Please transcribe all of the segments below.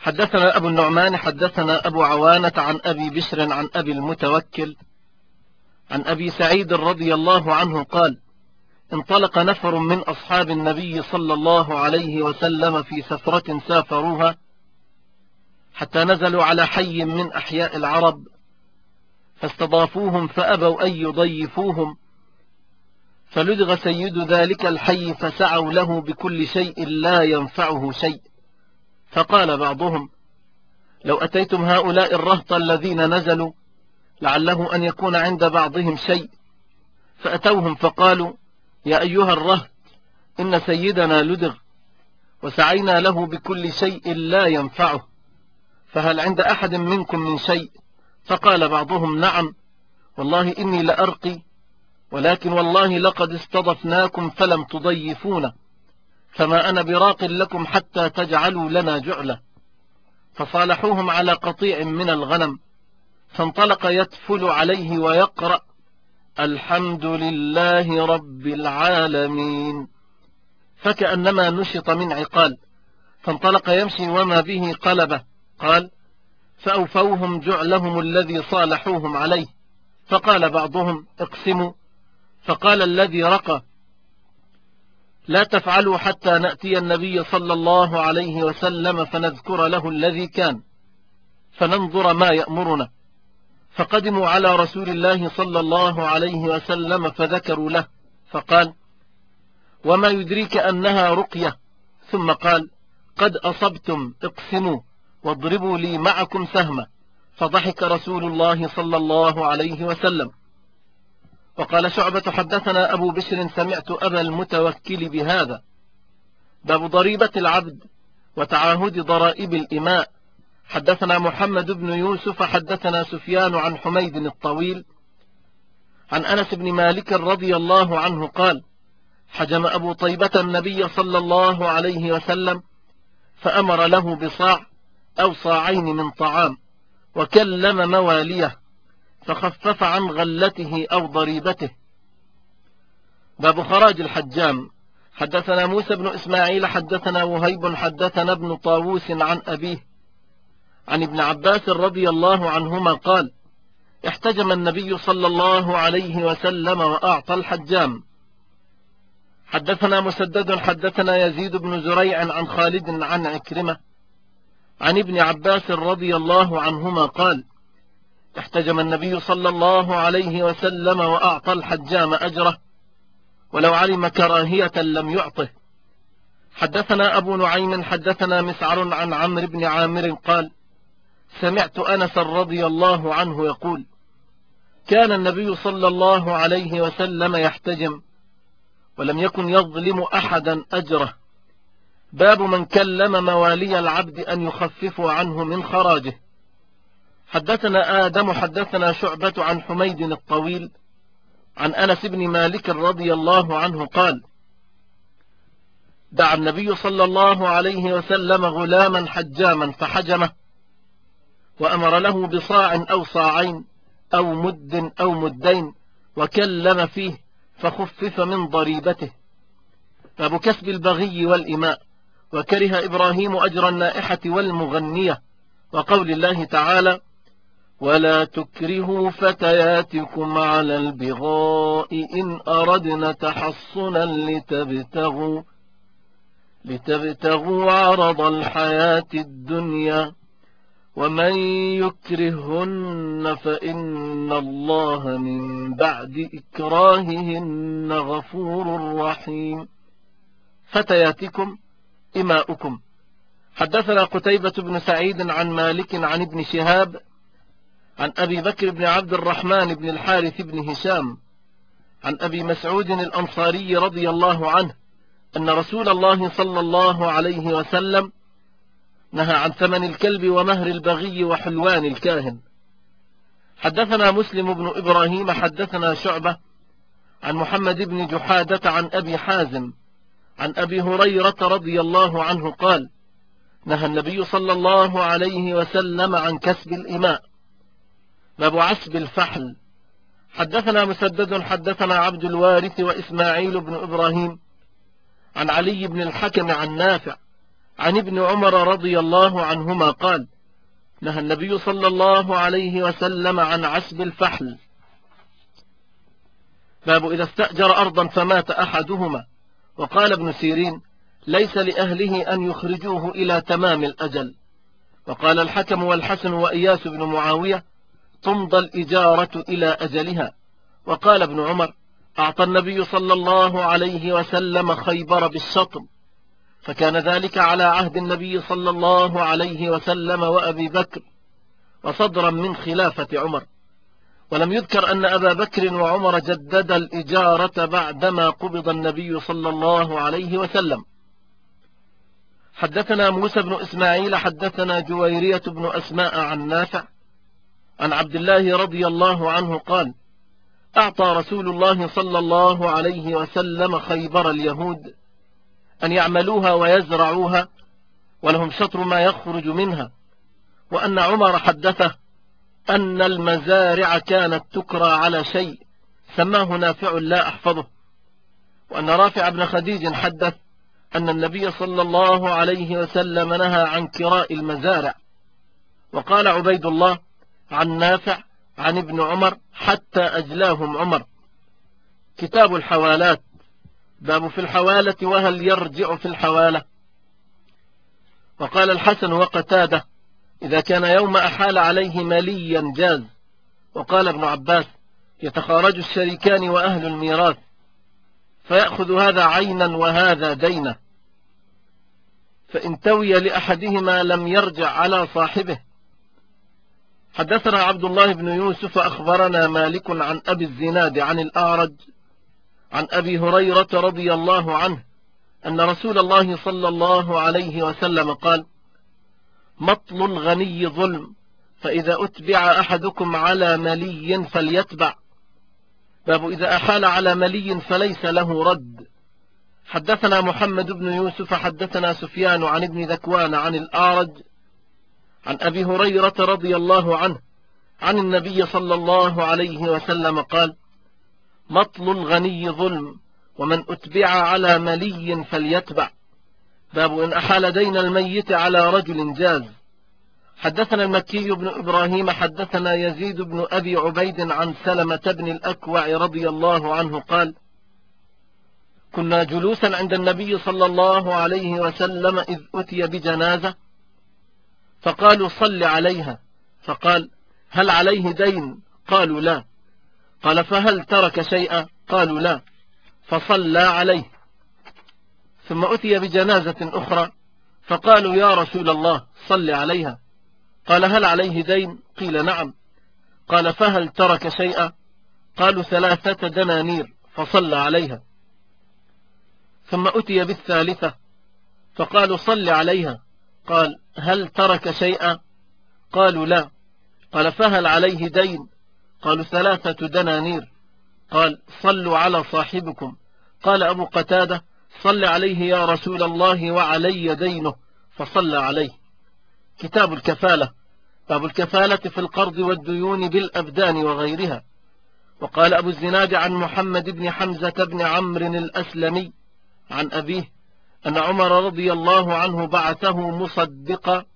حدثنا أبو النعمان حدثنا أبو عوانة عن أبي بشر عن أبي المتوكل عن أبي سعيد رضي الله عنه قال: انطلق نفر من أصحاب النبي صلى الله عليه وسلم في سفرة سافروها حتى نزلوا على حي من أحياء العرب، فاستضافوهم فأبوا أن يضيفوهم، فلدغ سيد ذلك الحي فسعوا له بكل شيء لا ينفعه شيء. فقال بعضهم: لو أتيتم هؤلاء الرهط الذين نزلوا لعله أن يكون عند بعضهم شيء. فأتوهم فقالوا: يا أيها الرهط، إن سيدنا لدغ وسعينا له بكل شيء لا ينفعه، فهل عند أحد منكم من شيء؟ فقال بعضهم: نعم، والله إني لأرقي، ولكن والله لقد استضفناكم فلم تضيفونا، فما أنا براق لكم حتى تجعلوا لنا جعلة. فصالحوهم على قطيع من الغنم، فانطلق يتفل عليه ويقرأ: الحمد لله رب العالمين، فكأنما نشط من عقال، فانطلق يمشي وما به قلبه. قال: فأوفوهم جعلهم الذي صالحوهم عليه. فقال بعضهم: اقسموا. فقال الذي رقى: لا تفعلوا حتى نأتي النبي صلى الله عليه وسلم فنذكر له الذي كان، فننظر ما يأمرنا. فقدموا على رسول الله صلى الله عليه وسلم فذكروا له، فقال: وما يدريك أنها رقية؟ ثم قال: قد أصبتم، اقسموا واضربوا لي معكم سهما. فضحك رسول الله صلى الله عليه وسلم. وقال شعبة: حدثنا أبو بشر سمعت أبا المتوكل بهذا. باب ضريبة العبد وتعاهد ضرائب الإماء. حدثنا محمد بن يوسف حدثنا سفيان عن حميد الطويل عن أنس بن مالك رضي الله عنه قال: حجم أبو طيبة النبي صلى الله عليه وسلم، فأمر له بصاع أو صاعين من طعام، وكلم مواليه، فخفف عن غلته أو ضريبته. باب خراج الحجام. حدثنا موسى بن إسماعيل حدثنا وهيب حدثنا ابن طاووس عن أبيه عن ابن عباس رضي الله عنهما قال: احتجم النبي صلى الله عليه وسلم وأعطى الحجام. حدثنا مسدد حدثنا يزيد بن زريع عن خالد عن عكرمة عن ابن عباس رضي الله عنهما قال: احتجم النبي صلى الله عليه وسلم وأعطى الحجام أجره، ولو علم كراهية لم يعطه. حدثنا أبو نعيم حدثنا مسعر عن عمرو بن عامر قال: سمعت أنس رضي الله عنه يقول: كان النبي صلى الله عليه وسلم يحتجم ولم يكن يظلم أحدا أجره. باب من كلم موالي العبد أن يخففوا عنه من خراجه. حدثنا آدم حدثنا شعبة عن حميد الطويل عن أنس بن مالك رضي الله عنه قال: دعا النبي صلى الله عليه وسلم غلاما حجاما فحجمه، وأمر له بصاع أو صاعين أو مد أو مدين، وكلم فيه فخفف من ضريبته. باب كسب البغي والإماء. وكره إبراهيم أجر النائحة والمغنية، وقول الله تعالى: ولا تكرهوا فتياتكم على البغاء إن أردنا تحصنا لتبتغوا عرض الحياة الدنيا، ومن يكرهن فإن الله من بعد إكراههن غفور رحيم. فتياتكم إماؤكم. حدثنا قتيبة بن سعيد عن مالك عن ابن شهاب عن أبي بكر بن عبد الرحمن بن الحارث بن هشام عن أبي مسعود الأنصاري رضي الله عنه أن رسول الله صلى الله عليه وسلم نهى عن ثمن الكلب ومهر البغي وحلوان الكاهن. حدثنا مسلم بن إبراهيم حدثنا شعبة عن محمد بن جحادة عن أبي حازم عن أبي هريرة رضي الله عنه قال: نهى النبي صلى الله عليه وسلم عن كسب الإماء. باب عسب الفحل. حدثنا مسدد حدثنا عبد الوارث وإسماعيل بن إبراهيم عن علي بن الحكم عن نافع عن ابن عمر رضي الله عنهما قال: نهى النبي صلى الله عليه وسلم عن عسب الفحل. باب إذا استأجر أرضا فمات أحدهما. وقال ابن سيرين: ليس لأهله أن يخرجوه إلى تمام الأجل. وقال الحكم والحسن وإياس بن معاوية: تمضى الإجارة إلى أجلها. وقال ابن عمر: أعطى النبي صلى الله عليه وسلم خيبر بالشطر، فكان ذلك على عهد النبي صلى الله عليه وسلم وأبي بكر، وصدرا من خلافة عمر. ولم يذكر أن أبا بكر وعمر جدد الإجارة بعدما قبض النبي صلى الله عليه وسلم. حدثنا موسى بن إسماعيل حدثنا جويرية بن أسماء عن نافع عن عبد الله رضي الله عنه قال: أعطى رسول الله صلى الله عليه وسلم خيبر اليهود أن يعملوها ويزرعوها، ولهم شطر ما يخرج منها. وأن عمر حدثه أن المزارع كانت تكرى على شيء سماه نافع لا أحفظه. وأن رافع بن خديج حدث أن النبي صلى الله عليه وسلم نهى عن كراء المزارع. وقال عبيد الله عن نافع عن ابن عمر حتى أجلاهم عمر. كتاب الحوالات. باب في الحوالة وهل يرجع في الحوالة. وقال الحسن وقتاده: إذا كان يوم أحال عليه مليا جاز. وقال ابن عباس: يتخارج الشريكان وأهل الميراث، فيأخذ هذا عينا وهذا دينا، فإن توي لأحدهما لم يرجع على صاحبه. حدثنا عبد الله بن يوسف أخبرنا مالك عن أبي الزناد عن الأعرج عن أبي هريرة رضي الله عنه أن رسول الله صلى الله عليه وسلم قال: مطل الغني ظلم، فإذا أتبع أحدكم على ملي فليتبع. باب إذا أحال على ملي فليس له رد. حدثنا محمد بن يوسف حدثنا سفيان عن ابن ذكوان عن الأعرج عن أبي هريرة رضي الله عنه عن النبي صلى الله عليه وسلم قال: مطل الغني ظلم، ومن أتبع على ملي فليتبع. باب إن أحال دين الميت على رجل جاز. حدثنا المكي بن إبراهيم حدثنا يزيد بن أبي عبيد عن سلمة بن الأكوع رضي الله عنه قال: كنا جلوسا عند النبي صلى الله عليه وسلم إذ أتي بجنازة، فقالوا: صل عليها. فقال: هل عليه دين؟ قالوا: لا. قال: فهل ترك شيئا؟ قالوا: لا. فصلى عليه. ثم أتي بجنازة أخرى، فقالوا: يا رسول الله صل عليها. قال: هل عليه دين؟ قيل: نعم. قال: فهل ترك شيئا؟ قالوا: 3 دنانير. فصلى عليها. ثم أتي بالثالثة، فقالوا: صل عليها. قال: هل ترك شيئا؟ قالوا: لا. قال: فهل عليه دين؟ قالوا: 3 دنانير. قال: صلوا على صاحبكم. قال أبو قتادة: صل عليه يا رسول الله وعلي دينه. فصلى عليه. كتاب الكفالة. باب الكفالة في القرض والديون بالأبدان وغيرها. وقال أبو الزناد عن محمد بن حمزة بن عمرو الأسلمي عن أبيه أن عمر رضي الله عنه بعثه مصدقا،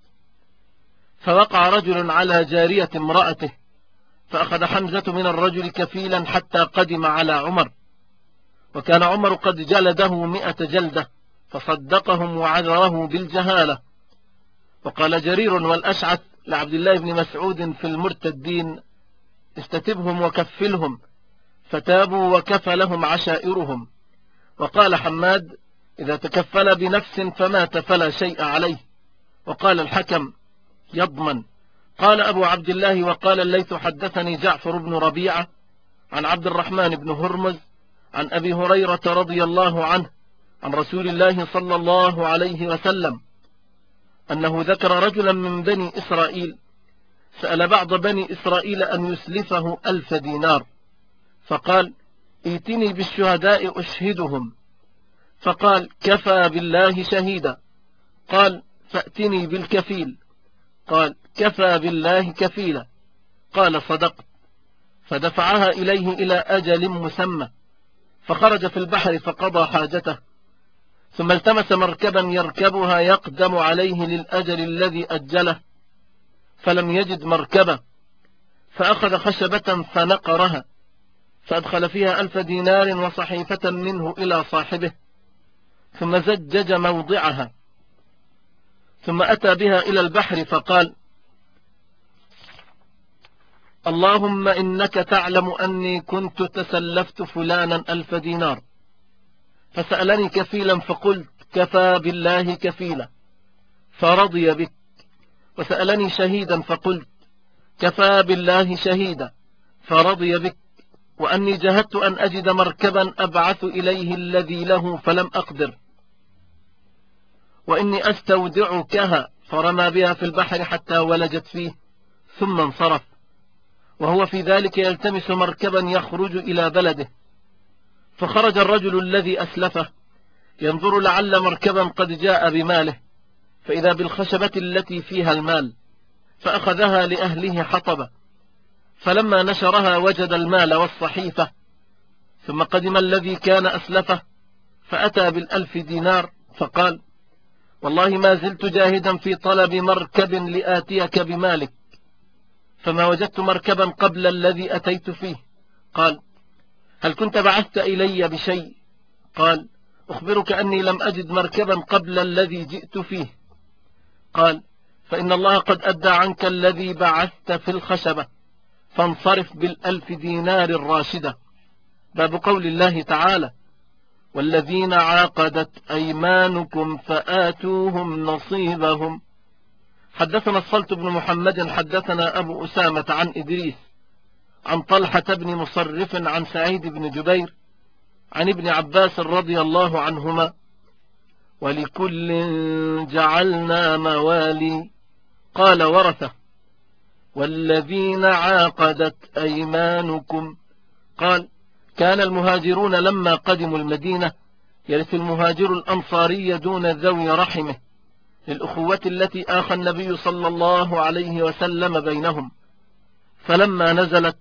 فوقع رجل على جارية امرأته، فأخذ حمزة من الرجل كفيلا حتى قدم على عمر، وكان عمر قد جلده 100 جلدة، فصدقهم وعذره بالجهالة. وقال جرير والأشعث لعبد الله بن مسعود في المرتدين: استتبهم وكفلهم، فتابوا وكفلهم عشائرهم. وقال حماد: إذا تكفل بنفس فمات فلا شيء عليه. وقال الحكم: يضمن. قال أبو عبد الله: وقال الليث حدثني جعفر بن ربيعة عن عبد الرحمن بن هرمز عن أبي هريرة رضي الله عنه عن رسول الله صلى الله عليه وسلم أنه ذكر رجلا من بني إسرائيل سأل بعض بني إسرائيل أن يسلفه 1000 دينار، فقال: ائتني بالشهداء أشهدهم. فقال: كفى بالله شهيدا. قال: فأتني بالكفيل. قال: كفى بالله كفيلا. قال: صدقت. فدفعها إليه إلى أجل مسمى، فخرج في البحر فقضى حاجته، ثم التمس مركبا يركبها يقدم عليه للأجل الذي أجله، فلم يجد مركبة، فأخذ خشبة فنقرها، فأدخل فيها 1000 دينار وصحيفة منه إلى صاحبه، ثم زجج موضعها، ثم أتى بها إلى البحر فقال: اللهم إنك تعلم أني كنت تسلفت فلانا 1000 دينار، فسألني كفيلا فقلت كفى بالله كفيلا فرضي بك، وسألني شهيدا فقلت كفى بالله شهيدا فرضي بك، وأني جهدت أن أجد مركبا أبعث إليه الذي له فلم أقدر، وإني أستودعكها، فرمى بها في البحر حتى ولجت فيه ثم انصرف، وهو في ذلك يلتمس مركبا يخرج إلى بلده. فخرج الرجل الذي أسلفه ينظر لعل مركبا قد جاء بماله، فإذا بالخشبة التي فيها المال، فأخذها لأهله حطبة، فلما نشرها وجد المال والصحيفة. ثم قدم الذي كان أسلفه فأتى بال1000 دينار فقال: والله ما زلت جاهدا في طلب مركب لآتيك بمالك، فما وجدت مركبا قبل الذي أتيت فيه. قال: هل كنت بعثت إلي بشيء؟ قال: أخبرك أني لم أجد مركبا قبل الذي جئت فيه. قال: فإن الله قد أدى عنك الذي بعثت في الخشبة، فانصرف بال1000 دينار الراشدة. باب قول الله تعالى: والذين عاقدت أيمانكم فآتوهم نصيبهم. حدثنا الصلت بن محمد حدثنا أبو أسامة عن إدريس عن طلحة بن مصرف عن سعيد بن جبير عن ابن عباس رضي الله عنهما: ولكل جعلنا موالي. قال ورثة: والذين عاقدت أيمانكم. قال: كان المهاجرون لما قدموا المدينة يرث المهاجر الأنصاري دون ذوي رحمه، للأخوة التي آخى النبي صلى الله عليه وسلم بينهم، فلما نزلت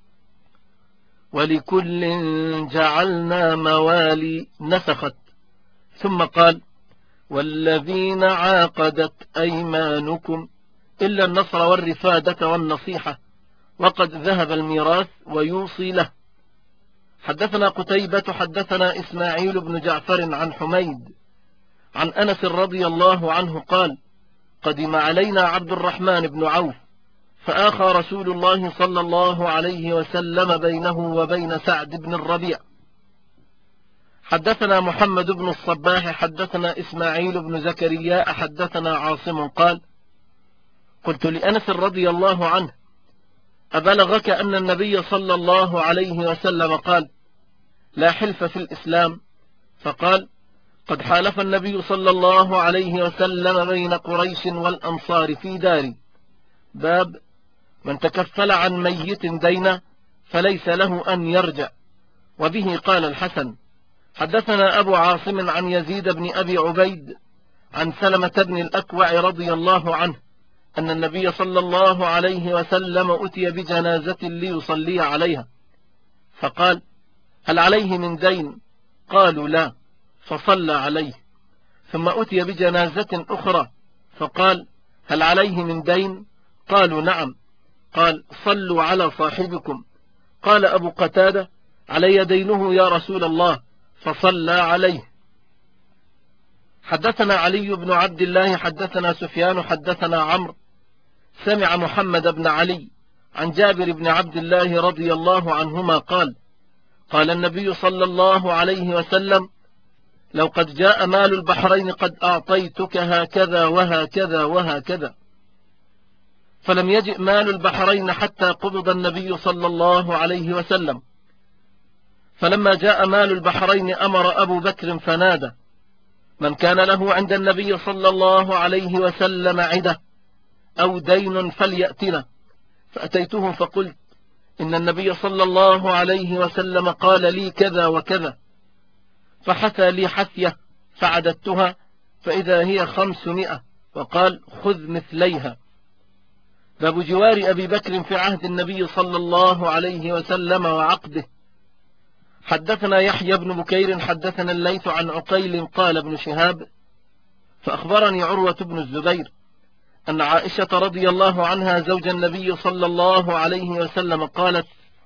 ولكل جعلنا موالي نسخت، ثم قال: والذين عاقدت أيمانكم إلا النصر والرفادة والنصيحة، وقد ذهب الميراث ويوصي له. حدثنا قتيبة حدثنا إسماعيل بن جعفر عن حميد عن أنس رضي الله عنه قال: قدم علينا عبد الرحمن بن عوف، فآخى رسول الله صلى الله عليه وسلم بينه وبين سعد بن الربيع. حدثنا محمد بن الصباح حدثنا إسماعيل بن زكريا حدثنا عاصم قال: قلت لأنس رضي الله عنه: أبلغك أن النبي صلى الله عليه وسلم قال: لا حلف في الإسلام؟ فقال: قد حالف النبي صلى الله عليه وسلم بين قريش والأنصار في داري. باب من تكفل عن ميت دينا فليس له أن يرجع. وبه قال الحسن: حدثنا أبو عاصم عن يزيد بن أبي عبيد عن سلمة بن الأكوع رضي الله عنه أن النبي صلى الله عليه وسلم أتي بجنازة ليصلي عليها، فقال: هل عليه من دين؟ قالوا لا، فصلى عليه. ثم أتي بجنازة أخرى فقال: هل عليه من دين؟ قالوا نعم. قال: صلوا على صاحبكم. قال أبو قتادة: علي دينه يا رسول الله، فصلى عليه. حدثنا علي بن عبد الله حدثنا سفيان حدثنا عمرو سمع محمد بن علي عن جابر بن عبد الله رضي الله عنهما قال: قال النبي صلى الله عليه وسلم: لو قد جاء مال البحرين قد أعطيتك هكذا وهكذا وهكذا. فلم يجئ مال البحرين حتى قبض النبي صلى الله عليه وسلم. فلما جاء مال البحرين أمر أبو بكر فنادى: من كان له عند النبي صلى الله عليه وسلم عدة أو دين فليأتنا. فأتيته فقلت: إن النبي صلى الله عليه وسلم قال لي كذا وكذا، فحثى لي حثية فعددتها فإذا هي 500، وقال: خذ مثليها. باب جوار أبي بكر في عهد النبي صلى الله عليه وسلم وعقده. حدثنا يحيى بن بكير حدثنا الليث عن عقيل قال ابن شهاب فأخبرني عروة بن الزبير أن عائشة رضي الله عنها زوج النبي صلى الله عليه وسلم قالت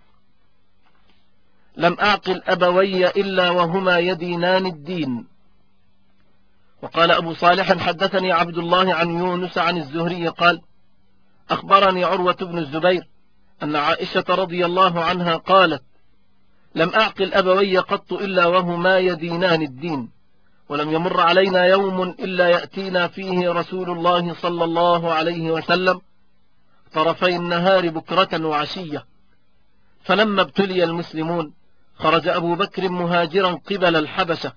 لم أعقل أبوي إلا وهما يدينان الدين. وقال أبو صالح حدثني عبد الله عن يونس عن الزهري قال أخبرني عروة بن الزبير أن عائشة رضي الله عنها قالت لم أعقل أبوي قط إلا وهما يدينان الدين، ولم يمر علينا يوم إلا يأتينا فيه رسول الله صلى الله عليه وسلم طرفي النهار بكرة وعشية. فلما ابتلي المسلمون خرج أبو بكر مهاجرا قبل الحبشة،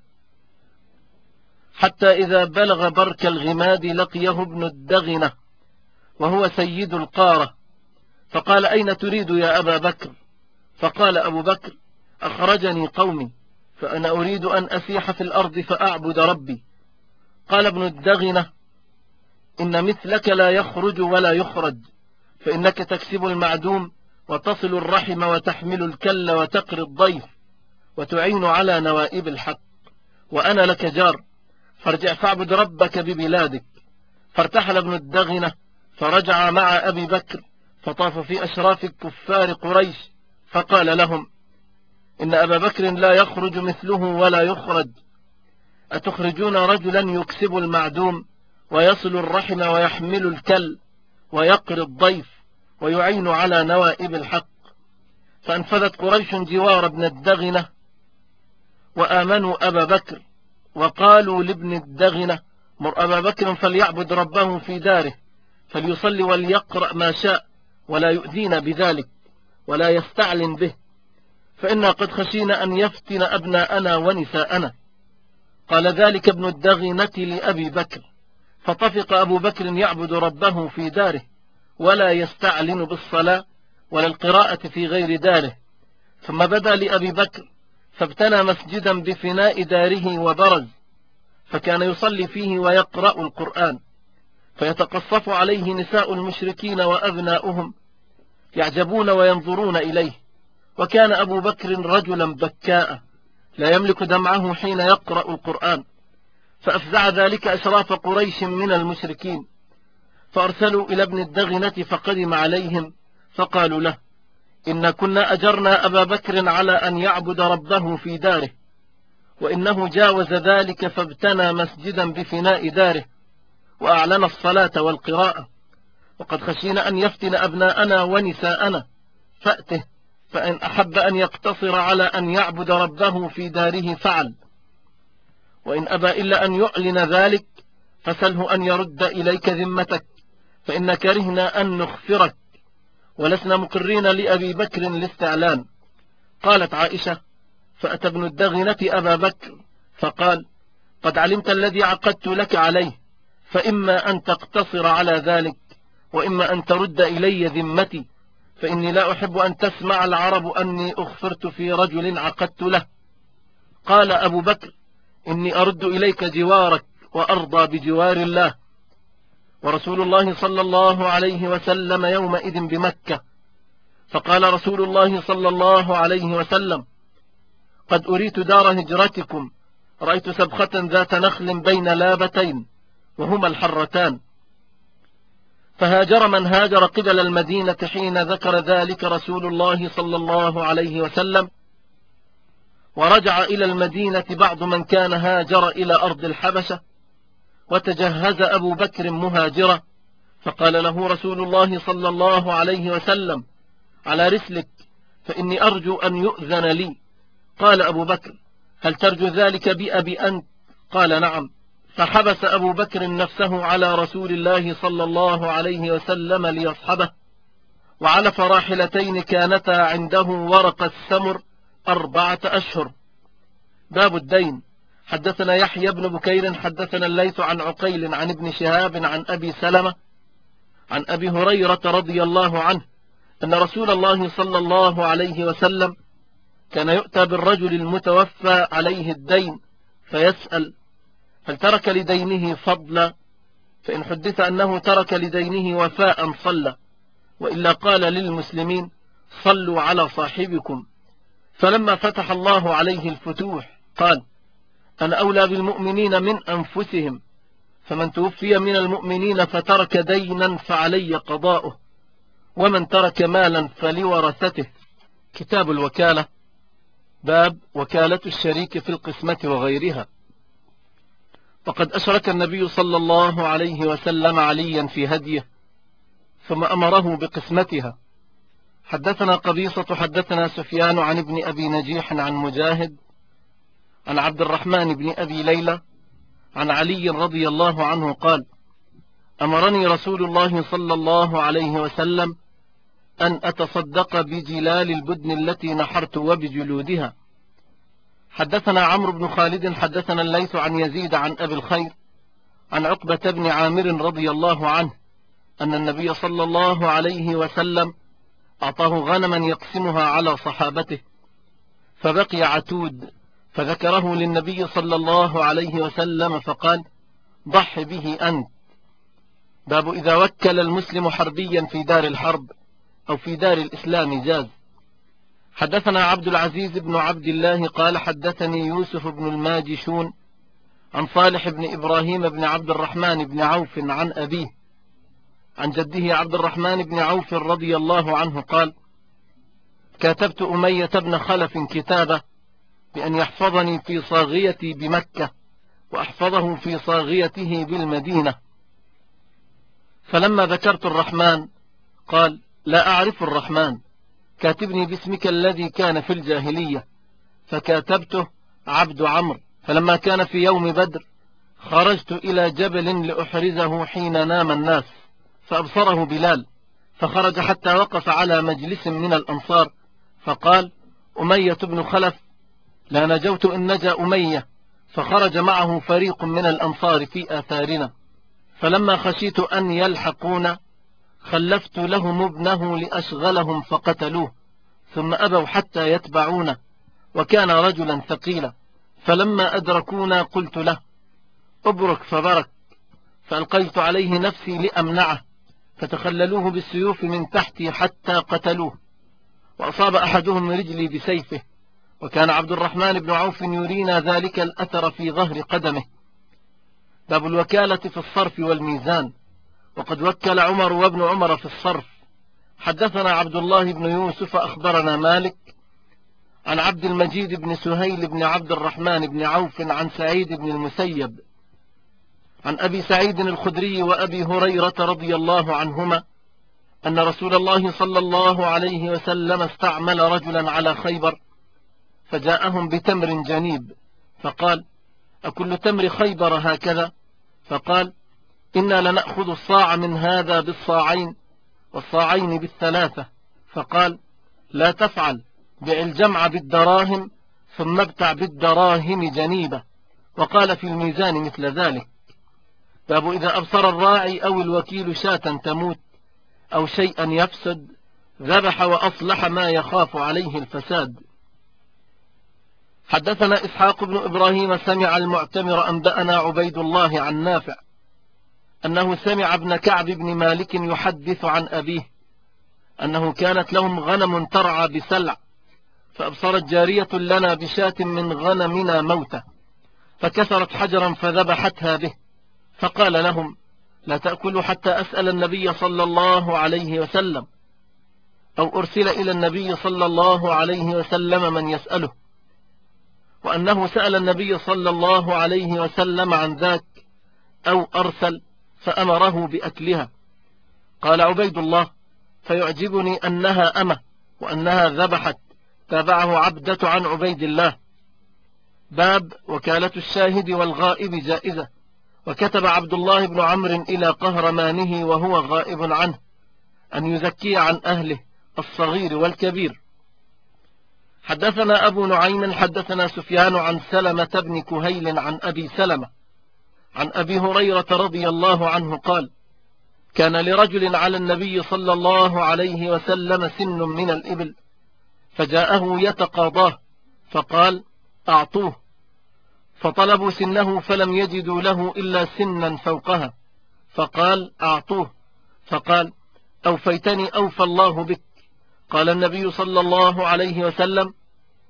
حتى إذا بلغ برك الغماد لقيه ابن الدغنة وهو سيد القارة، فقال أين تريد يا أبا بكر؟ فقال أبو بكر أخرجني قومي فأنا أريد أن أسيح في الأرض فأعبد ربي. قال ابن الدغنة إن مثلك لا يخرج ولا يخرج، فإنك تكسب المعدوم وتصل الرحم وتحمل الكل وتقري الضيف وتعين على نوائب الحق، وأنا لك جار، فارجع فاعبد ربك ببلادك. فارتحل ابن الدغنة فرجع مع أبي بكر فطاف في أشراف كفار قريش فقال لهم إن أبا بكر لا يخرج مثله ولا يخرج، أتخرجون رجلا يكسب المعدوم ويصل الرحم ويحمل الكل ويقري الضيف ويعين على نوائب الحق؟ فانفذت قريش جوار ابن الدغنة وآمنوا أبا بكر، وقالوا لابن الدغنة مر أبا بكر فليعبد ربه في داره، فليصلي وليقرأ ما شاء ولا يؤذينا بذلك ولا يستعلن به، فإنا قد خشينا أن يفتن أبناءنا ونساءنا. قال ذلك ابن الدغنة لأبي بكر، فطفق أبو بكر يعبد ربه في داره ولا يستعلن بالصلاة ولا القراءة في غير داره. ثم بدا لأبي بكر فابتنى مسجدا بفناء داره وبرز، فكان يصلي فيه ويقرأ القرآن، فيتقصف عليه نساء المشركين وأبناؤهم يعجبون وينظرون إليه. وكان أبو بكر رجلا بكاء لا يملك دمعه حين يقرأ القرآن، فأفزع ذلك أشراف قريش من المشركين، فأرسلوا إلى ابن الدغنة فقدم عليهم فقالوا له إن كنا أجرنا أبا بكر على أن يعبد ربه في داره، وإنه جاوز ذلك فابتنى مسجدا بفناء داره وأعلن الصلاة والقراءة، وقد خشينا أن يفتن أبناءنا ونساءنا، فأته، فإن أحب أن يقتصر على أن يعبد ربه في داره فعل، وإن أبى إلا أن يعلن ذلك فسله أن يرد إليك ذمتك، فإن كرهنا أن نخفرك ولسنا مقرين لأبي بكر الاستعلان. قالت عائشة فأتى ابن الدغنة أبا بكر فقال قد علمت الذي عقدت لك عليه، فإما أن تقتصر على ذلك وإما أن ترد إلي ذمتي، فإني لا أحب أن تسمع العرب أني أخفرت في رجل عقدت له. قال أبو بكر إني أرد إليك جوارك وأرضى بجوار الله، ورسول الله صلى الله عليه وسلم يومئذ بمكة. فقال رسول الله صلى الله عليه وسلم قد أريت دار هجرتكم، رأيت سبخة ذات نخل بين لابتين وهما الحرتان. فهاجر من هاجر قبل المدينة حين ذكر ذلك رسول الله صلى الله عليه وسلم، ورجع إلى المدينة بعض من كان هاجر إلى أرض الحبشة. وتجهز أبو بكر مهاجرة، فقال له رسول الله صلى الله عليه وسلم على رسلك فإني أرجو أن يؤذن لي. قال أبو بكر هل ترجو ذلك بأبي أنت؟ قال نعم. فحبس أبو بكر نفسه على رسول الله صلى الله عليه وسلم ليصحبه، وعلى راحلتين كانتا عنده ورق السمر 4 أشهر. باب الدين. حدثنا يحيى بن بكير حدثنا الليث عن عقيل عن ابن شهاب عن أبي سلمة عن أبي هريرة رضي الله عنه أن رسول الله صلى الله عليه وسلم كان يؤتى بالرجل المتوفى عليه الدين فيسأل هل ترك لدينه فضلا؟ فإن حدث أنه ترك لدينه وفاء صلى، وإلا قال للمسلمين صلوا على صاحبكم، فلما فتح الله عليه الفتوح قال: أنا أولى بالمؤمنين من أنفسهم، فمن توفي من المؤمنين فترك دينا فعلي قضاؤه، ومن ترك مالا فلورثته. كتاب الوكالة. باب وكالة الشريك في القسمة وغيرها. وقد أشرك النبي صلى الله عليه وسلم عليا في هديه، ثم أمره بقسمتها. حدثنا قبيصة حدثنا سفيان عن ابن أبي نجيح عن مجاهد عن عبد الرحمن بن أبي ليلى عن علي رضي الله عنه قال: أمرني رسول الله صلى الله عليه وسلم أن أتصدق بجلال البدن التي نحرت وبجلودها. حدثنا عمرو بن خالد حدثنا الليث عن يزيد عن أبي الخير عن عقبة بن عامر رضي الله عنه أن النبي صلى الله عليه وسلم أعطاه غنما يقسمها على صحابته، فبقي عتود، فذكره للنبي صلى الله عليه وسلم فقال: ضح به أنت. باب إذا وكل المسلم حربيا في دار الحرب أو في دار الإسلام جاز. حدثنا عبد العزيز بن عبد الله قال: حدثني يوسف بن الماجشون عن صالح بن إبراهيم بن عبد الرحمن بن عوف عن أبيه عن جده عبد الرحمن بن عوف رضي الله عنه قال: كاتبت أمية بن خلف كتابة بأن يحفظني في صاغيتي بمكة وأحفظه في صاغيته بالمدينة، فلما ذكرت الرحمن قال: لا أعرف الرحمن، كاتبني باسمك الذي كان في الجاهلية، فكاتبته عبد عمرو. فلما كان في يوم بدر خرجت إلى جبل لأحرزه حين نام الناس، فأبصره بلال، فخرج حتى وقف على مجلس من الأنصار، فقال: أمية بن خلف، لا نجوت إن نجا أمية. فخرج معه فريق من الأنصار في آثارنا، فلما خشيت أن يلحقون خلفت لهم ابنه لأشغلهم فقتلوه، ثم أبوا حتى يتبعونه، وكان رجلا ثقيلا. فلما أدركونا قلت له: أبرك، فبرك، فألقيت عليه نفسي لأمنعه، فتخللوه بالسيوف من تحتي حتى قتلوه، وأصاب أحدهم رجلي بسيفه، وكان عبد الرحمن بن عوف يرينا ذلك الأثر في ظهر قدمه. باب الوكالة في الصرف والميزان. وقد وكل عمر وابن عمر في الصرف. حدثنا عبد الله بن يوسف أخبرنا مالك عن عبد المجيد بن سهيل بن عبد الرحمن بن عوف عن سعيد بن المسيب عن أبي سعيد الخدري وأبي هريرة رضي الله عنهما أن رسول الله صلى الله عليه وسلم استعمل رجلا على خيبر، فجاءهم بتمر جنيب، فقال: أكل تمر خيبر هكذا؟ فقال: إنا لنأخذ الصاع من هذا بالصاعين، والصاعين بالثلاثة. فقال: لا تفعل، بع الجمع بالدراهم، ثم ابتع بالدراهم جنيبة. وقال في الميزان مثل ذلك. باب إذا أبصر الراعي أو الوكيل شاة تموت أو شيئا يفسد ذبح وأصلح ما يخاف عليه الفساد. حدثنا إسحاق بن إبراهيم سمع المعتمر أنبأنا عبيد الله عن نافع أنه سمع ابن كعب بن مالك يحدث عن أبيه أنه كانت لهم غنم ترعى بسلع، فأبصرت جارية لنا بشاة من غنمنا موتة، فكسرت حجرا فذبحتها به، فقال لهم: لا تأكلوا حتى أسأل النبي صلى الله عليه وسلم، أو أرسل إلى النبي صلى الله عليه وسلم من يسأله، وأنه سأل النبي صلى الله عليه وسلم عن ذاك أو أرسل فأمره بأكلها. قال عبيد الله: فيعجبني أنها أمة وأنها ذبحت. تابعه عبدة عن عبيد الله. باب وكالة الشاهد والغائب جائزة. وكتب عبد الله بن عمرو إلى قهرمانه وهو غائب عنه أن يزكي عن أهله الصغير والكبير. حدثنا أبو نعيم حدثنا سفيان عن سلمة بن كهيل عن أبي سلمة عن أبي هريرة رضي الله عنه قال: كان لرجل على النبي صلى الله عليه وسلم سن من الإبل، فجاءه يتقاضاه، فقال: أعطوه. فطلبوا سنه فلم يجدوا له إلا سنا فوقها، فقال: أعطوه. فقال: أوفيتني أوفى الله بك. قال النبي صلى الله عليه وسلم: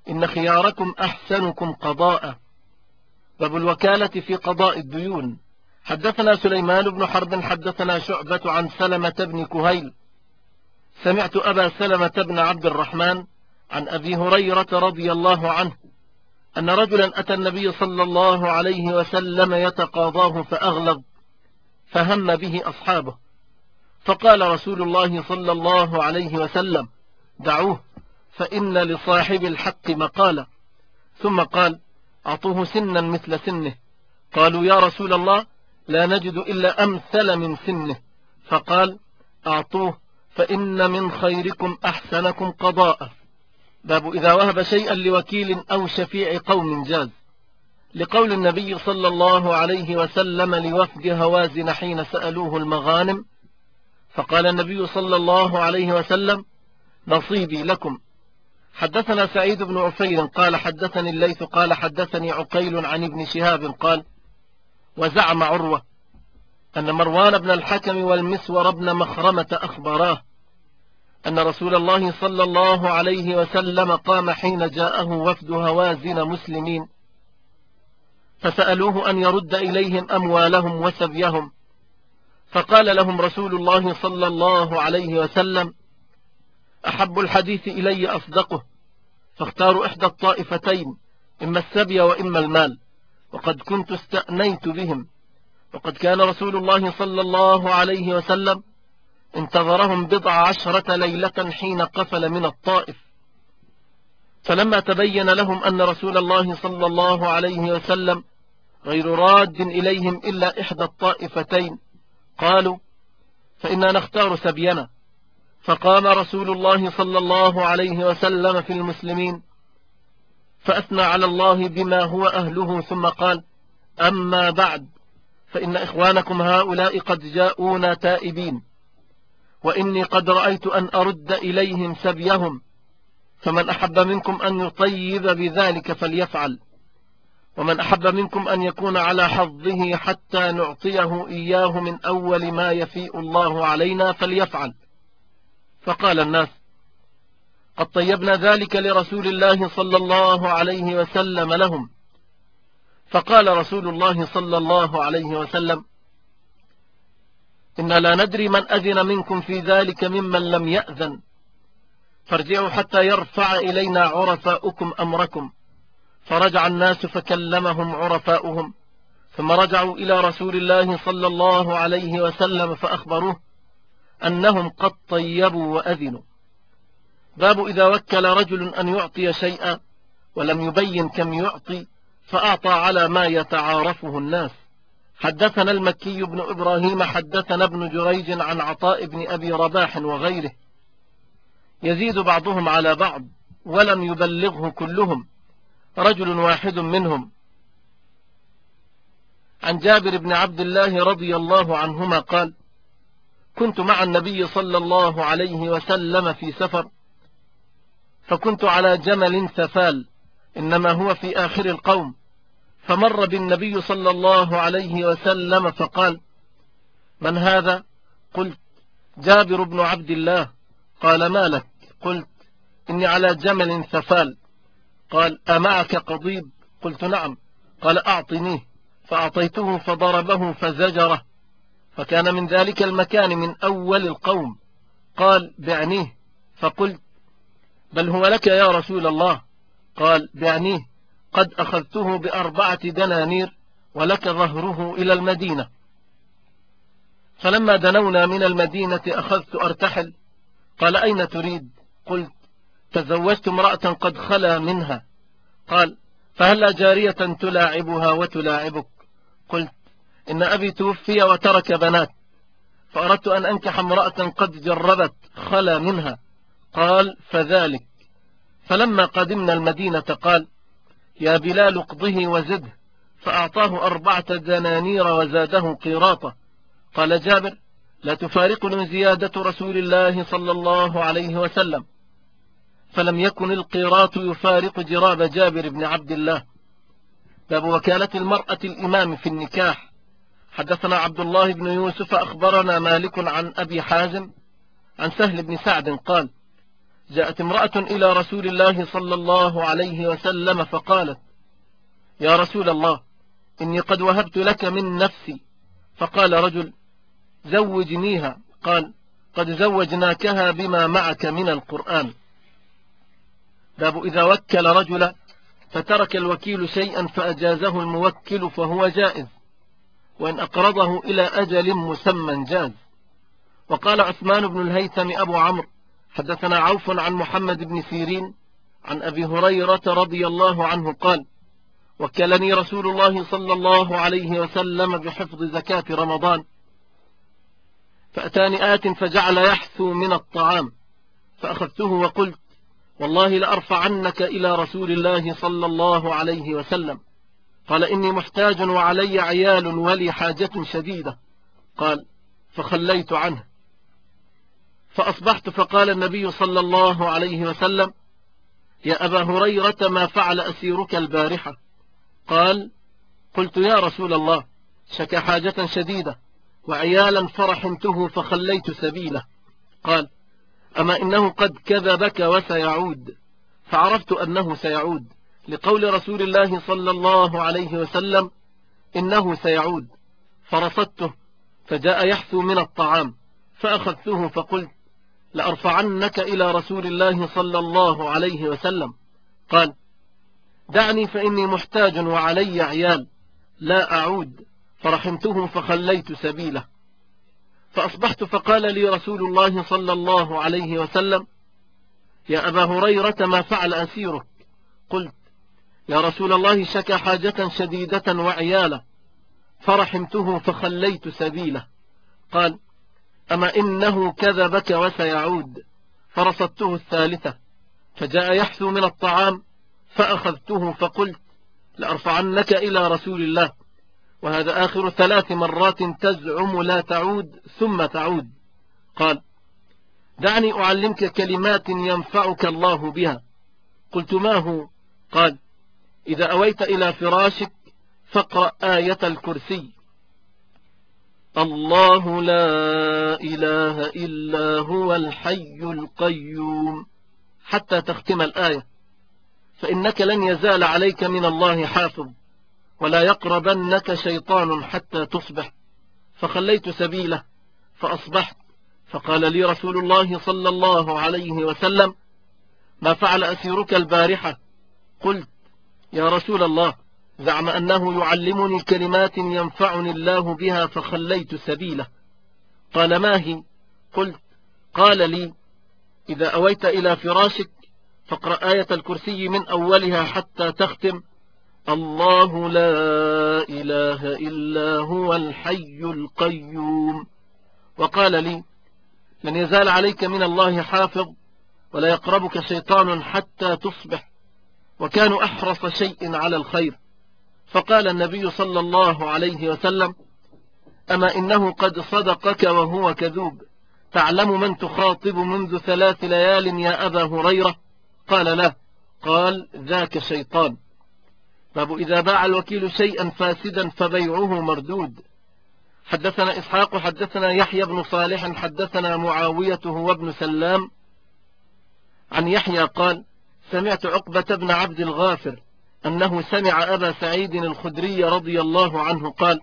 إن خياركم أحسنكم قضاء. باب الوكالة في قضاء الديون. حدثنا سليمان بن حرب حدثنا شعبة عن سلمة بن كهيل سمعت أبا سلمة بن عبد الرحمن عن أبي هريرة رضي الله عنه أن رجلا أتى النبي صلى الله عليه وسلم يتقاضاه فأغلظ فهم به أصحابه، فقال رسول الله صلى الله عليه وسلم: دعوه فإن لصاحب الحق مقالة. ثم قال: أعطوه سنا مثل سنه. قالوا: يا رسول الله، لا نجد إلا أمثل من سنه. فقال: أعطوه فإن من خيركم أحسنكم قضاء. باب إذا وهب شيئا لوكيل أو شفيع قوم جاز، لقول النبي صلى الله عليه وسلم لوفد هوازن حين سألوه المغانم، فقال النبي صلى الله عليه وسلم: نصيبي لكم. حدثنا سعيد بن عفير قال حدثني الليث قال حدثني عقيل عن ابن شهاب قال: وزعم عروة أن مروان بن الحكم والمسور بن مخرمة أخبراه أن رسول الله صلى الله عليه وسلم قام حين جاءه وفد هوازن مسلمين، فسألوه أن يرد إليهم أموالهم وسبيهم، فقال لهم رسول الله صلى الله عليه وسلم: أحب الحديث إلي أصدقه، فاختاروا إحدى الطائفتين، إما السبي وإما المال، وقد كنت استأنيت بهم. وقد كان رسول الله صلى الله عليه وسلم انتظرهم 19 ليلة حين قفل من الطائف، فلما تبين لهم أن رسول الله صلى الله عليه وسلم غير راد إليهم إلا إحدى الطائفتين، قالوا: فإنا نختار سبينا. فقام رسول الله صلى الله عليه وسلم في المسلمين فأثنى على الله بما هو أهله، ثم قال: أما بعد، فإن إخوانكم هؤلاء قد جاءونا تائبين، وإني قد رأيت أن أرد إليهم سبيهم، فمن أحب منكم أن يطيب بذلك فليفعل، ومن أحب منكم أن يكون على حظه حتى نعطيه إياه من أول ما يفيء الله علينا فليفعل. فقال الناس: قد طيبنا ذلك لرسول الله صلى الله عليه وسلم لهم. فقال رسول الله صلى الله عليه وسلم: إنا لا ندري من أذن منكم في ذلك ممن لم يأذن، فارجعوا حتى يرفع إلينا عرفاؤكم أمركم. فرجع الناس فكلمهم عرفاؤهم، ثم رجعوا إلى رسول الله صلى الله عليه وسلم فأخبروه أنهم قد طيبوا وأذنوا. باب إذا وكل رجل أن يعطي شيئا ولم يبين كم يعطي فأعطى على ما يتعارفه الناس. حدثنا المكي بن إبراهيم حدثنا ابن جريج عن عطاء بن أبي رباح وغيره، يزيد بعضهم على بعض ولم يبلغه كلهم، رجل واحد منهم، عن جابر بن عبد الله رضي الله عنهما قال: كنت مع النبي صلى الله عليه وسلم في سفر، فكنت على جمل ثفال، إنما هو في آخر القوم، فمر بالنبي صلى الله عليه وسلم فقال: من هذا؟ قلت: جابر بن عبد الله. قال: ما لك؟ قلت: إني على جمل ثفال. قال: أمعك قضيب؟ قلت: نعم. قال: أعطنيه. فأعطيته فضربه فزجره، فكان من ذلك المكان من أول القوم. قال: بعنيه. فقلت: بل هو لك يا رسول الله. قال: بعنيه، قد أخذته ب4 دنانير ولك ظهره إلى المدينة. فلما دنونا من المدينة أخذت أرتحل. قال: أين تريد؟ قلت: تزوجت امرأة قد خلا منها. قال: فهل جارية تلاعبها وتلاعبك؟ قلت: إن أبي توفي وترك بنات، فأردت أن أنكح امرأة قد جربت خلا منها. قال: فذلك. فلما قدمنا المدينة قال: يا بلال اقضه وزده، فأعطاه 4 دنانير وزاده قيراطة. قال جابر: لا تفارقني زيادة رسول الله صلى الله عليه وسلم. فلم يكن القيراط يفارق جراب جابر بن عبد الله. باب وكالة المرأة الإمام في النكاح. حدثنا عبد الله بن يوسف أخبرنا مالك عن أبي حازم عن سهل بن سعد قال: جاءت امرأة إلى رسول الله صلى الله عليه وسلم فقالت: يا رسول الله، إني قد وهبت لك من نفسي. فقال رجل: زوجنيها. قال: قد زوجناكها بما معك من القرآن. باب إذا وكل رجلا فترك الوكيل شيئا فأجازه الموكل فهو جائز، وإن أقرضه إلى أجل مسمى جاز. وقال عثمان بن الهيثم أبو عمرو: حدثنا عوف عن محمد بن سيرين عن أبي هريرة رضي الله عنه قال: وكلني رسول الله صلى الله عليه وسلم بحفظ زكاة رمضان، فأتاني آت فجعل يحثو من الطعام، فأخذته وقلت: والله لأرفعنك إلى رسول الله صلى الله عليه وسلم. قال: إني محتاج وعلي عيال ولي حاجة شديدة. قال: فخليت عنه. فأصبحت فقال النبي صلى الله عليه وسلم: يا أبا هريرة، ما فعل أسيرك البارحة؟ قال: قلت: يا رسول الله، شكى حاجة شديدة وعيالا فرحمته فخليت سبيله. قال: أما إنه قد كذبك وسيعود. فعرفت أنه سيعود لقول رسول الله صلى الله عليه وسلم: إنه سيعود. فرصدته فجاء يحثو من الطعام، فأخذته فقلت: لأرفعنك إلى رسول الله صلى الله عليه وسلم. قال: دعني فإني محتاج وعلي عيال، لا أعود. فرحمته فخليت سبيله. فأصبحت فقال لي رسول الله صلى الله عليه وسلم: يا أبا هريرة، ما فعل أسيرك؟ قلت: يا رسول الله، شكى حاجة شديدة وعيالا فرحمته فخليت سبيله. قال: أما إنه كذبك وسيعود. فرصدته الثالثة فجاء يحثو من الطعام، فأخذته فقلت: لأرفعنك إلى رسول الله. وهذا آخر 3 مرات تزعم لا تعود ثم تعود. قال: دعني أعلمك كلمات ينفعك الله بها. قلت: ما هو؟ قال: إذا أويت إلى فراشك فاقرأ آية الكرسي: الله لا إله إلا هو الحي القيوم، حتى تختم الآية، فإنك لن يزال عليك من الله حافظ، ولا يقربنك شيطان حتى تصبح. فخليت سبيله فأصبحت، فقال لي رسول الله صلى الله عليه وسلم: ما فعل أسيرك البارحة؟ قلت: يا رسول الله، زعم أنه يعلمني كلمات ينفعني الله بها فخليت سبيله. قال: ما هي؟ قلت: قال لي: إذا أويت إلى فراشك فاقرأ آية الكرسي من أولها حتى تختم: الله لا إله إلا هو الحي القيوم. وقال لي: لن يزال عليك من الله حافظ، ولا يقربك شيطان حتى تصبح. وكانوا أحرص شيء على الخير. فقال النبي صلى الله عليه وسلم: أما إنه قد صدقك وهو كذوب. تعلم من تخاطب منذ 3 ليال يا أبا هريرة؟ قال: لا. قال: ذاك شيطان. باب إذا باع الوكيل شيئا فاسدا فبيعه مردود. حدثنا إسحاق حدثنا يحيى بن صالح حدثنا معاوية هو ابن سلام عن يحيى قال: سمعت عقبة بن عبد الغافر أنه سمع أبا سعيد الخدري رضي الله عنه قال: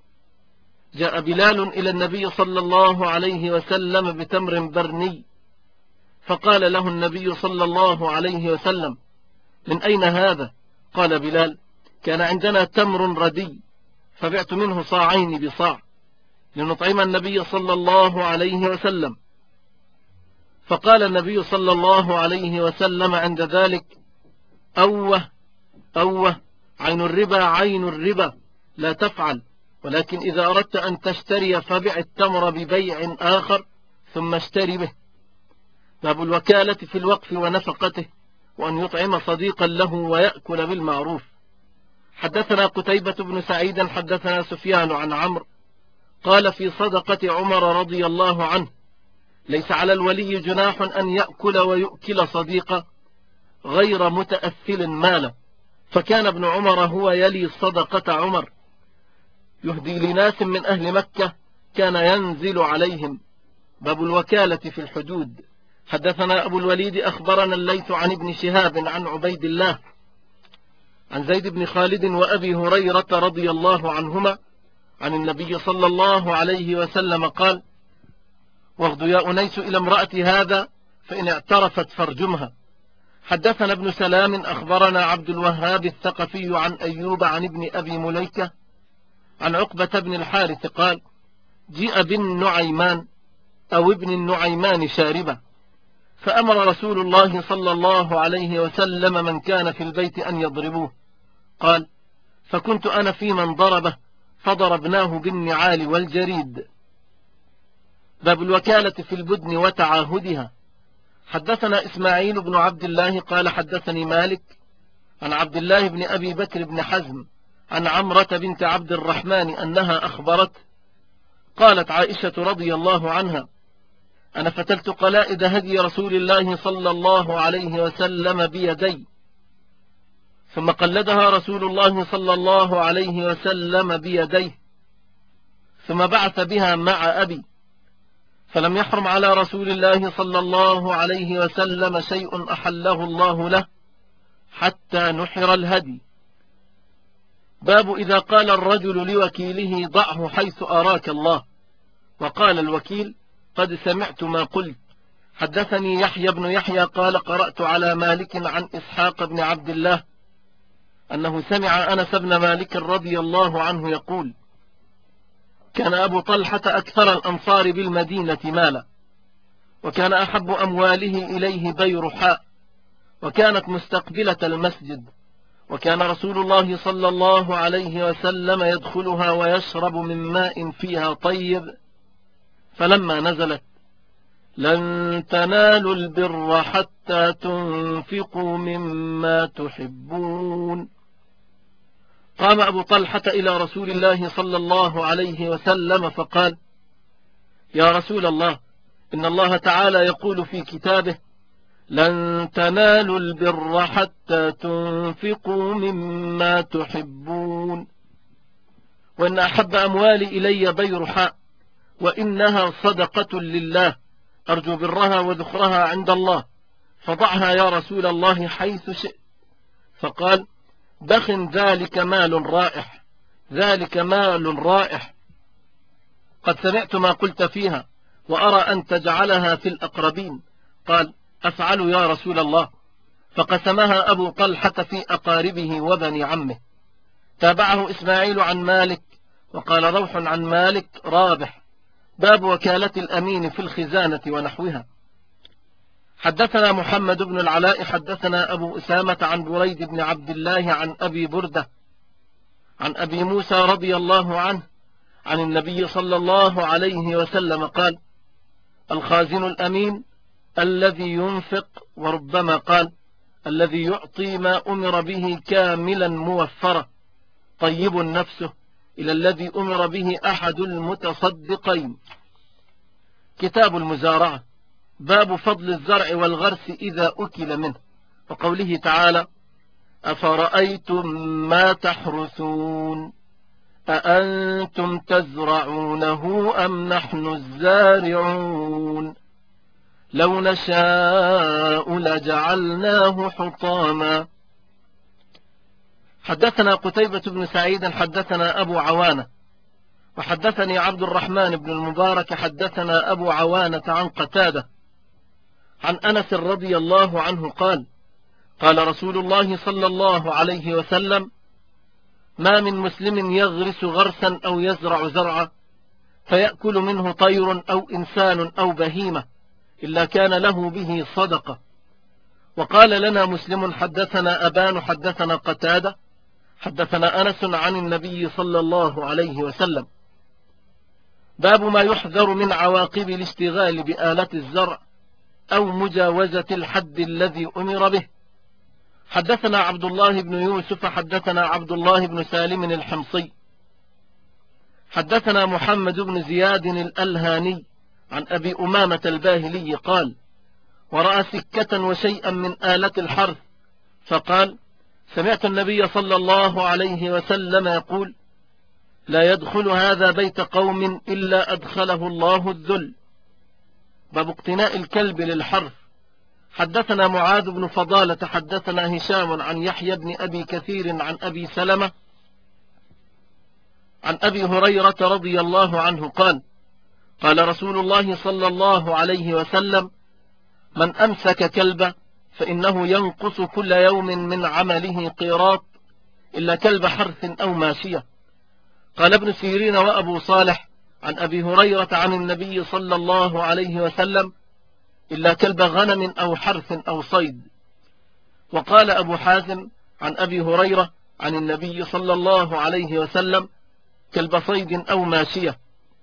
جاء بلال إلى النبي صلى الله عليه وسلم بتمر برني، فقال له النبي صلى الله عليه وسلم: من أين هذا؟ قال بلال: كان عندنا تمر ردي، فبعت منه صاعين بصاع لنطعم النبي صلى الله عليه وسلم. فقال النبي صلى الله عليه وسلم عند ذلك: أوه أوه، عين الربا عين الربا، لا تفعل، ولكن إذا أردت أن تشتري فبع التمر ببيع آخر ثم اشتري به. باب الوكالة في الوقف ونفقته، وأن يطعم صديقا له ويأكل بالمعروف. حدثنا قتيبة بن سعيد حدثنا سفيان عن عمرو قال: في صدقة عمر رضي الله عنه: ليس على الولي جناح أن يأكل ويؤكل صديقه غير متأثل ماله. فكان ابن عمر هو يلي صدقة عمر، يهدي لناس من أهل مكة كان ينزل عليهم. باب الوكالة في الحدود. حدثنا أبو الوليد أخبرنا الليث عن ابن شهاب عن عبيد الله عن زيد بن خالد وأبي هريرة رضي الله عنهما عن النبي صلى الله عليه وسلم قال: واغد يا أنيس إلى امرأة هذا فإن اعترفت فارجمها. حدثنا ابن سلام أخبرنا عبد الوهاب الثقفي عن أيوب عن ابن أبي مليكة عن عقبة بن الحارث قال: جيء بالنعيمان أو ابن النعيمان شاربة، فأمر رسول الله صلى الله عليه وسلم من كان في البيت أن يضربوه. قال: فكنت أنا في من ضربه فضربناه بالنعال والجريد. باب الوكالة في البدن وتعاهدها. حدثنا إسماعيل بن عبد الله قال حدثني مالك عن عبد الله بن أبي بكر بن حزم عن عمرة بنت عبد الرحمن أنها أخبرت قالت عائشة رضي الله عنها: أنا فتلت قلائد هدي رسول الله صلى الله عليه وسلم بيدي، ثم قلدها رسول الله صلى الله عليه وسلم بيديه، ثم بعث بها مع أبي، فلم يحرم على رسول الله صلى الله عليه وسلم شيء أحله الله له حتى نحر الهدي. باب إذا قال الرجل لوكيله ضعه حيث أراك الله، وقال الوكيل: قد سمعت ما قلت. حدثني يحيى بن يحيى قال: قرأت على مالك عن إسحاق بن عبد الله أنه سمع أنس بن مالك رضي الله عنه يقول: كان أبو طلحة أكثر الأنصار بالمدينة مالا، وكان أحب أمواله إليه بيرحاء، وكانت مستقبلة المسجد، وكان رسول الله صلى الله عليه وسلم يدخلها ويشرب من ماء فيها طيب، فلما نزلت: لن تنالوا البر حتى تنفقوا مما تحبون، قام أبو طلحة إلى رسول الله صلى الله عليه وسلم فقال: يا رسول الله، إن الله تعالى يقول في كتابه: لن تنالوا البر حتى تنفقوا مما تحبون، وإن أحب أموالي إلي بيرحاء، وإنها صدقة لله، أرجو برها وذخرها عند الله، فضعها يا رسول الله حيث شئت. فقال: بخ، ذلك مال رائح، ذلك مال رائح، قد سمعت ما قلت فيها، وأرى أن تجعلها في الأقربين. قال: أفعل يا رسول الله. فقسمها أبو طلحة في أقاربه وبني عمه. تابعه إسماعيل عن مالك، وقال روح عن مالك رابح. باب وكالة الأمين في الخزانة ونحوها. حدثنا محمد بن العلاء حدثنا أبو أسامة عن بريد بن عبد الله عن أبي بردة عن أبي موسى رضي الله عنه عن النبي صلى الله عليه وسلم قال: الخازن الأمين الذي ينفق، وربما قال: الذي يعطي ما أمر به كاملا موفرة، طيب نفسه، إلى الذي أمر به أحد المتصدقين. كتاب المزارعة. باب فضل الزرع والغرس إذا أكل منه، وقوله تعالى: أفرأيتم ما تحرثون أأنتم تزرعونه أم نحن الزارعون لو نشاء لجعلناه حطاما. حدثنا قتيبة بن سعيد حدثنا أبو عوانة وحدثني عبد الرحمن بن المبارك حدثنا أبو عوانة عن قتادة عن أنس رضي الله عنه قال: قال رسول الله صلى الله عليه وسلم: ما من مسلم يغرس غرسا أو يزرع زرعا فيأكل منه طير أو إنسان أو بهيمة إلا كان له به صدقة. وقال لنا مسلم: حدثنا أبان حدثنا قتادة حدثنا أنس عن النبي صلى الله عليه وسلم. باب ما يحذر من عواقب الاشتغال بآلة الزرع أو مجاوزة الحد الذي أمر به. حدثنا عبد الله بن يوسف حدثنا عبد الله بن سالم الحمصي حدثنا محمد بن زياد الألهاني عن أبي أمامة الباهلي قال: ورأى سكة وشيئا من آلة الحرث، فقال: سمعت النبي صلى الله عليه وسلم يقول: لا يدخل هذا بيت قوم إلا أدخله الله الذل. باب اقتناء الكلب للحرث. حدثنا معاذ بن فضالة حدثنا هشام عن يحيى بن أبي كثير عن أبي سلمة عن أبي هريرة رضي الله عنه قال: قال رسول الله صلى الله عليه وسلم: من أمسك كلبا فإنه ينقص كل يوم من عمله قيراط إلا كلب حرث أو ماشية. قال ابن سيرين وأبو صالح عن أبي هريرة عن النبي صلى الله عليه وسلم: إلا كلب غنم أو حرث أو صيد. وقال أبو حازم عن أبي هريرة عن النبي صلى الله عليه وسلم: كلب صيد أو ماشية.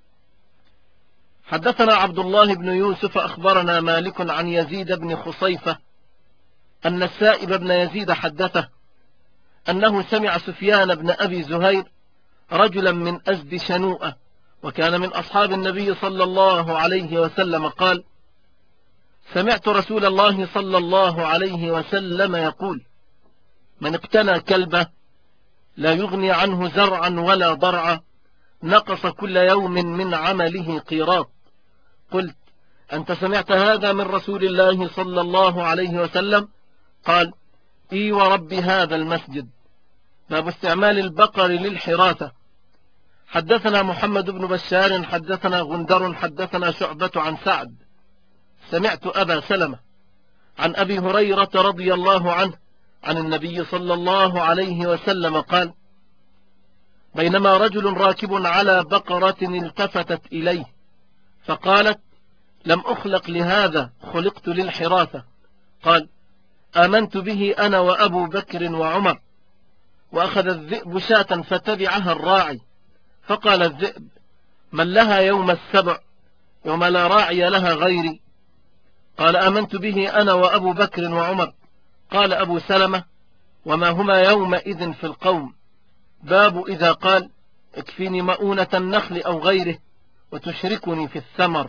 حدثنا عبد الله بن يوسف أخبرنا مالك عن يزيد بن خصيفة أن السائب بن يزيد حدثه أنه سمع سفيان بن أبي زهير رجلا من أزد شنوءة وكان من أصحاب النبي صلى الله عليه وسلم قال: سمعت رسول الله صلى الله عليه وسلم يقول: من اقتنى كلبه لا يغني عنه زرعا ولا ضرعا نقص كل يوم من عمله قيراط. قلت: أنت سمعت هذا من رسول الله صلى الله عليه وسلم؟ قال: إي ورب هذا المسجد. باب استعمال البقر للحراثة. حدثنا محمد بن بشار حدثنا غندر حدثنا شعبة عن سعد سمعت أبا سلمة عن أبي هريرة رضي الله عنه عن النبي صلى الله عليه وسلم قال: بينما رجل راكب على بقرة التفتت إليه فقالت: لم أخلق لهذا، خلقت للحراثة. قال: آمنت به أنا وأبو بكر وعمر. وأخذ الذئب شاة فتبعها الراعي فقال الذئب: من لها يوم السبع يوم لا راعي لها غيري؟ قال: آمنت به أنا وأبو بكر وعمر. قال أبو سلمة: وما هما يومئذ في القوم؟ باب إذا قال: اكفيني مؤونة النخل أو غيره وتشركني في الثمر.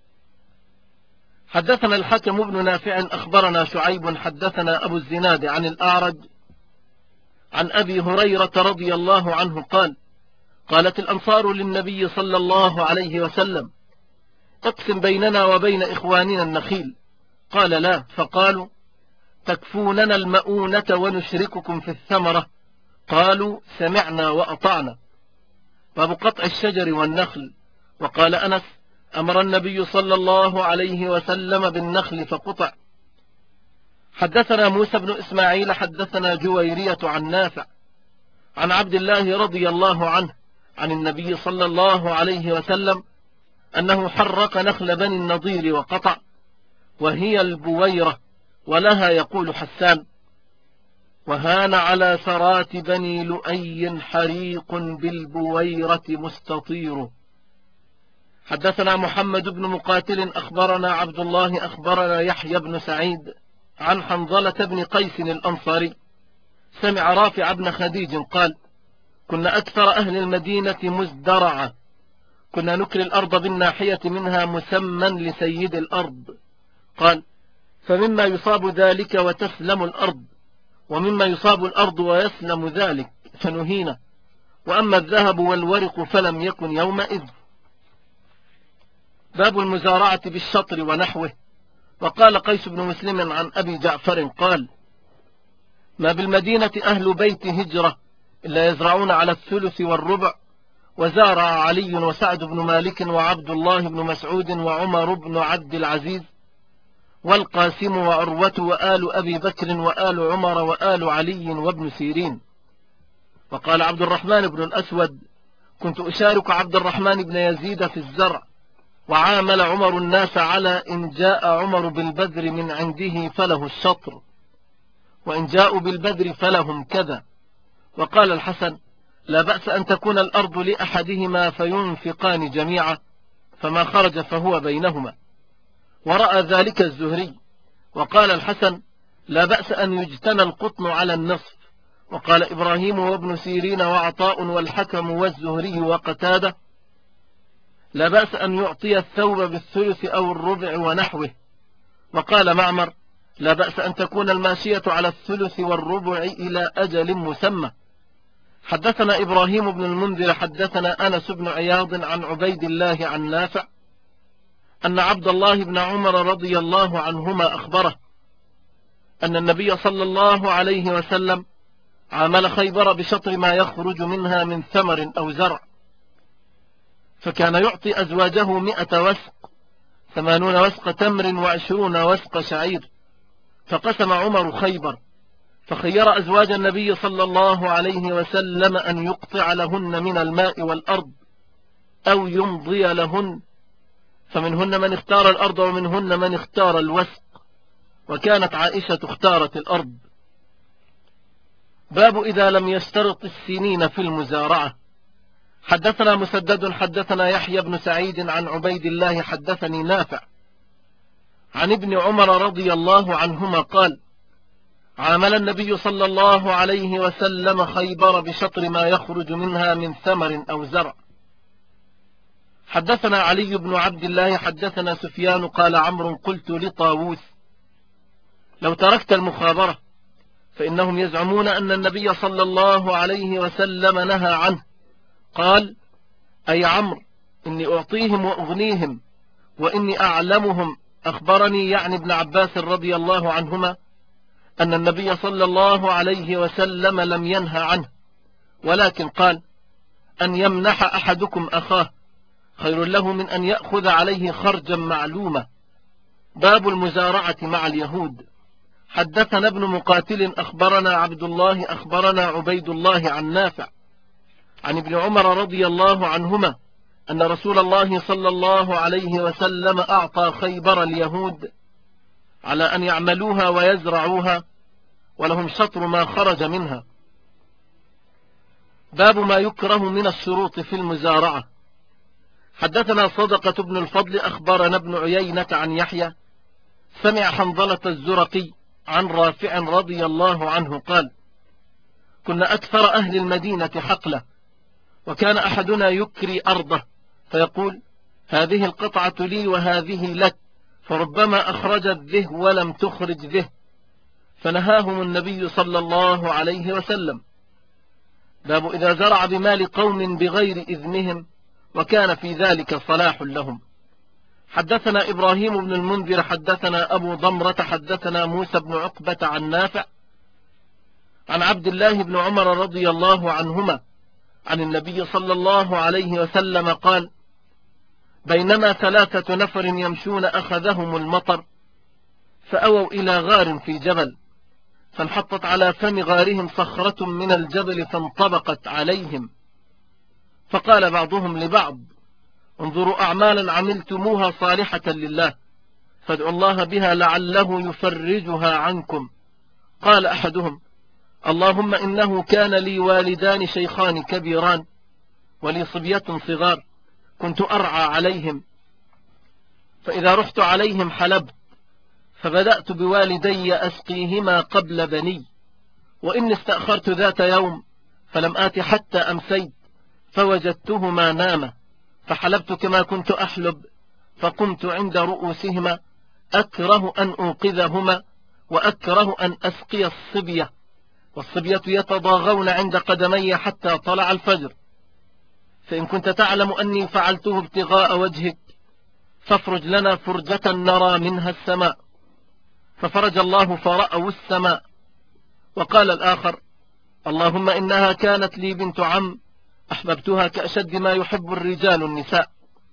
حدثنا الحكم بن نافع أخبرنا شعيب حدثنا أبو الزناد عن الأعرج عن أبي هريرة رضي الله عنه قال: قالت الأنصار للنبي صلى الله عليه وسلم: اقسم بيننا وبين إخواننا النخيل. قال: لا. فقالوا: تكفوننا المؤونة ونشرككم في الثمرة. قالوا: سمعنا وأطعنا. باب قطع الشجر والنخل. وقال أنس: أمر النبي صلى الله عليه وسلم بالنخل فقطع. حدثنا موسى بن إسماعيل حدثنا جويرية عن نافع عن عبد الله رضي الله عنه عن النبي صلى الله عليه وسلم أنه حرق نخل بني النضير وقطع، وهي البويرة ولها يقول حسان: وهان على ثرات بني لؤي حريق بالبويرة مستطير. حدثنا محمد بن مقاتل أخبرنا عبد الله أخبرنا يحيى بن سعيد عن حنظلة بن قيس الأنصاري سمع رافع بن خديج قال: كنا أكثر أهل المدينة مزدرعة، كنا نكري الأرض بالناحية منها مسمى لسيد الأرض. قال: فمما يصاب ذلك وتسلم الأرض، ومما يصاب الأرض ويسلم ذلك فنهينا، وأما الذهب والورق فلم يكن يومئذ. باب المزارعة بالشطر ونحوه. وقال قيس بن مسلم عن أبي جعفر قال: ما بالمدينة أهل بيت هجرة إلا يزرعون على الثلث والربع. وزارع علي وسعد بن مالك وعبد الله بن مسعود وعمر بن عبد العزيز والقاسم وعروة وآل أبي بكر وآل عمر وآل علي وابن سيرين. وقال عبد الرحمن بن الأسود: كنت أشارك عبد الرحمن بن يزيد في الزرع، وعامل عمر الناس على إن جاء عمر بالبذر من عنده فله الشطر، وإن جاءوا بالبذر فلهم كذا. وقال الحسن: لا بأس أن تكون الأرض لأحدهما فينفقان جميعا، فما خرج فهو بينهما. ورأى ذلك الزهري. وقال الحسن: لا بأس أن يجتنى القطن على النصف. وقال إبراهيم وابن سيرين وعطاء والحكم والزهري وقتادة: لا بأس أن يعطي الثوب بالثلث أو الربع ونحوه. وقال معمر: لا بأس أن تكون الماشية على الثلث والربع إلى أجل مسمى. حدثنا إبراهيم بن المنذر حدثنا أنس بن عياض عن عبيد الله عن نافع أن عبد الله بن عمر رضي الله عنهما أخبره أن النبي صلى الله عليه وسلم عامل خيبر بشطر ما يخرج منها من ثمر أو زرع، فكان يعطي أزواجه 100 وسق، 80 وسق تمر و20 وسق شعير. فقسم عمر خيبر، فخير أزواج النبي صلى الله عليه وسلم أن يقطع لهن من الماء والأرض أو يمضي لهن، فمنهن من اختار الأرض ومنهن من اختار الوسق، وكانت عائشة اختارت الأرض. باب إذا لم يشترط السنين في المزارعة. حدثنا مسدد حدثنا يحيى بن سعيد عن عبيد الله حدثني نافع عن ابن عمر رضي الله عنهما قال: عامل النبي صلى الله عليه وسلم خيبر بشطر ما يخرج منها من ثمر أو زرع. حدثنا علي بن عبد الله حدثنا سفيان قال عمرو: قلت لطاووس: لو تركت المخابرة، فإنهم يزعمون أن النبي صلى الله عليه وسلم نهى عنه. قال: أي عمرو، إني أعطيهم وأغنيهم، وإني أعلمهم. أخبرني يعني ابن عباس رضي الله عنهما أن النبي صلى الله عليه وسلم لم ينهى عنه، ولكن قال: أن يمنح أحدكم أخاه خير له من أن يأخذ عليه خرجا معلومة. باب المزارعة مع اليهود. حدثنا ابن مقاتل أخبرنا عبد الله أخبرنا عبيد الله عن نافع عن ابن عمر رضي الله عنهما أن رسول الله صلى الله عليه وسلم أعطى خيبر اليهود على أن يعملوها ويزرعوها، ولهم شطر ما خرج منها. باب ما يكره من الشروط في المزارعة. حدثنا صدقة بن الفضل أخبرنا ابن عيينة عن يحيى سمع حنظلة الزرقي عن رافع رضي الله عنه قال: كنا أكثر أهل المدينة حقلة، وكان أحدنا يكري أرضه فيقول: هذه القطعة لي وهذه لك، فربما أخرجت ذه ولم تخرج ذه، فنهاهم النبي صلى الله عليه وسلم. باب إذا زرع بمال قوم بغير إذنهم وكان في ذلك صلاح لهم. حدثنا إبراهيم بن المنذر حدثنا أبو ضمرة حدثنا موسى بن عقبة عن نافع عن عبد الله بن عمر رضي الله عنهما عن النبي صلى الله عليه وسلم قال: بينما 3 نفر يمشون أخذهم المطر، فأووا إلى غار في جبل، فانحطت على فم غارهم صخرة من الجبل فانطبقت عليهم، فقال بعضهم لبعض: انظروا أعمالا عملتموها صالحة لله، فادعوا الله بها لعله يفرجها عنكم. قال أحدهم: اللهم إنه كان لي والدان شيخان كبيران ولي صبية صغار، كنت أرعى عليهم، فإذا رحت عليهم حلبت، فبدأت بوالدي أسقيهما قبل بني، وإني استأخرت ذات يوم فلم آت حتى أمسيت، فوجدتهما ناما، فحلبت كما كنت أحلب، فقمت عند رؤوسهما أكره أن أوقظهما وأكره أن أسقي الصبية، والصبية يتضاغون عند قدمي حتى طلع الفجر، فإن كنت تعلم أني فعلته ابتغاء وجهك فافرج لنا فرجة نرى منها السماء، ففرج الله فرأوا السماء. وقال الآخر: اللهم إنها كانت لي بنت عم أحببتها كأشد ما يحب الرجال النساء،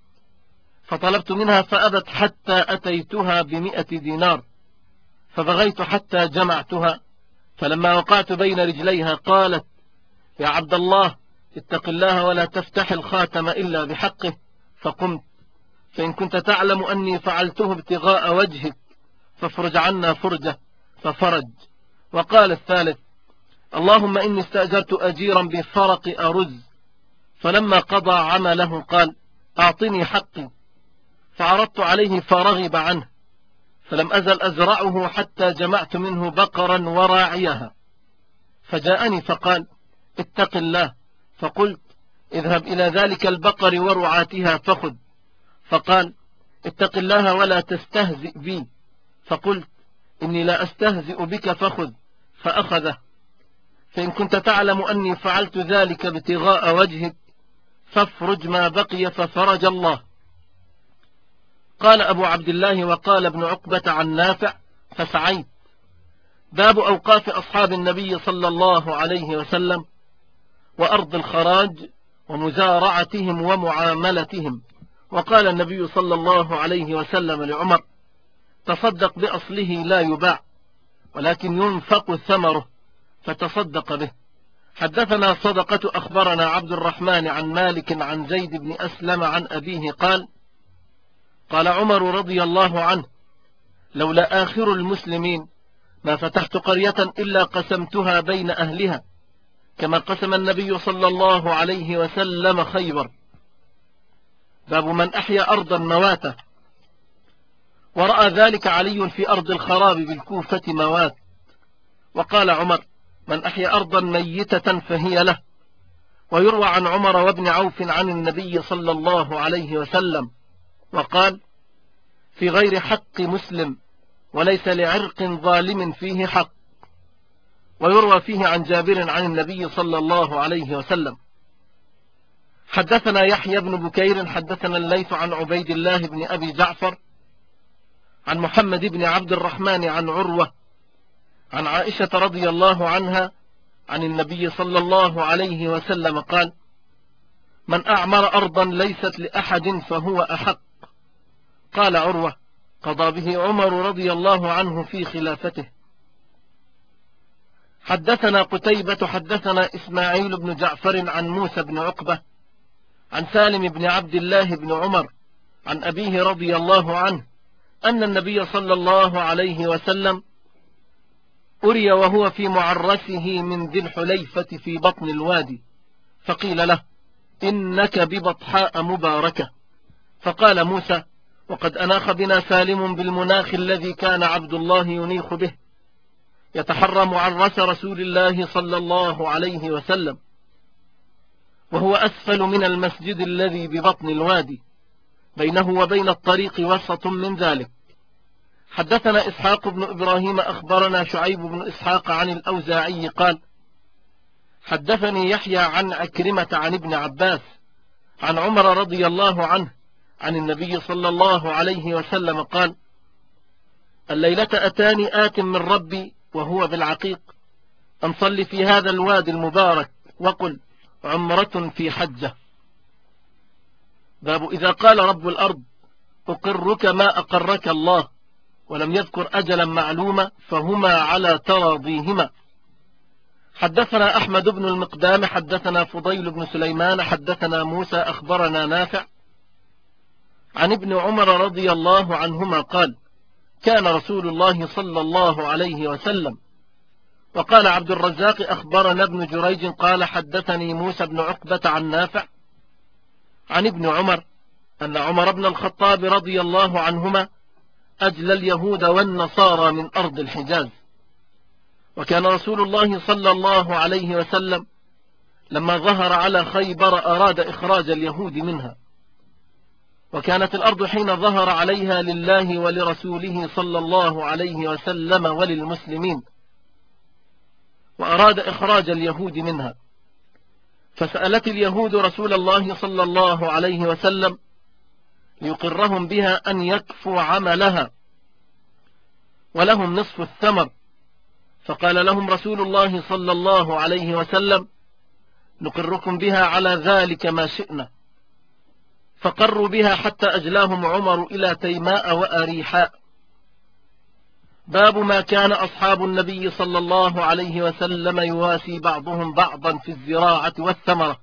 فطلبت منها فأبت حتى أتيتها ب100 دينار، فبغيت حتى جمعتها، فلما وقعت بين رجليها قالت: يا عبد الله اتق الله ولا تفتح الخاتم إلا بحقه، فقمت، فإن كنت تعلم أني فعلته ابتغاء وجهك فافرج عنا فرجة، ففرج. وقال الثالث: اللهم إني استأجرت أجيرا بفرق أرز، فلما قضى عمله قال: أعطني حقي، فعرضت عليه فرغب عنه، فلم أزل أزرعه حتى جمعت منه بقرا وراعيها، فجاءني فقال: اتق الله، فقلت: اذهب إلى ذلك البقر ورعاتها فخذ، فقال: اتق الله ولا تستهزئ بي، فقلت: إني لا أستهزئ بك، فخذ، فأخذه. فإن كنت تعلم أني فعلت ذلك ابتغاء وجهك فافرج ما بقي، ففرج الله. قال أبو عبد الله وقال ابن عقبة عن نافع فسعيت. باب أوقاف أصحاب النبي صلى الله عليه وسلم وأرض الخراج ومزارعتهم ومعاملتهم. وقال النبي صلى الله عليه وسلم لعمر: تصدق بأصله لا يباع ولكن ينفق ثمره فتصدق به. حدثنا صدقة أخبرنا عبد الرحمن عن مالك عن زيد بن أسلم عن أبيه قال: قال عمر رضي الله عنه: لولا آخر المسلمين ما فتحت قرية إلا قسمتها بين أهلها كما قسم النبي صلى الله عليه وسلم خيبر. باب من أحيا أرضا مواته. ورأى ذلك علي في أرض الخراب بالكوفة موات. وقال عمر: من أحيا أرضا ميتة فهي له. ويروى عن عمر وابن عوف عن النبي صلى الله عليه وسلم وقال: في غير حق مسلم وليس لعرق ظالم فيه حق. ويروى فيه عن جابر عن النبي صلى الله عليه وسلم. حدثنا يحيى بن بكير حدثنا الليث عن عبيد الله بن أبي جعفر عن محمد بن عبد الرحمن عن عروة عن عائشة رضي الله عنها عن النبي صلى الله عليه وسلم قال: من أعمر أرضا ليست لأحد فهو أحق. قال عروة: قضى به عمر رضي الله عنه في خلافته. حدثنا قتيبة حدثنا إسماعيل بن جعفر عن موسى بن عقبة عن سالم بن عبد الله بن عمر عن أبيه رضي الله عنه أن النبي صلى الله عليه وسلم أري وهو في معرسه من ذي الحليفة في بطن الوادي، فقيل له: إنك ببطحاء مباركة. فقال موسى: وقد أناخ بنا سالم بالمناخ الذي كان عبد الله ينيخ به، يتحرى معرس رسول الله صلى الله عليه وسلم، وهو أسفل من المسجد الذي ببطن الوادي، بينه وبين الطريق وسط من ذلك. حدثنا إسحاق بن إبراهيم أخبرنا شعيب بن إسحاق عن الأوزاعي قال: حدثني يحيى عن عكرمة عن ابن عباس عن عمر رضي الله عنه عن النبي صلى الله عليه وسلم قال: الليلة أتاني آت من ربي وهو بالعقيق أن صل في هذا الوادي المبارك وقل: عمرة في حجة. باب إذا قال رب الأرض: أقرك ما أقرك الله، ولم يذكر أجلا معلوما فهما على تراضيهما. حدثنا أحمد بن المقدام حدثنا فضيل بن سليمان حدثنا موسى أخبرنا نافع عن ابن عمر رضي الله عنهما قال: كان رسول الله صلى الله عليه وسلم. وقال عبد الرزاق أخبرنا ابن جريج قال: حدثني موسى بن عقبة عن نافع عن ابن عمر أن عمر بن الخطاب رضي الله عنهما أجلى اليهود والنصارى من أرض الحجاز. وكان رسول الله صلى الله عليه وسلم لما ظهر على خيبر أراد إخراج اليهود منها، وكانت الأرض حين ظهر عليها لله ولرسوله صلى الله عليه وسلم وللمسلمين، وأراد إخراج اليهود منها، فسألت اليهود رسول الله صلى الله عليه وسلم ليقرهم بها أن يكفوا عملها ولهم نصف الثمر، فقال لهم رسول الله صلى الله عليه وسلم: نقركم بها على ذلك ما شئنا. فقروا بها حتى أجلاهم عمر إلى تيماء وأريحاء. باب ما كان أصحاب النبي صلى الله عليه وسلم يواسي بعضهم بعضا في الزراعة والثمرة.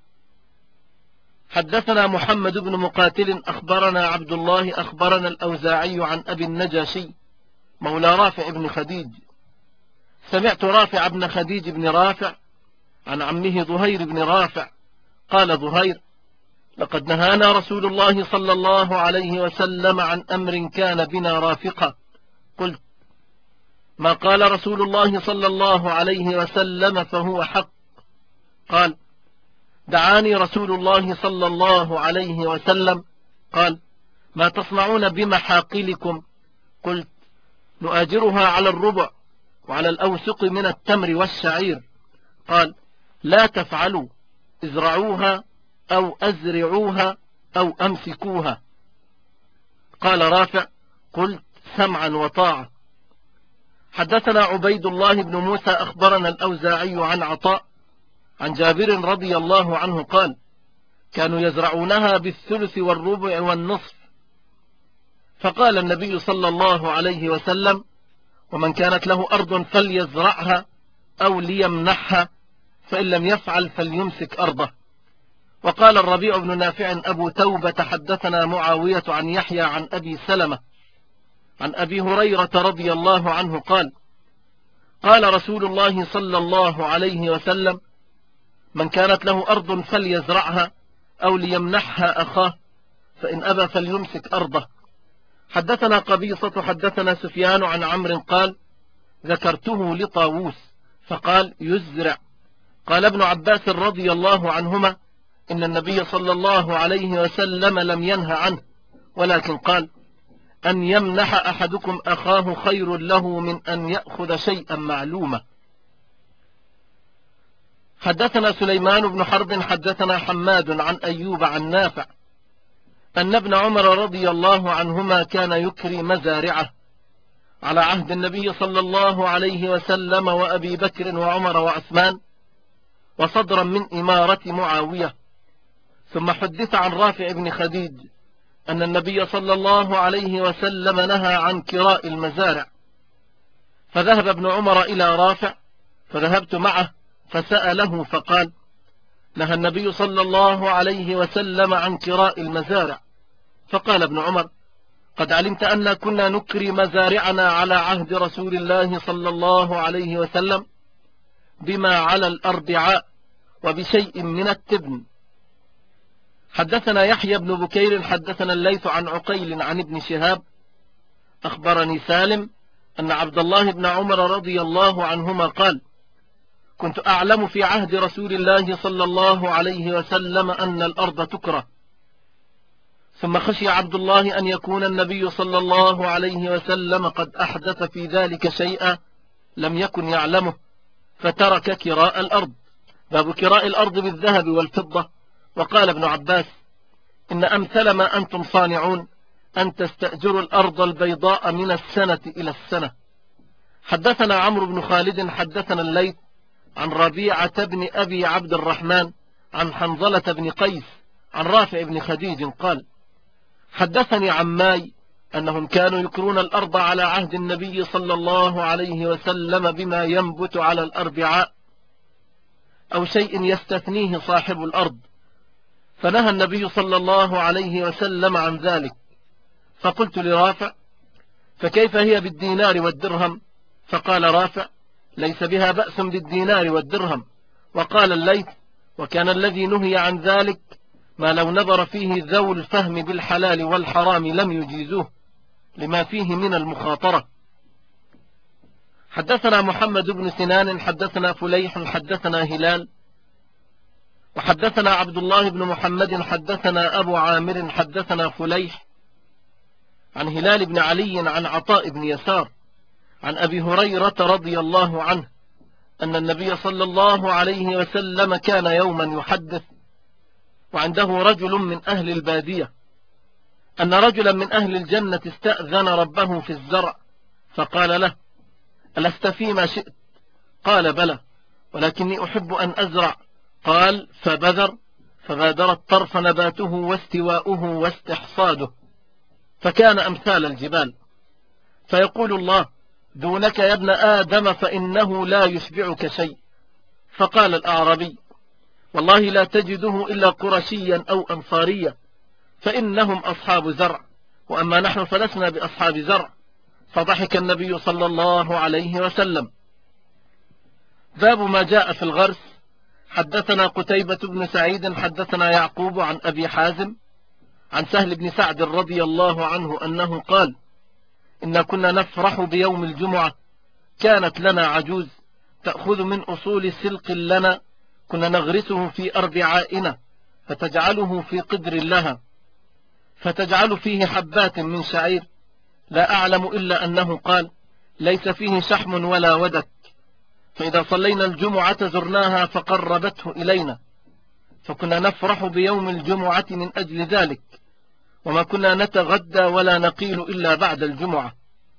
حدثنا محمد بن مقاتل أخبرنا عبد الله أخبرنا الأوزاعي عن أبي النجاشي مولى رافع بن خديج سمعت رافع بن خديج بن رافع عن عمه ظهير بن رافع قال ظهير: لقد نهانا رسول الله صلى الله عليه وسلم عن أمر كان بنا رافقا. قلت: ما قال رسول الله صلى الله عليه وسلم فهو حق. قال: دعاني رسول الله صلى الله عليه وسلم قال: ما تصنعون بمحاقلكم؟ قلت: نؤاجرها على الربع وعلى الأوسق من التمر والشعير. قال: لا تفعلوا، ازرعوها أو أزرعوها أو أمسكوها. قال رافع: قلت: سمعا وطاعة. حدثنا عبيد الله بن موسى أخبرنا الأوزاعي عن عطاء عن جابر رضي الله عنه قال: كانوا يزرعونها بالثلث والربع والنصف، فقال النبي صلى الله عليه وسلم: ومن كانت له أرض فليزرعها أو ليمنحها، فإن لم يفعل فليمسك أرضه. وقال الربيع بن نافع أبو توبة: حدثنا معاوية عن يحيى عن أبي سلمة عن أبي هريرة رضي الله عنه قال: قال رسول الله صلى الله عليه وسلم: من كانت له أرض فليزرعها أو ليمنحها أخاه، فإن أبى فليمسك أرضه. حدثنا قبيصة حدثنا سفيان عن عمرو قال: ذكرته لطاووس فقال: يزرع. قال ابن عباس رضي الله عنهما: إن النبي صلى الله عليه وسلم لم ينه عنه، ولكن قال: أن يمنح أحدكم أخاه خير له من أن يأخذ شيئا معلوما. حدثنا سليمان بن حرب حدثنا حماد عن أيوب عن نافع أن ابن عمر رضي الله عنهما كان يكري مزارعه على عهد النبي صلى الله عليه وسلم وأبي بكر وعمر وعثمان، وصدرا من إمارة معاوية. ثم حدث عن رافع بن خديج أن النبي صلى الله عليه وسلم نهى عن كراء المزارع، فذهب ابن عمر إلى رافع فذهبت معه فسأله فقال: نهى النبي صلى الله عليه وسلم عن كراء المزارع. فقال ابن عمر: قد علمت أن كنا نكري مزارعنا على عهد رسول الله صلى الله عليه وسلم بما على الأربعاء وبشيء من التبن. حدثنا يحيى بن بكير حدثنا الليث عن عقيل عن ابن شهاب أخبرني سالم أن عبد الله بن عمر رضي الله عنهما قال: كنت أعلم في عهد رسول الله صلى الله عليه وسلم أن الأرض تكره، ثم خشي عبد الله أن يكون النبي صلى الله عليه وسلم قد أحدث في ذلك شيئا لم يكن يعلمه، فترك كراء الأرض. باب كراء الأرض بالذهب والفضة. وقال ابن عباس: إن أمثل ما أنتم صانعون أن تستأجروا الأرض البيضاء من السنة إلى السنة. حدثنا عمرو بن خالد حدثنا الليث عن ربيعة بن أبي عبد الرحمن عن حنظلة بن قيس عن رافع بن خديج قال: حدثني عماي أنهم كانوا يكرون الأرض على عهد النبي صلى الله عليه وسلم بما ينبت على الأربعاء أو شيء يستثنيه صاحب الأرض، فنهى النبي صلى الله عليه وسلم عن ذلك. فقلت لرافع: فكيف هي بالدينار والدرهم؟ فقال رافع: ليس بها بأس بالدينار والدرهم. وقال الليث: وكان الذي نهي عن ذلك ما لو نظر فيه ذو الفهم بالحلال والحرام لم يجيزوه لما فيه من المخاطرة. حدثنا محمد بن سنان حدثنا فليح حدثنا هلال وحدثنا عبد الله بن محمد حدثنا أبو عامر حدثنا فليح عن هلال بن علي عن عطاء بن يسار عن أبي هريرة رضي الله عنه أن النبي صلى الله عليه وسلم كان يوما يحدث وعنده رجل من أهل البادية أن رجلا من أهل الجنة استأذن ربه في الزرع، فقال له: ألست فيما شئت؟ قال: بلى، ولكني أحب أن أزرع. قال: فبذر، فبادرت طرف نباته واستواؤه واستحصاده، فكان أمثال الجبال. فيقول الله: دونك يا ابن آدم فإنه لا يشبعك شيء. فقال الأعرابي: والله لا تجده إلا قرشيا أو أنصاريا، فإنهم أصحاب زرع، وأما نحن فلسنا بأصحاب زرع. فضحك النبي صلى الله عليه وسلم. باب ما جاء في الغرس. حدثنا قتيبة بن سعيد حدثنا يعقوب عن أبي حازم عن سهل بن سعد رضي الله عنه أنه قال: إن كنا نفرح بيوم الجمعة، كانت لنا عجوز تأخذ من أصول سلق لنا، كنا نغرسه في أربعائنا فتجعله في قدر لها، فتجعل فيه حبات من شعير، لا أعلم إلا أنه قال: ليس فيه شحم ولا ودك. فإذا صلينا الجمعة زرناها فقربته إلينا، فكنا نفرح بيوم الجمعة من أجل ذلك. وما كنا نتغدى ولا نقيل إلا بعد الجمعة.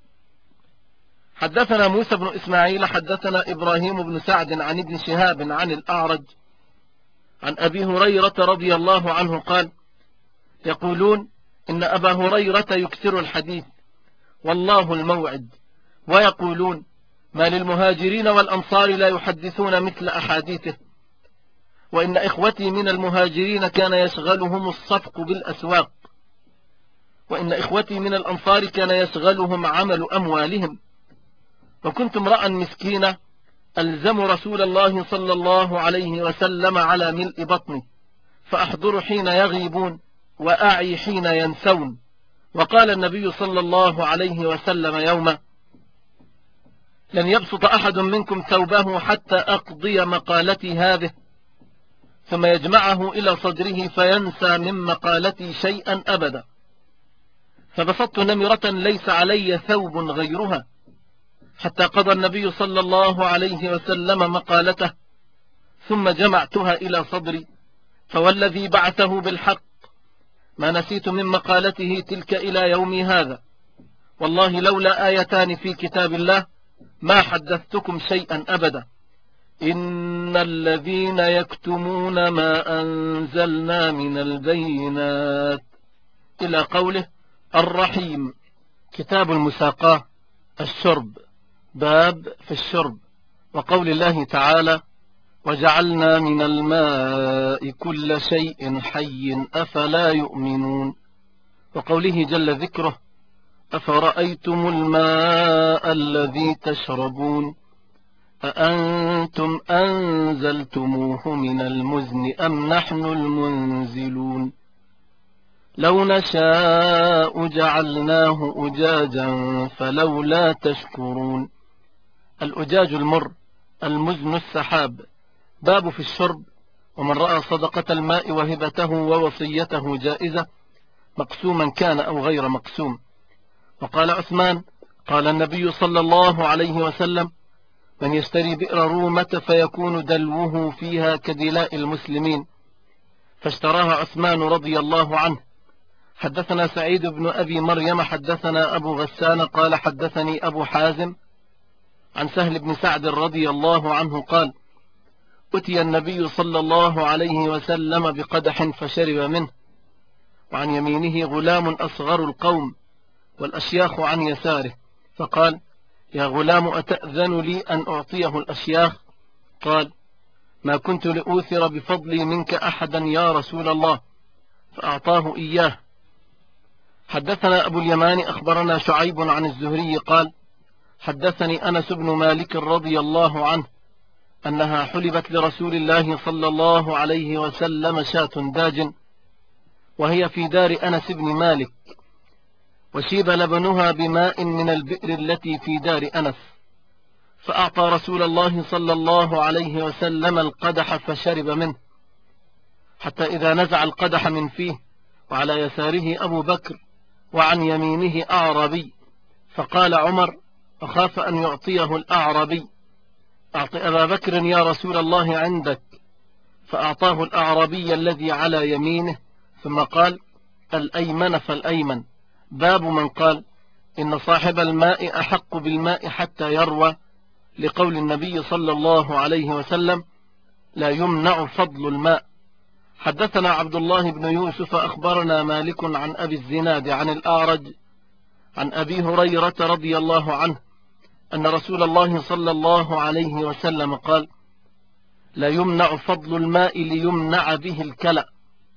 حدثنا موسى بن إسماعيل حدثنا إبراهيم بن سعد عن ابن شهاب عن الأعرج عن أبي هريرة رضي الله عنه قال: يقولون إن أبا هريرة يكثر الحديث والله الموعد، ويقولون ما للمهاجرين والأنصار لا يحدثون مثل أحاديثه، وإن إخوتي من المهاجرين كان يشغلهم الصفق بالأسواق، وإن إخوتي من الأنصار كان يشغلهم عمل أموالهم، وكنت امرأ مسكينة ألزم رسول الله صلى الله عليه وسلم على ملء بطني، فأحضر حين يغيبون وأعي حين ينسون. وقال النبي صلى الله عليه وسلم يوما: لن يبسط أحد منكم ثوبه حتى أقضي مقالتي هذه، ثم يجمعه إلى صدره فينسى من مقالتي شيئا أبدا. فبسطت نمرة ليس علي ثوب غيرها، حتى قضى النبي صلى الله عليه وسلم مقالته، ثم جمعتها إلى صدري، فوالذي بعثه بالحق ما نسيت من مقالته تلك إلى يومي هذا، والله لولا آيتان في كتاب الله ما حدثتكم شيئا أبدا: إن الذين يكتمون ما أنزلنا من البينات، إلى قوله الرحيم. كتاب المساقاة، الشرب، باب في الشرب. وقول الله تعالى: وجعلنا من الماء كل شيء حي أفلا يؤمنون. وقوله جل ذكره: أفرأيتم الماء الذي تشربون أأنتم أنزلتموه من المزن أم نحن المنزلون لو نشاء جعلناه أجاجا فلولا تشكرون. الأجاج المر، المزن السحاب. باب في الشرب. ومن رأى صدقة الماء وهبته ووصيته جائزة، مقسوما كان أو غير مقسوم. وقال عثمان: قال النبي صلى الله عليه وسلم: من يشتري بئر رومة فيكون دلوه فيها كدلاء المسلمين، فاشتراها عثمان رضي الله عنه. حدثنا سعيد بن أبي مريم حدثنا أبو غسان قال حدثني أبو حازم عن سهل بن سعد رضي الله عنه قال: أتي النبي صلى الله عليه وسلم بقدح فشرب منه، وعن يمينه غلام أصغر القوم والأشياخ عن يساره، فقال: يا غلام أتأذن لي أن أعطيه الأشياخ؟ قال: ما كنت لأوثر بفضلي منك أحدا يا رسول الله، فأعطاه إياه. حدثنا أبو اليمان أخبرنا شعيب عن الزهري قال: حدثني أنس بن مالك رضي الله عنه أنها حلبت لرسول الله صلى الله عليه وسلم شاة داج، وهي في دار أنس بن مالك، وشيب لبنها بماء من البئر التي في دار أنس، فأعطى رسول الله صلى الله عليه وسلم القدح فشرب منه، حتى إذا نزع القدح من فيه وعلى يساره أبو بكر وعن يمينه أعرابي، فقال عمر: أخاف أن يعطيه الأعرابي، أعط أبا بكر يا رسول الله عندك. فأعطاه الأعرابي الذي على يمينه، ثم قال: الأيمن فالأيمن. باب من قال إن صاحب الماء أحق بالماء حتى يروى، لقول النبي صلى الله عليه وسلم: لا يمنع فضل الماء. حدثنا عبد الله بن يوسف أخبرنا مالك عن أبي الزناد عن الأعرج عن أبي هريرة رضي الله عنه أن رسول الله صلى الله عليه وسلم قال: لا يمنع فضل الماء ليمنع به الكلأ.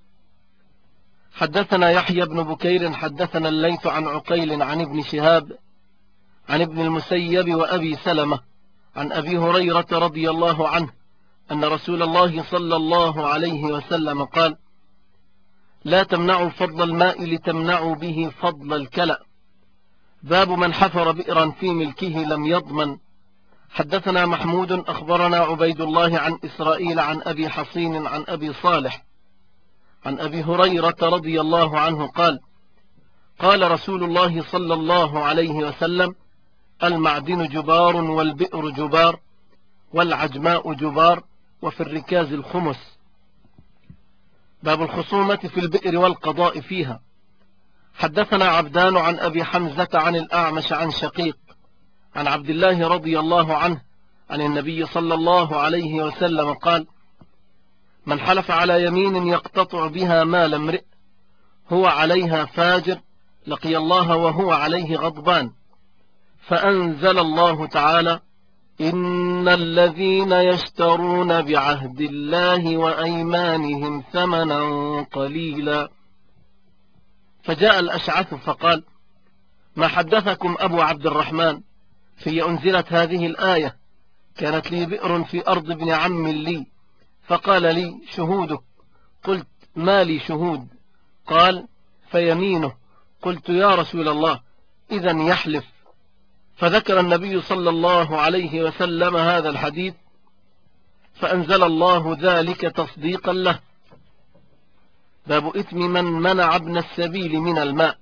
حدثنا يحيى بن بكير حدثنا الليث عن عقيل عن ابن شهاب عن ابن المسيب وأبي سلمة عن أبي هريرة رضي الله عنه أن رسول الله صلى الله عليه وسلم قال: لا تمنعوا فضل الماء لتمنعوا به فضل الكلأ. باب من حفر بئرا في ملكه لم يضمن. حدثنا محمود أخبرنا عبيد الله عن إسرائيل عن أبي حصين عن أبي صالح عن أبي هريرة رضي الله عنه قال: قال رسول الله صلى الله عليه وسلم: المعدن جبار والبئر جبار والعجماء جبار وفي الركاز الخمس. باب الخصومة في البئر والقضاء فيها. حدثنا عبدان عن أبي حمزة عن الأعمش عن شقيق عن عبد الله رضي الله عنه عن النبي صلى الله عليه وسلم قال: من حلف على يمين يقتطع بها مال امرئ هو عليها فاجر لقي الله وهو عليه غضبان. فأنزل الله تعالى: إن الذين يشترون بعهد الله وأيمانهم ثمنا قليلا. فجاء الأشعث فقال: ما حدثكم أبو عبد الرحمن في أنزلت هذه الآية؟ كانت لي بئر في أرض ابن عم لي، فقال لي: شهوده. قلت: ما لي شهود؟ قال: فيمينه. قلت: يا رسول الله، إذن يحلف. فذكر النبي صلى الله عليه وسلم هذا الحديث، فأنزل الله ذلك تصديقا له. باب إثم من منع ابن السبيل من الماء.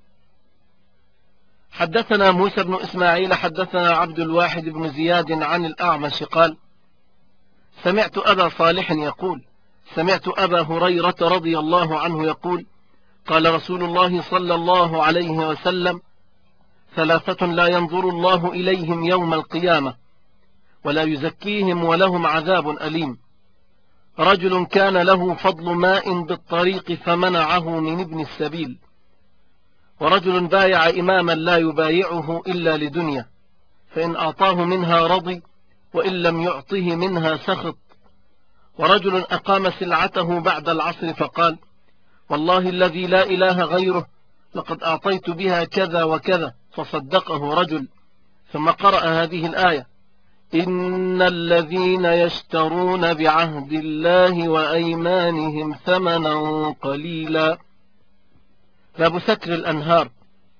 حدثنا موسى بن إسماعيل حدثنا عبد الواحد بن زياد عن الأعمش قال: سمعت أبا صالح يقول: سمعت أبا هريرة رضي الله عنه يقول: قال رسول الله صلى الله عليه وسلم: ثلاثة لا ينظر الله إليهم يوم القيامة ولا يزكيهم ولهم عذاب أليم: رجل كان له فضل ماء بالطريق فمنعه من ابن السبيل، ورجل بايع إماما لا يبايعه إلا لدنيا، فإن أعطاه منها رضي وإن لم يعطه منها سخط، ورجل أقام سلعته بعد العصر فقال: والله الذي لا إله غيره لقد أعطيت بها كذا وكذا، فصدقه رجل، ثم قرأ هذه الآية: إن الذين يشترون بعهد الله وأيمانهم ثمنا قليلا. باب سكر الأنهار.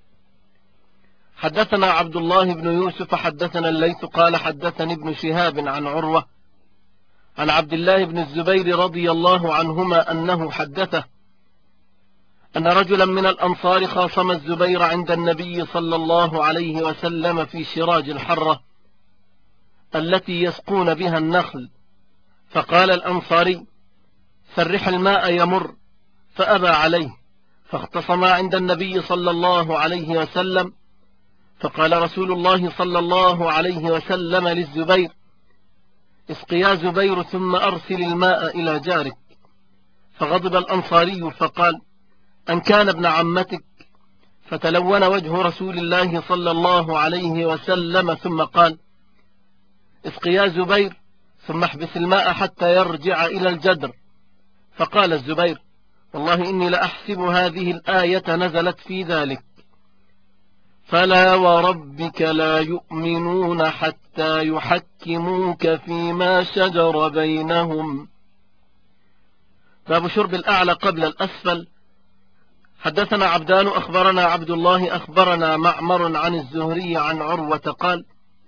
حدثنا عبد الله بن يوسف حدثنا الليث قال: حدثني ابن شهاب عن عروة عن عبد الله بن الزبير رضي الله عنهما أنه حدثه أن رجلا من الأنصار خاصم الزبير عند النبي صلى الله عليه وسلم في شراج الحرة التي يسقون بها النخل، فقال الأنصاري: سرح الماء يمر، فأبى عليه، فاختصما عند النبي صلى الله عليه وسلم، فقال رسول الله صلى الله عليه وسلم للزبير: اسق يا زبير ثم أرسل الماء إلى جارك. فغضب الأنصاري فقال: أن كان ابن عمتك. فتلون وجه رسول الله صلى الله عليه وسلم ثم قال: اسق يا زبير ثم احبس الماء حتى يرجع إلى الجدر. فقال الزبير: والله إني لأحسب هذه الآية نزلت في ذلك: فلا وربك لا يؤمنون حتى يحكموك فيما شجر بينهم. باب شرب الأعلى قبل الأسفل. حدثنا عبدان أخبرنا عبد الله أخبرنا معمر عن الزهري عن عروة قال: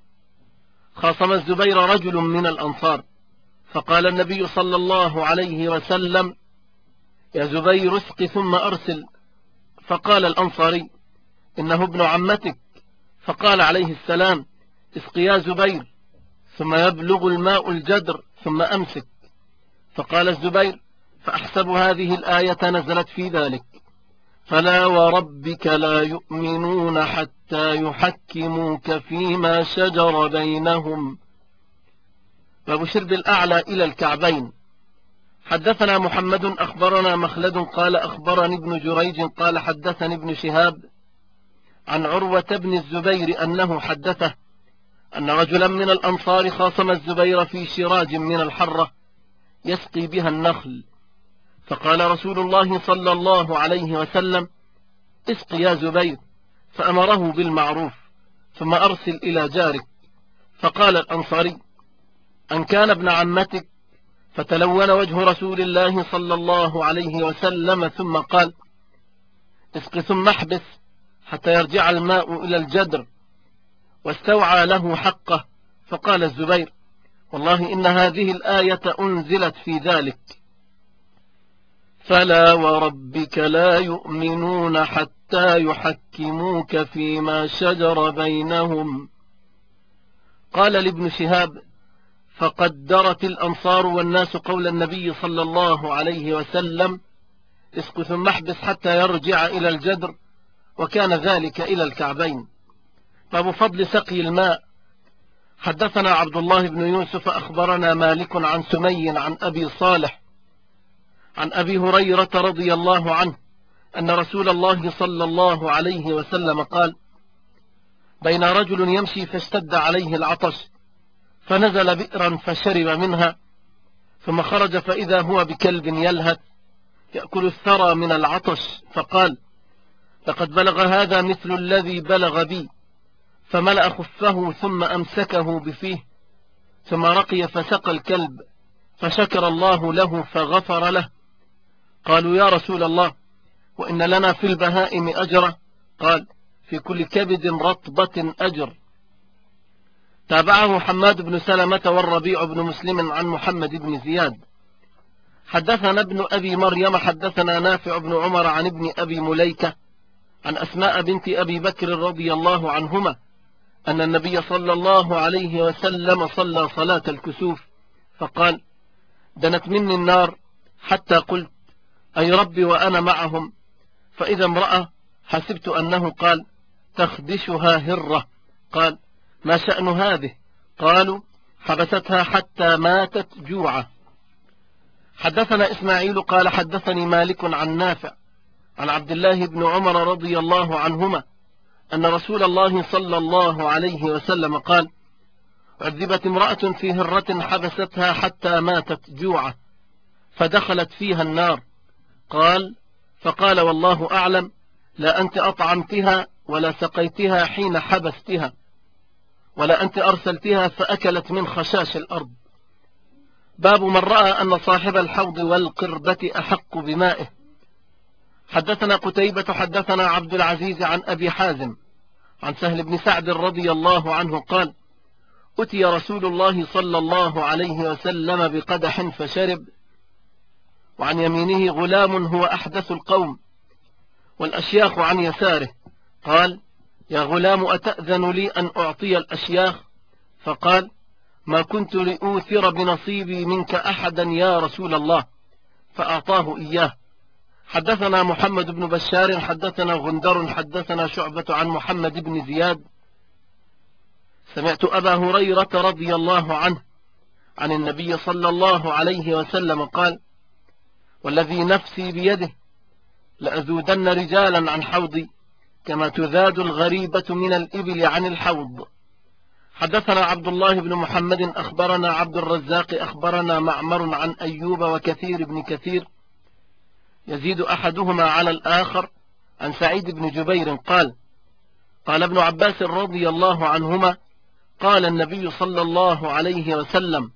خاصم الزبير رجل من الأنصار، فقال النبي صلى الله عليه وسلم: يا زبير اسق ثم أرسل. فقال الأنصاري: إنه ابن عمتك. فقال عليه السلام: اسق يا زبير ثم يبلغ الماء الجدر ثم أمسك. فقال الزبير: فأحسب هذه الآية نزلت في ذلك: فلا وربك لا يؤمنون حتى يحكموك فيما شجر بينهم. باب شرب الأعلى إلى الكعبين. حدثنا محمد أخبرنا مخلد قال: أخبرني ابن جريج قال: حدثني ابن شهاب عن عروة بن الزبير أنه حدثه أن رجلا من الأنصار خاصم الزبير في شراج من الحرة يسقي بها النخل، فقال رسول الله صلى الله عليه وسلم: اسق يا زبير، فأمره بالمعروف، ثم أرسل إلى جارك. فقال الأنصاري: أن كان ابن عمتك. فتلون وجه رسول الله صلى الله عليه وسلم ثم قال: اسق ثم احبس حتى يرجع الماء إلى الجدر، واستوعى له حقه. فقال الزبير: والله إن هذه الآية أنزلت في ذلك: فلا وربك لا يؤمنون حتى يحكموك فيما شجر بينهم. قال لابن شهاب: فقدرت الأنصار والناس قول النبي صلى الله عليه وسلم: اسق ثم احبس حتى يرجع إلى الجدر، وكان ذلك إلى الكعبين. باب فضل سقي الماء. حدثنا عبد الله بن يوسف أخبرنا مالك عن سمي عن أبي صالح عن أبي هريرة رضي الله عنه أن رسول الله صلى الله عليه وسلم قال: بين رجل يمشي فاشتد عليه العطش فنزل بئرا فشرب منها، ثم خرج فإذا هو بكلب يلهث يأكل الثرى من العطش، فقال: لقد بلغ هذا مثل الذي بلغ بي، فملأ خفه ثم أمسكه بفيه، ثم رقي فسقى الكلب، فشكر الله له فغفر له. قالوا: يا رسول الله، وإن لنا في البهائم أجرا؟ قال: في كل كبد رطبة أجر. تابعه حماد بن سلمة والربيع بن مسلم عن محمد بن زياد. حدثنا ابن أبي مريم حدثنا نافع بن عمر عن ابن أبي مليكة عن أسماء بنت أبي بكر رضي الله عنهما أن النبي صلى الله عليه وسلم صلى صلاة الكسوف فقال: دنت مني النار حتى قلت: أي ربي وأنا معهم، فإذا امرأة حسبت أنه قال: تخدشها هرة. قال: ما شأن هذه؟ قالوا: حبستها حتى ماتت جوعا. حدثنا إسماعيل قال: حدثني مالك عن نافع عن عبد الله بن عمر رضي الله عنهما أن رسول الله صلى الله عليه وسلم قال: عذبت امرأة في هرة حبستها حتى ماتت جوعا فدخلت فيها النار. قال: فقال: والله أعلم، لا أنت أطعمتها ولا سقيتها حين حبستها، ولا أنت أرسلتها فأكلت من خشاش الأرض. باب من رأى أن صاحب الحوض والقربة أحق بمائه. حدثنا قتيبة حدثنا عبد العزيز عن أبي حازم عن سهل بن سعد رضي الله عنه قال: أتي رسول الله صلى الله عليه وسلم بقدح فشرب، وعن يمينه غلام هو أحدث القوم والأشياخ عن يساره. قال: يا غلام، أتأذن لي أن أعطي الأشياخ؟ فقال: ما كنت لأوثر بنصيبي منك أحدا يا رسول الله، فأعطاه إياه. حدثنا محمد بن بشار حدثنا غندر حدثنا شعبة عن محمد بن زياد سمعت أبا هريرة رضي الله عنه عن النبي صلى الله عليه وسلم قال: والذي نفسي بيده لأذودن رجالا عن حوضي كما تذاد الغريبة من الإبل عن الحوض. حدثنا عبد الله بن محمد أخبرنا عبد الرزاق أخبرنا معمر عن أيوب وكثير بن كثير يزيد أحدهما على الآخر عن سعيد بن جبير قال: قال ابن عباس رضي الله عنهما: قال النبي صلى الله عليه وسلم: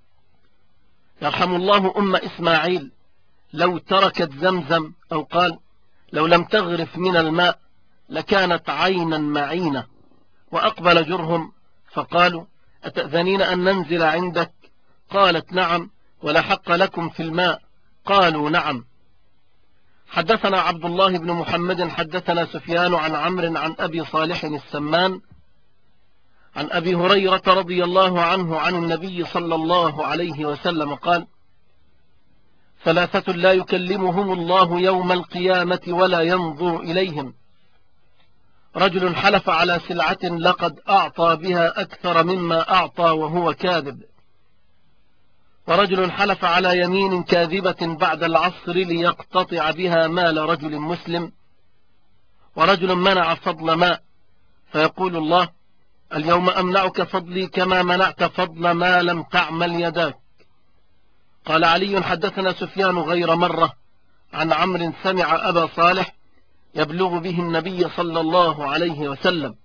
يرحم الله أم إسماعيل لو تركت زمزم، أو قال: لو لم تغرف من الماء لكانت عينا معينة. وأقبل جرهم فقالوا: أتأذنين أن ننزل عندك؟ قالت: نعم، ولا حق لكم في الماء. قالوا: نعم. حدثنا عبد الله بن محمد حدثنا سفيان عن عمرو عن أبي صالح السمان عن أبي هريرة رضي الله عنه عن النبي صلى الله عليه وسلم قال: ثلاثة لا يكلمهم الله يوم القيامة ولا ينظر إليهم: رجل حلف على سلعة لقد أعطى بها أكثر مما أعطى وهو كاذب، ورجل حلف على يمين كاذبة بعد العصر ليقتطع بها مال رجل مسلم، ورجل منع فضل ماء فيقول الله: اليوم أمنعك فضلي كما منعت فضل ما لم تعمل يداك. قال علي: حدثنا سفيان غير مرة عن عمرو سمع أبا صالح يبلغ به النبي صلى الله عليه وسلم.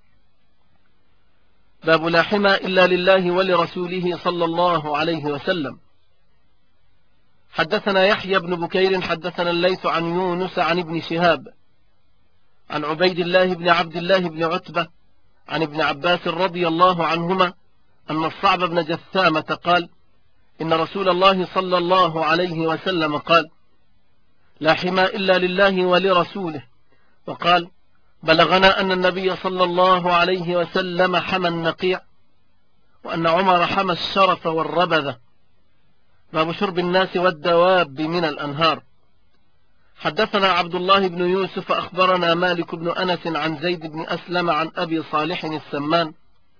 باب لا حمى إلا لله ولرسوله صلى الله عليه وسلم. حدثنا يحيى بن بكير حدثنا الليث عن يونس عن ابن شهاب عن عبيد الله بن عبد الله بن عتبة عن ابن عباس رضي الله عنهما أن الصعب بن جثامة قال: إن رسول الله صلى الله عليه وسلم قال: لا حمى إلا لله ولرسوله. وقال: بلغنا أن النبي صلى الله عليه وسلم حمى النقيع، وأن عمر حمى الشرف والربذة. باب شرب الناس والدواب من الأنهار. حدثنا عبد الله بن يوسف أخبرنا مالك بن أنس عن زيد بن أسلم عن أبي صالح السمان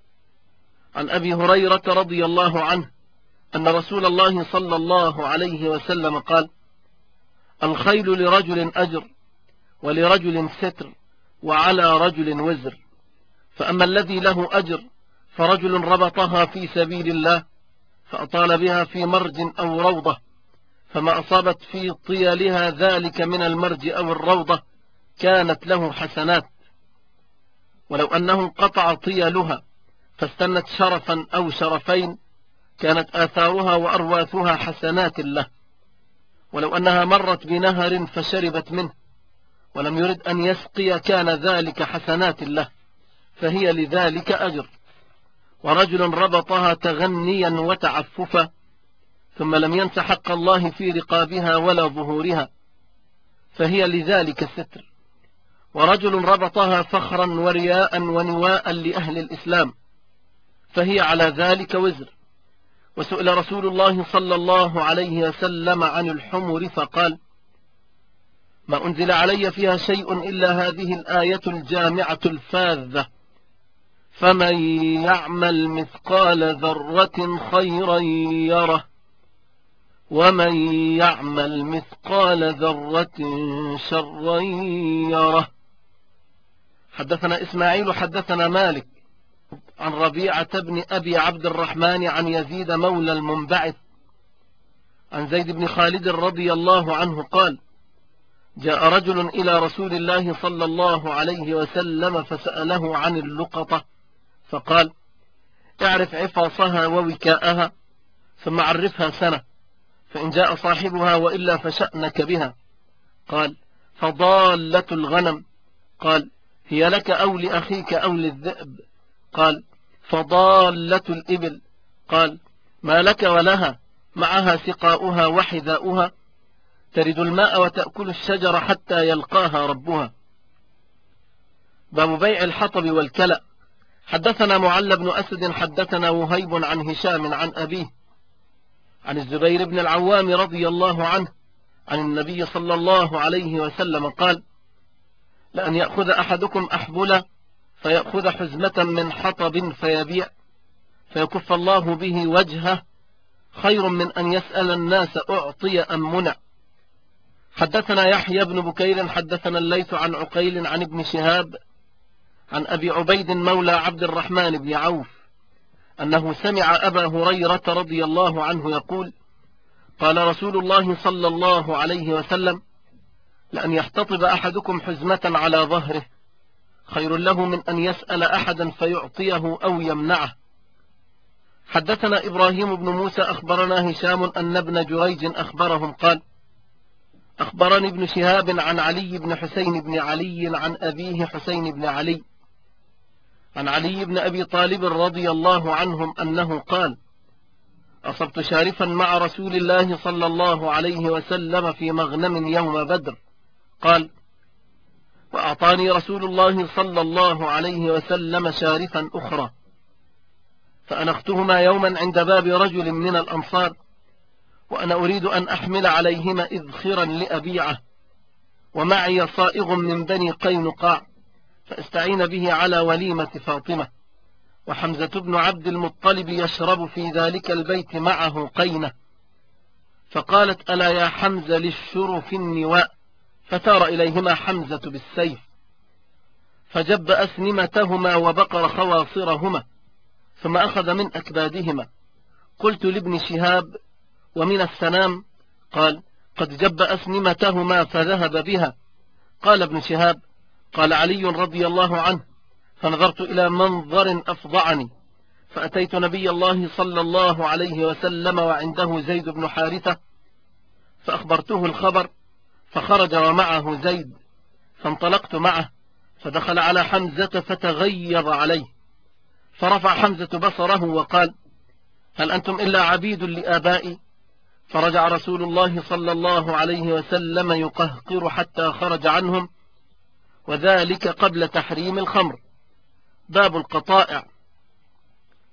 عن أبي هريرة رضي الله عنه أن رسول الله صلى الله عليه وسلم قال: الخيل لرجل أجر ولرجل ستر وعلى رجل وزر، فأما الذي له أجر فرجل ربطها في سبيل الله فأطال بها في مرج أو روضة، فما أصابت في طيالها ذلك من المرج أو الروضة كانت له حسنات، ولو أنه انقطع طيالها فاستنت شرفا أو شرفين كانت آثارها وأرواثها حسنات له، ولو أنها مرت بنهر فشربت منه ولم يرد أن يسقي كان ذلك حسنات له، فهي لذلك أجر. ورجل ربطها تغنيا وتعففا ثم لم ينس حق الله في رقابها ولا ظهورها، فهي لذلك ستر. ورجل ربطها فخرا ورياء ونواء لأهل الإسلام، فهي على ذلك وزر. وسئل رسول الله صلى الله عليه وسلم عن الحمر فقال: ما أنزل علي فيها شيء إلا هذه الآية الجامعة الفاذة: فمن يعمل مثقال ذرة خيرا يره ومن يعمل مثقال ذرة شرا يره. حدثنا إسماعيل حدثنا مالك عن ربيعة بن أبي عبد الرحمن عن يزيد مولى المنبعث عن زيد بن خالد رضي الله عنه قال: جاء رجل إلى رسول الله صلى الله عليه وسلم فسأله عن اللقطة فقال: اعرف عفاصها ووكاءها ثم عرفها سنة، فإن جاء صاحبها وإلا فشأنك بها. قال: فضالة الغنم. قال: هي لك أو لأخيك أو للذئب؟ قال: فضالة الإبل. قال: ما لك ولها؟ معها سقاؤها وحذاؤها، ترد الماء وتأكل الشجر حتى يلقاها ربها. باب بيع الحطب والكلأ. حدثنا معل بن أسد حدثنا وهيب عن هشام عن أبيه عن الزبير بن العوام رضي الله عنه عن النبي صلى الله عليه وسلم قال: لأن يأخذ أحدكم أحبلا فيأخذ حزمة من حطب فيبيع فيكف الله به وجهه خير من أن يسأل الناس أعطي أم منع. حدثنا يحيى بن بكير حدثنا الليث عن عقيل عن ابن شهاب عن أبي عبيد مولى عبد الرحمن بن عوف أنه سمع أبا هريرة رضي الله عنه يقول: قال رسول الله صلى الله عليه وسلم: لأن يحتطب أحدكم حزمة على ظهره خير له من أن يسأل أحدا فيعطيه أو يمنعه. حدثنا إبراهيم بن موسى أخبرنا هشام أن ابن جريج أخبرهم قال: أخبرني ابن شهاب عن علي بن حسين بن علي عن أبيه حسين بن علي عن علي بن أبي طالب رضي الله عنهم أنه قال: أصبت شارفا مع رسول الله صلى الله عليه وسلم في مغنم يوم بدر. قال: وأعطاني رسول الله صلى الله عليه وسلم شارفا أخرى، فأنختهما يوما عند باب رجل من الأنصار وأنا أريد أن أحمل عليهما إذخرا لأبيعه، ومعي صائغ من بني قينقاع فاستعين به على وليمة فاطمة، وحمزة بن عبد المطلب يشرب في ذلك البيت معه قينة. فقالت: ألا يا حمزة للشرف النواء؟ فثار إليهما حمزة بالسيف فجب أسنمتهما وبقر خواصرهما ثم أخذ من أكبادهما. قلت لابن شهاب: ومن السنام؟ قال: قد جب أسنمتهما فذهب بها. قال ابن شهاب: قال علي رضي الله عنه: فنظرت إلى منظر أفضعني، فأتيت نبي الله صلى الله عليه وسلم وعنده زيد بن حارثة فأخبرته الخبر، فخرج ومعه زيد، فانطلقت معه فدخل على حمزة فتغيظ عليه، فرفع حمزة بصره وقال: هل أنتم إلا عبيد لآبائي؟ فرجع رسول الله صلى الله عليه وسلم يقهقر حتى خرج عنهم، وذلك قبل تحريم الخمر. باب القطائع.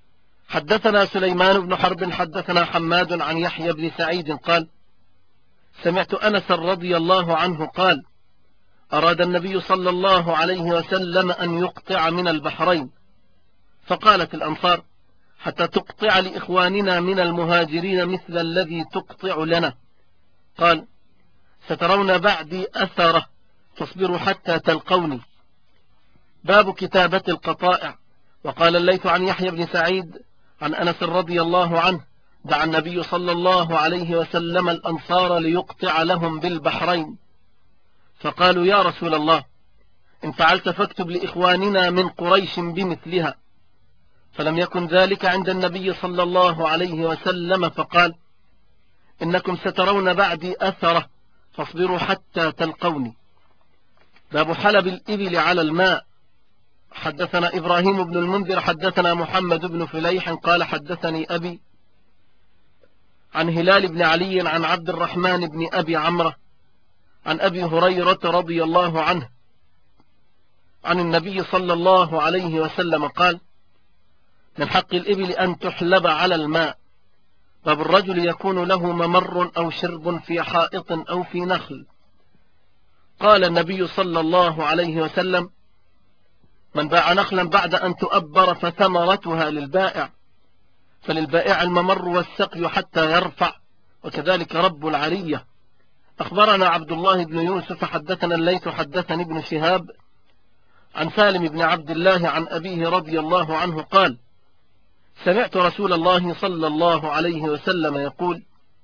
حدثنا سليمان بن حرب حدثنا حماد عن يحيى بن سعيد قال: سمعت أنس رضي الله عنه قال: أراد النبي صلى الله عليه وسلم أن يقطع من البحرين، فقالت الأنصار: حتى تقطع لإخواننا من المهاجرين مثل الذي تقطع لنا. قال: سترون بعدي أثره فاصبروا حتى تلقوني. باب كتابة القطائع. وقال الليث عن يحيى بن سعيد عن أنس رضي الله عنه: دعا النبي صلى الله عليه وسلم الأنصار ليقطع لهم بالبحرين، فقالوا: يا رسول الله، إن فعلت فاكتب لإخواننا من قريش بمثلها. فلم يكن ذلك عند النبي صلى الله عليه وسلم، فقال: إنكم سترون بعدي أثره فاصبروا حتى تلقوني. باب حلب الإبل على الماء. حدثنا إبراهيم بن المنذر حدثنا محمد بن فليح قال: حدثني أبي عن هلال بن علي عن عبد الرحمن بن أبي عمرو عن أبي هريرة رضي الله عنه عن النبي صلى الله عليه وسلم قال: من حق الإبل أن تحلب على الماء. باب الرجل يكون له ممر أو شرب في حائط أو في نخل. قال النبي صلى الله عليه وسلم: من باع نخلا بعد أن تؤبر فثمرتها للبائع، فللبائع الممر والسقي حتى يرفع، وكذلك رب العرية. أخبرنا عبد الله بن يوسف حدثنا الليث حدثني ابن شهاب عن سالم بن عبد الله عن أبيه رضي الله عنه قال: سمعت رسول الله صلى الله عليه وسلم يقول: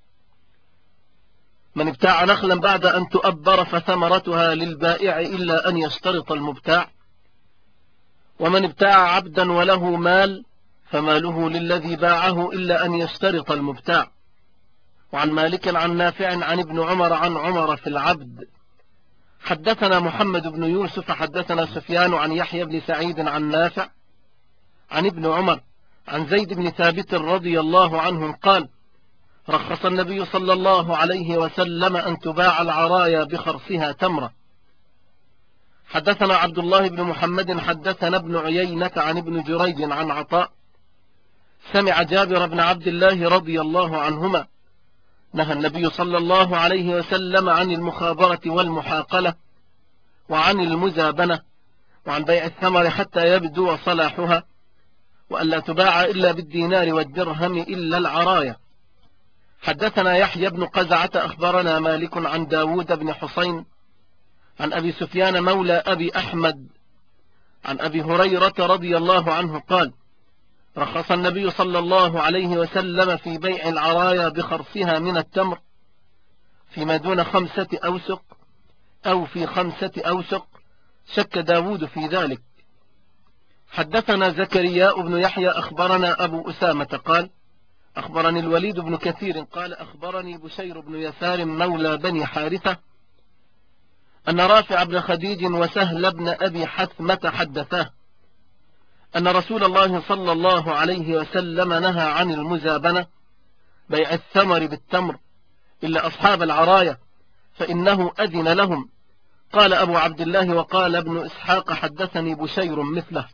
من ابتاع نخلا بعد أن تؤبر فثمرتها للبائع إلا أن يشترط المبتاع، ومن ابتاع عبدا وله مال فماله للذي باعه إلا أن يشترط المبتاع. وعن مالك عن نافع عن ابن عمر عن عمر في العبد. حدثنا محمد بن يوسف حدثنا سفيان عن يحيى بن سعيد عن نافع عن ابن عمر عن زيد بن ثابت رضي الله عنهم قال: رخص النبي صلى الله عليه وسلم أن تباع العرايا بخرصها تمرة. حدثنا عبد الله بن محمد حدثنا ابن عيينة عن ابن جريج عن عطاء سمع جابر بن عبد الله رضي الله عنهما نهى النبي صلى الله عليه وسلم عن المخابرة والمحاقلة وعن المزابنة وعن بيع الثمر حتى يبدو صلاحها، وألا تباع إلا بالدينار والدرهم إلا العرايا. حدثنا يحيى بن قزعة أخبرنا مالك عن داود بن حسين عن أبي سفيان مولى أبي أحمد عن أبي هريرة رضي الله عنه قال: رخص النبي صلى الله عليه وسلم في بيع العرايا بخرصها من التمر فيما دون 5 أوسق أو في 5 أوسق، شك داود في ذلك. حدثنا زكريا بن يحيى أخبرنا أبو أسامة قال: أخبرني الوليد بن كثير قال: أخبرني بشير بن يسار مولى بني حارثة أن رافع بن خديج وسهل بن أبي حثمة حدثاه أن رسول الله صلى الله عليه وسلم نهى عن المزابنة بيع الثمر بالتمر إلا أصحاب العرايا فإنه أذن لهم. قال أبو عبد الله وقال ابن إسحاق حدثني بشير مثله.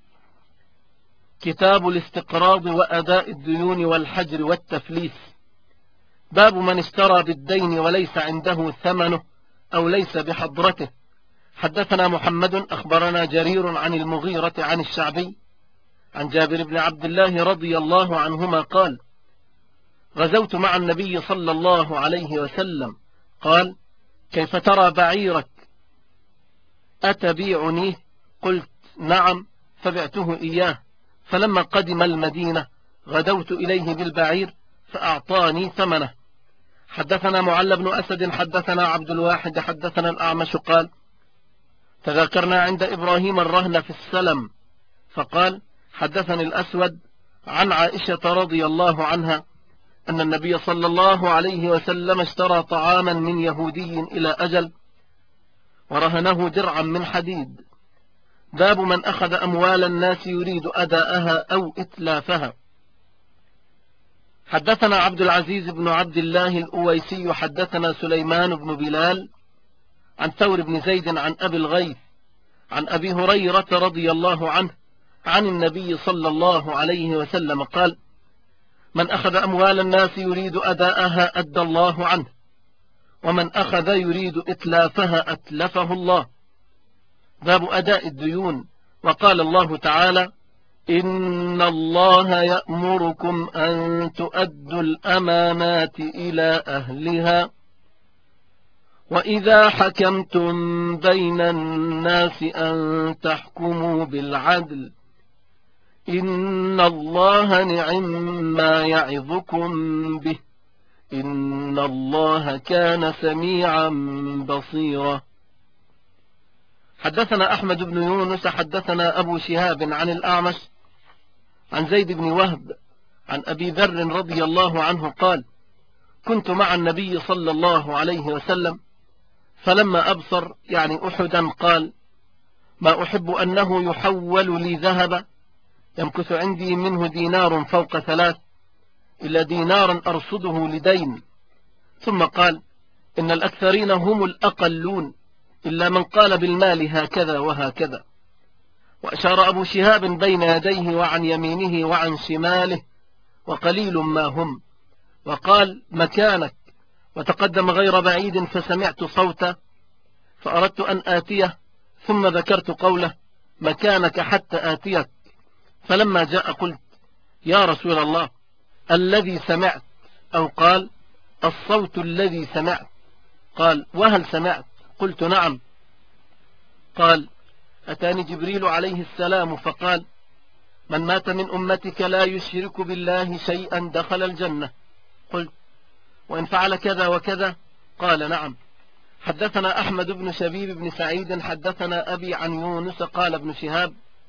كتاب الاستقراض وأداء الديون والحجر والتفليس. باب من اشترى بالدين وليس عنده ثمنه أو ليس بحضرته. حدثنا محمد أخبرنا جرير عن المغيرة عن الشعبي عن جابر بن عبد الله رضي الله عنهما قال: غزوت مع النبي صلى الله عليه وسلم. قال: كيف ترى بعيرك؟ أتبيعني؟ قلت: نعم، فبعته إياه. فلما قدم المدينة غدوت إليه بالبعير فأعطاني ثمنه. حدثنا معل بن أسد حدثنا عبد الواحد حدثنا الأعمش قال: تذكرنا عند إبراهيم الرهن في السلم، فقال: حدثني الأسود عن عائشة رضي الله عنها أن النبي صلى الله عليه وسلم اشترى طعاما من يهودي إلى أجل ورهنه درعا من حديد. باب من أخذ أموال الناس يريد أداءها أو إتلافها. حدثنا عبد العزيز بن عبد الله الأويسي حدثنا سليمان بن بلال عن ثور بن زيد عن أبي الغيث عن أبي هريرة رضي الله عنه عن النبي صلى الله عليه وسلم قال: من أخذ أموال الناس يريد أداءها أدى الله عنه، ومن أخذ يريد إتلافها أتلفه الله. باب أداء الديون. وقال الله تعالى: إن الله يأمركم أن تؤدوا الأمانات إلى أهلها وإذا حكمتم بين الناس أن تحكموا بالعدل إن الله نعم يعظكم به إن الله كان سميعا بصيرا. حدثنا أحمد بن يونس حدثنا أبو شهاب عن الأعمش عن زيد بن وهب عن أبي ذر رضي الله عنه قال: كنت مع النبي صلى الله عليه وسلم فلما أبصر يعني أحدا قال: ما أحب أنه يحول لي ذهب يمكث عندي منه دينار فوق 3 إلا دينارا أرصده لدين. ثم قال: إن الأكثرين هم الأقلون إلا من قال بالمال هكذا وهكذا. وأشار أبو شهاب بين يديه وعن يمينه وعن شماله وقليل ما هم، وقال: مكانك. وتقدم غير بعيد فسمعت صوتا فأردت أن آتيه، ثم ذكرت قوله: مكانك حتى آتيك. فلما جاء قلت: يا رسول الله، الذي سمعت، أو قال: الصوت الذي سمعت. قال: وهل سمعت؟ قلت: نعم. قال: أتاني جبريل عليه السلام فقال: من مات من أمتك لا يشرك بالله شيئا دخل الجنة. قلت: وإن فعل كذا وكذا؟ قال: نعم. حدثنا أحمد بن شبيب بن سعيد حدثنا أبي عن يونس قال ابن شهاب: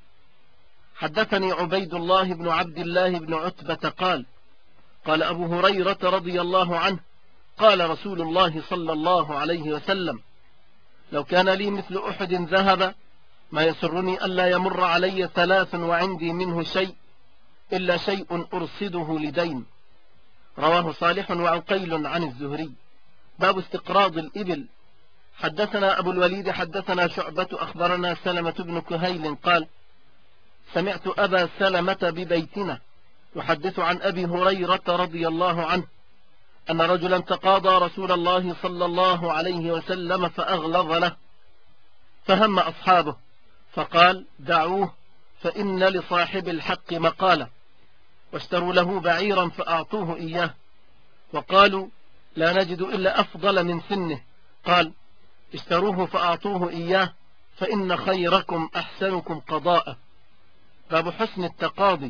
حدثني عبيد الله بن عبد الله بن عتبة قال: قال أبو هريرة رضي الله عنه: قال رسول الله صلى الله عليه وسلم: لو كان لي مثل أحد ذهب ما يسرني ألا يمر علي 3 وعندي منه شيء إلا شيء أرصده لدين. رواه صالح وعقيل عن الزهري. باب استقراض الإبل. حدثنا أبو الوليد حدثنا شعبة أخبرنا سلمة بن كهيل قال: سمعت أبا سلمة ببيتنا يحدث عن أبي هريرة رضي الله عنه أن رجلا تقاضى رسول الله صلى الله عليه وسلم فأغلظ له، فهم أصحابه فقال: دعوه فإن لصاحب الحق مقالة. واشتروا له بعيرا فأعطوه إياه، وقالوا: لا نجد إلا أفضل من سنه. قال: اشتروه فأعطوه إياه فإن خيركم أحسنكم قضاء. باب حسن التقاضي.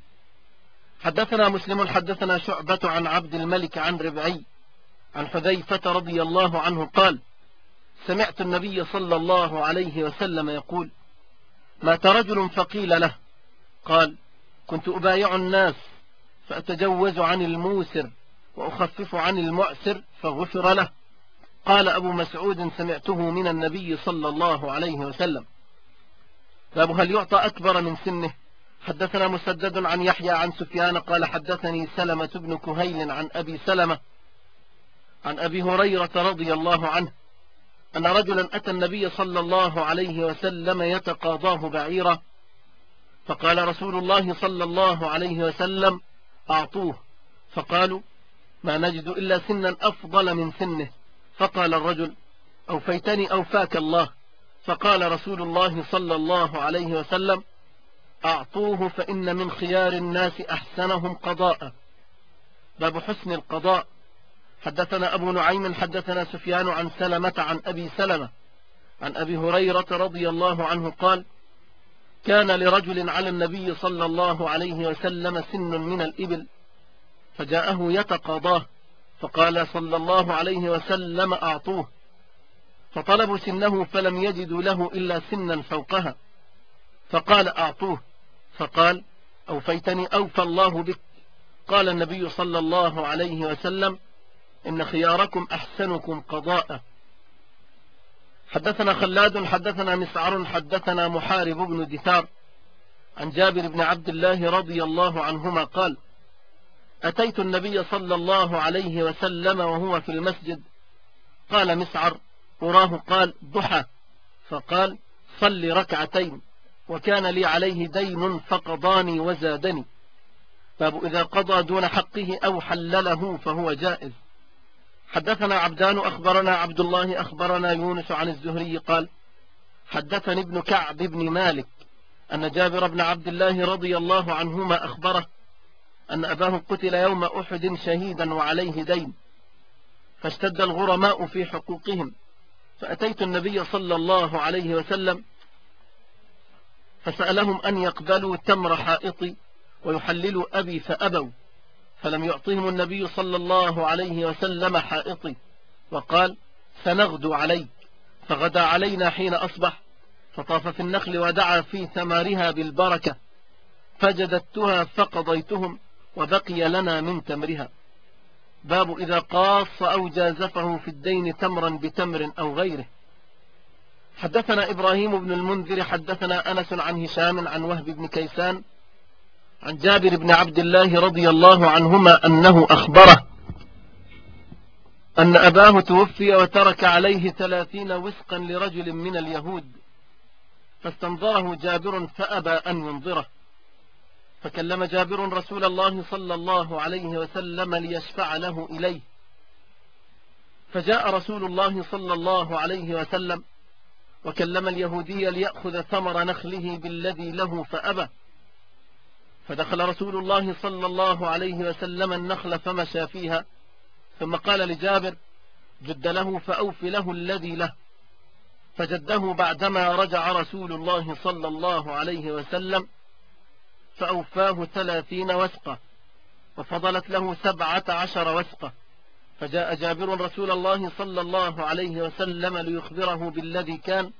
حدثنا مسلم حدثنا شعبة عن عبد الملك عن ربعي عن حذيفة رضي الله عنه قال: سمعت النبي صلى الله عليه وسلم يقول: مات رجل فقيل له، قال: كنت أبايع الناس فأتجوز عن الموسر وأخفف عن المعسر فغفر له. قال أبو مسعود: سمعته من النبي صلى الله عليه وسلم. باب هل يعطى أكبر من سنه. حدثنا مسدد عن يحيى عن سفيان قال: حدثني سلمة بن كهيل عن أبي سلمة عن أبي هريرة رضي الله عنه أن رجلا أتى النبي صلى الله عليه وسلم يتقاضاه بعيرا، فقال رسول الله صلى الله عليه وسلم: أعطوه. فقالوا: ما نجد إلا سنا أفضل من سنه. فقال الرجل: أوفيتني أوفاك الله. فقال رسول الله صلى الله عليه وسلم: أعطوه فإن من خيار الناس أحسنهم قضاء. باب حسن القضاء. حدثنا أبو نعيم حدثنا سفيان عن سلمة عن أبي سلمة عن أبي هريرة رضي الله عنه قال: كان لرجل على النبي صلى الله عليه وسلم سن من الإبل فجاءه يتقاضاه، فقال صلى الله عليه وسلم: أعطوه. فطلبوا سنه فلم يجدوا له إلا سنا فوقها، فقال: أعطوه. فقال: أوفيتني أوفى الله بك. قال النبي صلى الله عليه وسلم: إن خياركم أحسنكم قضاء. حدثنا خلاد حدثنا مسعر حدثنا محارب بن دثار عن جابر بن عبد الله رضي الله عنهما قال: أتيت النبي صلى الله عليه وسلم وهو في المسجد. قال مسعر: أراه قال ضحى، فقال: صل ركعتين، وكان لي عليه دين فقضاني وزادني. باب إذا قضى دون حقه أو حلله فهو جائز. حدثنا عبدان أخبرنا عبد الله أخبرنا يونس عن الزهري قال حدثني ابن كعب بن مالك أن جابر بن عبد الله رضي الله عنهما أخبره أن أباه قتل يوم أحد شهيدا وعليه دين، فاشتد الغرماء في حقوقهم، فأتيت النبي صلى الله عليه وسلم فسألهم أن يقبلوا تمر حائطي ويحللوا أبي فأبوا، فلم يعطهم النبي صلى الله عليه وسلم حائطي، وقال سنغدو عليك، فغدا علينا حين أصبح، فطاف في النخل ودعا في ثمارها بالبركة، فجددتها فقضيتهم وبقي لنا من تمرها. باب إذا قاص أو جازفه في الدين تمرا بتمر أو غيره. حدثنا إبراهيم بن المنذر حدثنا أنس عن هشام عن وهب بن كيسان عن جابر بن عبد الله رضي الله عنهما أنه أخبره أن أباه توفي وترك عليه 30 وسقا لرجل من اليهود، فاستنظره جابر فأبى أن ينظره، فكلم جابر رسول الله صلى الله عليه وسلم ليشفع له إليه، فجاء رسول الله صلى الله عليه وسلم وكلم اليهودي ليأخذ ثمر نخله بالذي له فأبى، فدخل رسول الله صلى الله عليه وسلم النخل فمشى فيها، ثم قال لجابر جد له فأوف له الذي له، فجده بعدما رجع رسول الله صلى الله عليه وسلم فأوفاه 30 وسقة، وفضلت له 17 وسقة، فجاء جابر رسول الله صلى الله عليه وسلم ليخبره بالذي كان،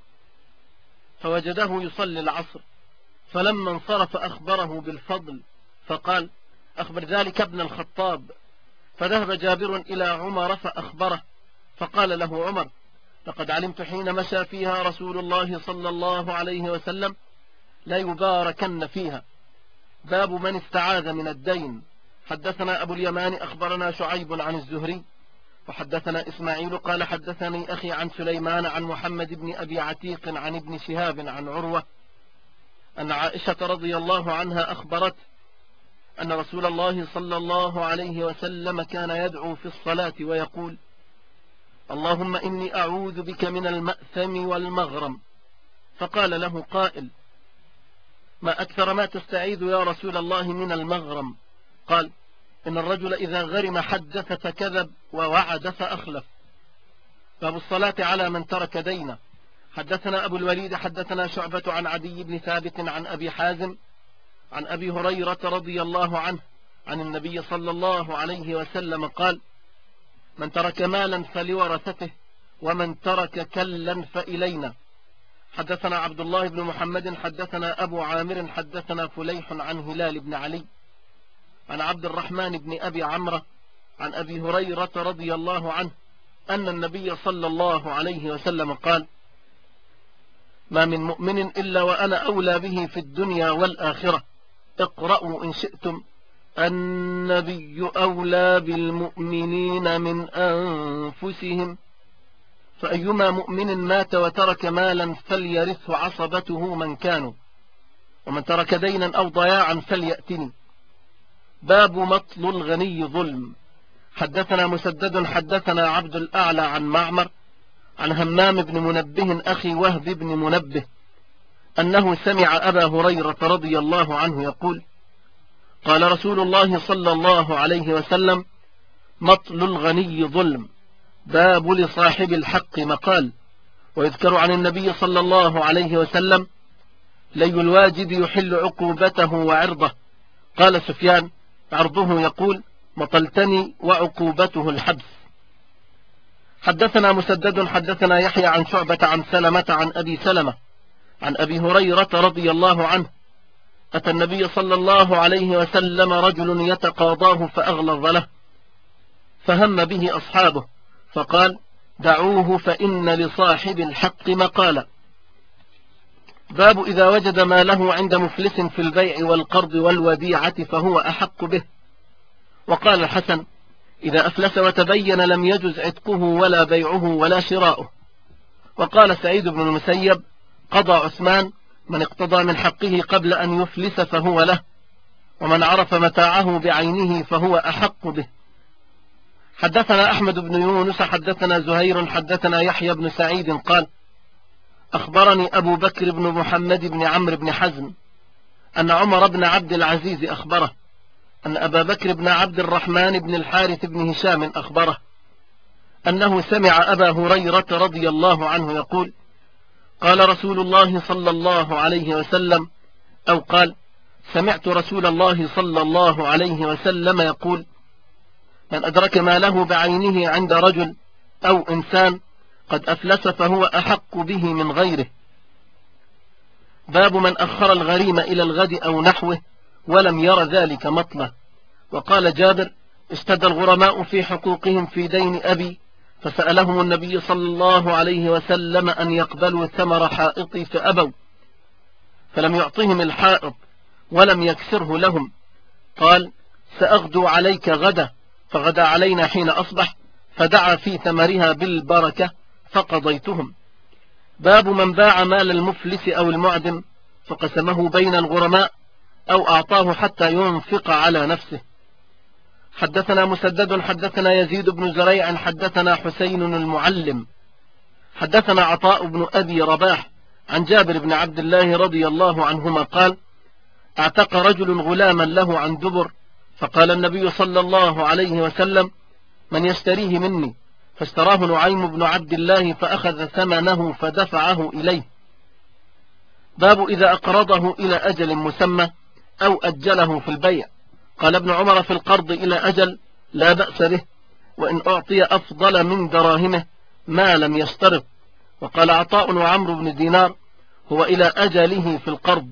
فوجده يصلي العصر، فلما انصرف أخبره بالفضل، فقال أخبر ذلك ابن الخطاب، فذهب جابر إلى عمر فأخبره، فقال له عمر لقد علمت حين مشى فيها رسول الله صلى الله عليه وسلم لا يباركن فيها. باب من استعاذ من الدين. حدثنا أبو اليمان أخبرنا شعيب عن الزهري وحدثنا إسماعيل قال حدثني أخي عن سليمان عن محمد بن أبي عتيق عن ابن شهاب عن عروة أن عائشة رضي الله عنها أخبرت أن رسول الله صلى الله عليه وسلم كان يدعو في الصلاة ويقول اللهم إني أعوذ بك من المأثم والمغرم، فقال له قائل ما أكثر ما تستعيذ يا رسول الله من المغرم؟ قال إن الرجل إذا غرم حدث فكذب ووعد فأخلف. باب الصلاة على من ترك دينه. حدثنا أبو الوليد حدثنا شعبة عن عدي بن ثابت عن أبي حازم عن أبي هريرة رضي الله عنه عن النبي صلى الله عليه وسلم قال من ترك مالا فلورثته ومن ترك كلا فإلينا. حدثنا عبد الله بن محمد حدثنا أبو عامر حدثنا فليح عن هلال بن علي عن عبد الرحمن بن أبي عمرو عن أبي هريرة رضي الله عنه أن النبي صلى الله عليه وسلم قال ما من مؤمن إلا وأنا أولى به في الدنيا والآخرة، اقرأوا إن شئتم النبي أولى بالمؤمنين من أنفسهم، فأيما مؤمن مات وترك مالا فليرثه عصبته من كانوا، ومن ترك دينا أو ضياعا فليأتني. باب مطل الغني ظلم. حدثنا مسدد حدثنا عبد الأعلى عن معمر عن همام بن منبه أخي وهب بن منبه أنه سمع أبا هريرة رضي الله عنه يقول قال رسول الله صلى الله عليه وسلم مطل الغني ظلم. باب لصاحب الحق مقال. ويذكر عن النبي صلى الله عليه وسلم لي الواجب يحل عقوبته وعرضه. قال سفيان عرضه يقول مطلتني وعقوبته الحبس. حدثنا مسدد حدثنا يحيى عن شعبة عن سلمة عن أبي سلمة عن أبي هريرة رضي الله عنه أتى النبي صلى الله عليه وسلم رجل يتقاضاه فأغلظ له، فهم به أصحابه فقال دعوه فإن لصاحب الحق مقالا. باب إذا وجد ما له عند مفلس في البيع والقرض والوديعة فهو أحق به. وقال الحسن إذا أفلس وتبين لم يجز عتقه ولا بيعه ولا شراؤه. وقال سعيد بن المسيب قضى عثمان من اقتضى من حقه قبل أن يفلس فهو له، ومن عرف متاعه بعينه فهو أحق به. حدثنا أحمد بن يونس حدثنا زهير حدثنا يحيى بن سعيد قال أخبرني أبو بكر بن محمد بن عمرو بن حزم أن عمر بن عبد العزيز أخبره أن أبا بكر بن عبد الرحمن بن الحارث بن هشام أخبره أنه سمع أبا هريرة رضي الله عنه يقول قال رسول الله صلى الله عليه وسلم أو قال سمعت رسول الله صلى الله عليه وسلم يقول من أدرك ماله بعينه عند رجل أو إنسان قد أفلس فهو أحق به من غيره. باب من أخر الغريم إلى الغد أو نحوه ولم ير ذلك مطلة. وقال جابر اشتد الغرماء في حقوقهم في دين أبي فسألهم النبي صلى الله عليه وسلم أن يقبلوا ثمر حائطي فأبوا فلم يعطهم الحائط ولم يكسره لهم. قال سأغدو عليك غدا فغدا علينا حين أصبح فدعا في ثمرها بالبركة فقضيتهم. باب من باع مال المفلس أو المعدم فقسمه بين الغرماء أو أعطاه حتى ينفق على نفسه. حدثنا مسدد حدثنا يزيد بن زريع حدثنا حسين المعلم حدثنا عطاء بن أبي رباح عن جابر بن عبد الله رضي الله عنهما قال اعتق رجل غلاما له عن دبر فقال النبي صلى الله عليه وسلم من يشتريه مني فاشتراه نعيم بن عبد الله فأخذ ثمنه فدفعه إليه. باب إذا أقرضه إلى أجل مسمى أو أجله في البيع. قال ابن عمر في القرض إلى أجل لا بأس به وإن أعطي أفضل من دراهمه ما لم يشترط. وقال عطاء وعمرو بن دينار هو إلى أجله في القرض.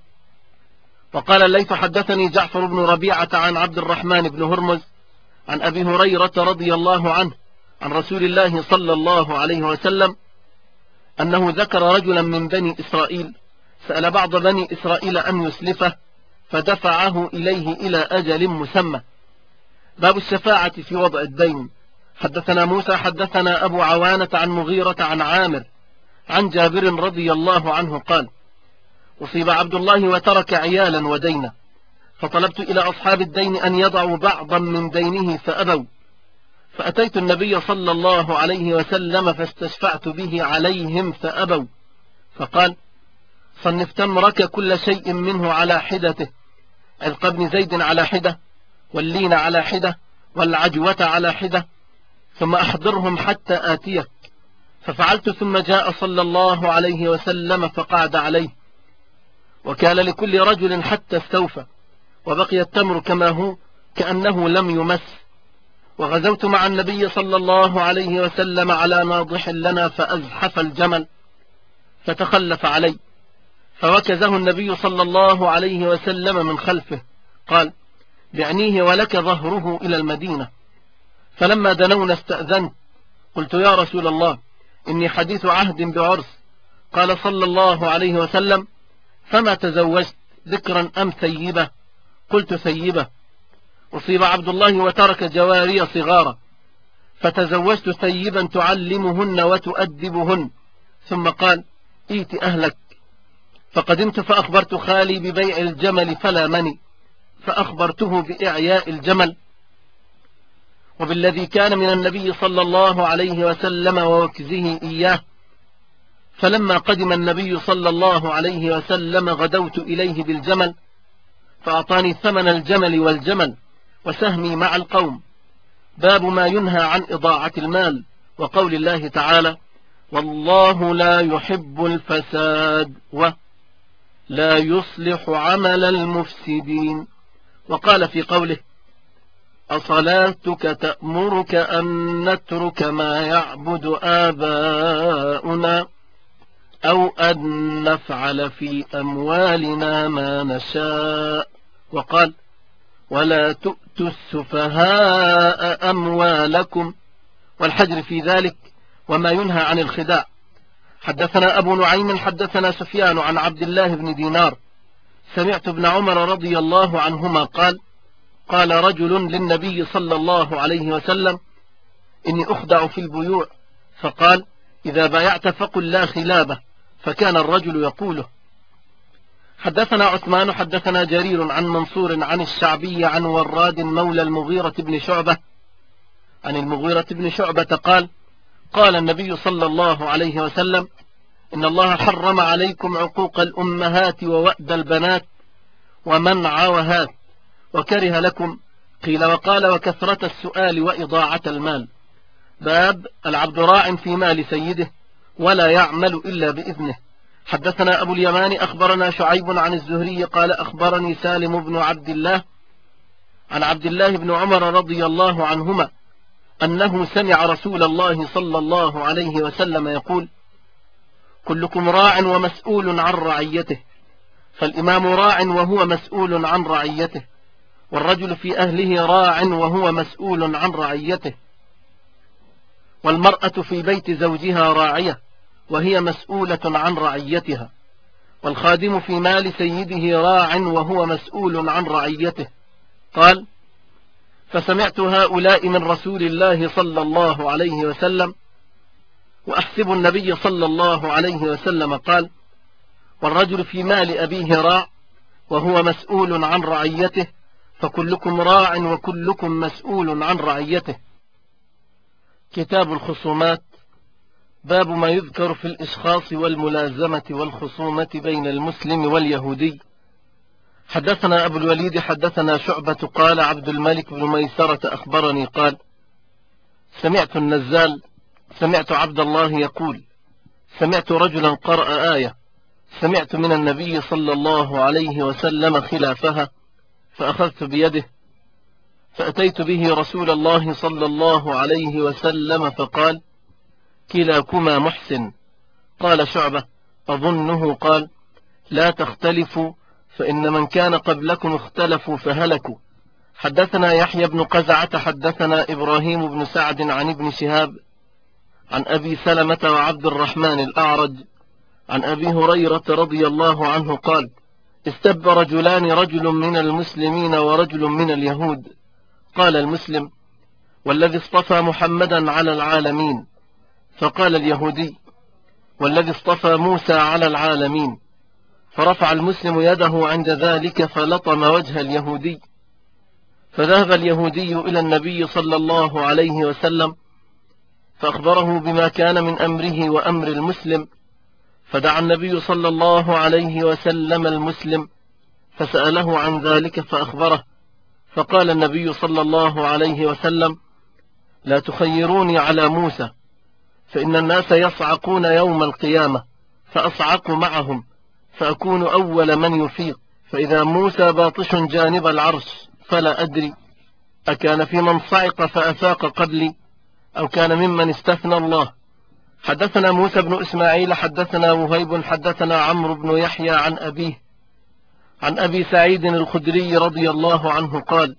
وقال الليث حدثني جعفر بن ربيعة عن عبد الرحمن بن هرمز عن أبي هريرة رضي الله عنه عن رسول الله صلى الله عليه وسلم أنه ذكر رجلا من بني إسرائيل سأل بعض بني إسرائيل أن يسلفه فدفعه إليه إلى أجل مسمى. باب الشفاعة في وضع الدين. حدثنا موسى حدثنا أبو عوانة عن مغيرة عن عامر عن جابر رضي الله عنه قال أصيب عبد الله وترك عيالا ودينا فطلبت إلى أصحاب الدين أن يضعوا بعضا من دينه فأبوا فأتيت النبي صلى الله عليه وسلم فاستشفعت به عليهم فأبوا فقال صنف تمرك كل شيء منه على حدته عذق بن زيد على حدة واللين على حدة والعجوة على حدة ثم أحضرهم حتى آتيك. ففعلت ثم جاء صلى الله عليه وسلم فقعد عليه وكان لكل رجل حتى استوفى وبقي التمر كما هو كأنه لم يمس. وغزوت مع النبي صلى الله عليه وسلم على ناضح لنا فأزحف الجمل فتخلف علي فوكزه النبي صلى الله عليه وسلم من خلفه قال بعنيه ولك ظهره إلى المدينة. فلما دنونا استأذنت قلت يا رسول الله إني حديث عهد بعرس. قال صلى الله عليه وسلم فما تزوجت ذكرا أم ثيبة؟ قلت ثيبة. أصيب عبد الله وترك جواري صغارا فتزوجت ثيبا تعلمهن وتؤدبهن. ثم قال ائت أهلك. فقدمت فأخبرت خالي ببيع الجمل فلا مني فأخبرته بإعياء الجمل وبالذي كان من النبي صلى الله عليه وسلم ووكزه إياه. فلما قدم النبي صلى الله عليه وسلم غدوت إليه بالجمل فأعطاني ثمن الجمل والجمل وسهمي مع القوم. باب ما ينهى عن إضاعة المال وقول الله تعالى والله لا يحب الفساد ولا يصلح عمل المفسدين. وقال في قوله أصلاتك تأمرك أن نترك ما يعبد آباؤنا أو أن نفعل في أموالنا ما نشاء. وقال ولا تؤتوا السفهاء أموالكم والحجر في ذلك وما ينهى عن الخداع. حدثنا أبو نعيم حدثنا سفيان عن عبد الله بن دينار سمعت ابن عمر رضي الله عنهما قال قال رجل للنبي صلى الله عليه وسلم إني أخدع في البيوع فقال إذا بايعت فقل لا خلابة فكان الرجل يقوله. حدثنا عثمان حدثنا جرير عن منصور عن الشعبي عن وراد مولى المغيرة بن شعبة عن المغيرة بن شعبة قال: قال النبي صلى الله عليه وسلم: إن الله حرم عليكم عقوق الأمهات ووأد البنات ومنع وهات، وكره لكم قيل وقال وكثرة السؤال وإضاعة المال. باب العبد راع في مال سيده ولا يعمل إلا بإذنه. حدثنا أبو اليمان أخبرنا شعيب عن الزهري قال: أخبرني سالم بن عبد الله عن عبد الله بن عمر رضي الله عنهما أنه سمع رسول الله صلى الله عليه وسلم يقول: كلكم راع ومسؤول عن رعيته، فالإمام راع وهو مسؤول عن رعيته، والرجل في أهله راع وهو مسؤول عن رعيته، والمرأة في بيت زوجها راعية وهي مسؤولة عن رعيتها، والخادم في مال سيده راع وهو مسؤول عن رعيته. قال: فسمعت هؤلاء من رسول الله صلى الله عليه وسلم، وأحسب النبي صلى الله عليه وسلم قال: والرجل في مال أبيه راع وهو مسؤول عن رعيته، فكلكم راع وكلكم مسؤول عن رعيته. كتاب الخصومات. باب ما يذكر في الإشخاص والملازمة والخصومة بين المسلم واليهودي. حدثنا أبو الوليد حدثنا شعبة قال: عبد الملك بن ميسرة أخبرني قال: سمعت النزال سمعت عبد الله يقول: سمعت رجلا قرأ آية سمعت من النبي صلى الله عليه وسلم خلافها، فأخذت بيده فأتيت به رسول الله صلى الله عليه وسلم فقال: كلاكما محسن. قال شعبة: أظنه قال: لا تختلفوا فإن من كان قبلكم اختلفوا فهلكوا. حدثنا يحيى بن قزعة حدثنا إبراهيم بن سعد عن ابن شهاب عن أبي سلمة وعبد الرحمن الأعرج عن أبي هريرة رضي الله عنه قال: استب رجلان، رجل من المسلمين ورجل من اليهود. قال المسلم: والذي اصطفى محمدا على العالمين. فقال اليهودي: والذي اصطفى موسى على العالمين. فرفع المسلم يده عند ذلك فلطم وجه اليهودي، فذهب اليهودي إلى النبي صلى الله عليه وسلم فأخبره بما كان من أمره وأمر المسلم، فدعا النبي صلى الله عليه وسلم المسلم فسأله عن ذلك فأخبره، فقال النبي صلى الله عليه وسلم: لا تخيروني على موسى، فإن الناس يصعقون يوم القيامة فأصعق معهم، فأكون أول من يفيق، فإذا موسى باطش جانب العرش فلا أدري أكان في من صعق فأفاق قبلي أو كان ممن استثنى الله. حدثنا موسى بن إسماعيل حدثنا وهيب حدثنا عمرو بن يحيى عن أبيه عن أبي سعيد الخدري رضي الله عنه قال: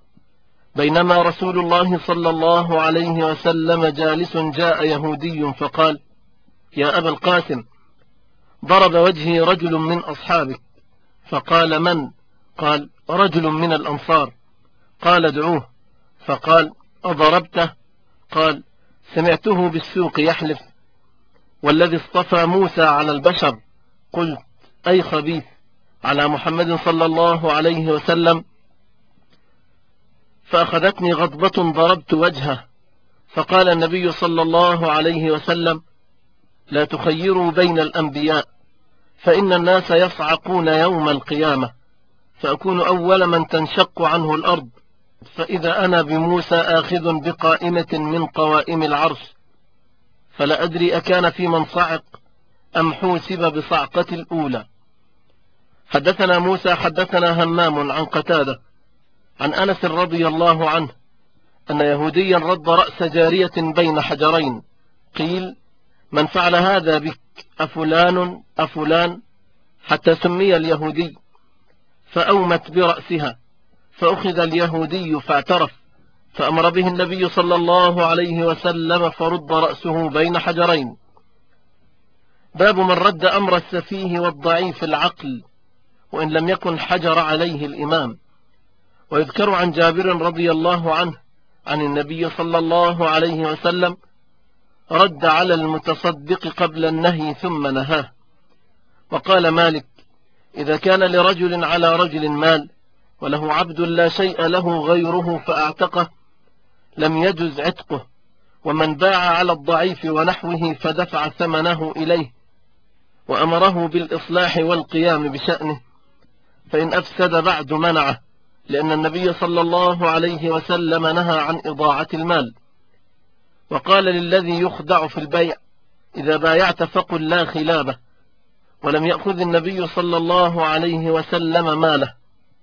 بينما رسول الله صلى الله عليه وسلم جالس جاء يهودي فقال: يا أبا القاسم، ضرب وجهي رجل من أصحابك. فقال: من؟ قال: رجل من الأنصار. قال: ادعوه. فقال: أضربته؟ قال: سمعته بالسوق يحلف: والذي اصطفى موسى على البشر. قلت: أي خبيث على محمد صلى الله عليه وسلم. فأخذتني غضبة ضربت وجهه. فقال النبي صلى الله عليه وسلم: لا تخيروا بين الأنبياء، فإن الناس يصعقون يوم القيامة، فأكون أول من تنشق عنه الأرض، فإذا أنا بموسى آخذ بقائمة من قوائم العرش، فلا أدري أكان في من صعق أم حوسب بصعقة الأولى. حدثنا موسى حدثنا همام عن قتادة عن أنس رضي الله عنه أن يهوديا رد رأس جارية بين حجرين. قيل: من فعل هذا بك؟ أفلان أفلان؟ حتى سمي اليهودي، فأومت برأسها، فأخذ اليهودي فاعترف، فأمر به النبي صلى الله عليه وسلم فرد رأسه بين حجرين. باب من رد أمر السفيه والضعيف العقل وإن لم يكن حجر عليه الإمام. ويذكر عن جابر رضي الله عنه عن النبي صلى الله عليه وسلم رد على المتصدق قبل النهي ثم نهاه. وقال مالك: إذا كان لرجل على رجل مال وله عبد لا شيء له غيره فأعتقه، لم يجز عتقه، ومن باع على الضعيف ونحوه فدفع ثمنه إليه وأمره بالإصلاح والقيام بشأنه، فإن أفسد بعد منعه، لأن النبي صلى الله عليه وسلم نهى عن إضاعة المال. وقال للذي يخدع في البيع: إذا بايعت فقل لا خلابة، ولم يأخذ النبي صلى الله عليه وسلم ماله.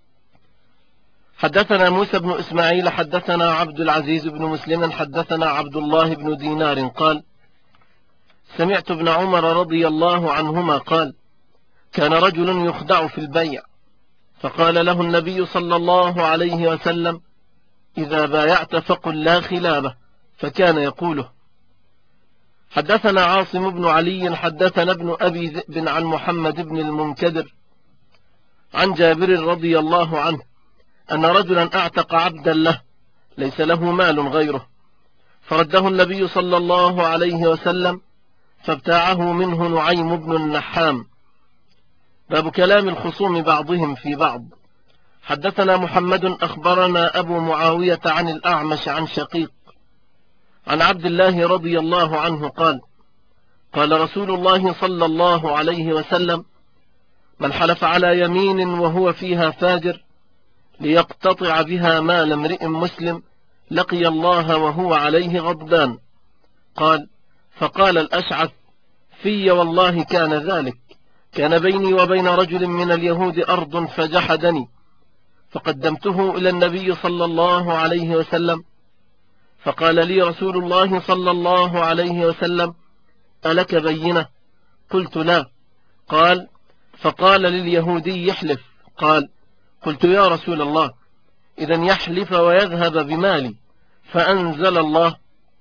حدثنا موسى بن إسماعيل حدثنا عبد العزيز بن مسلم حدثنا عبد الله بن دينار قال: سمعت ابن عمر رضي الله عنهما قال: كان رجل يخدع في البيع، فقال له النبي صلى الله عليه وسلم: إذا بايعت فقل لا خلابة، فكان يقوله. حدثنا عاصم بن علي حدثنا ابن أبي ذئب عن محمد بن المنكدر عن جابر رضي الله عنه أن رجلا أعتق عبدا له ليس له مال غيره، فرده النبي صلى الله عليه وسلم فابتاعه منه نعيم بن النحام. باب كلام الخصوم بعضهم في بعض. حدثنا محمد أخبرنا أبو معاوية عن الأعمش عن شقيق عن عبد الله رضي الله عنه قال: قال رسول الله صلى الله عليه وسلم: من حلف على يمين وهو فيها فاجر ليقتطع بها مال امرئ مسلم لقي الله وهو عليه غضبان. قال: فقال الأشعث: في والله كان ذلك، كان بيني وبين رجل من اليهود أرض فجحدني، فقدمته إلى النبي صلى الله عليه وسلم، فقال لي رسول الله صلى الله عليه وسلم: ألك بينة؟ قلت: لا. قال: فقال لليهودي: يحلف. قال: قلت: يا رسول الله، إذن يحلف ويذهب بمالي. فأنزل الله: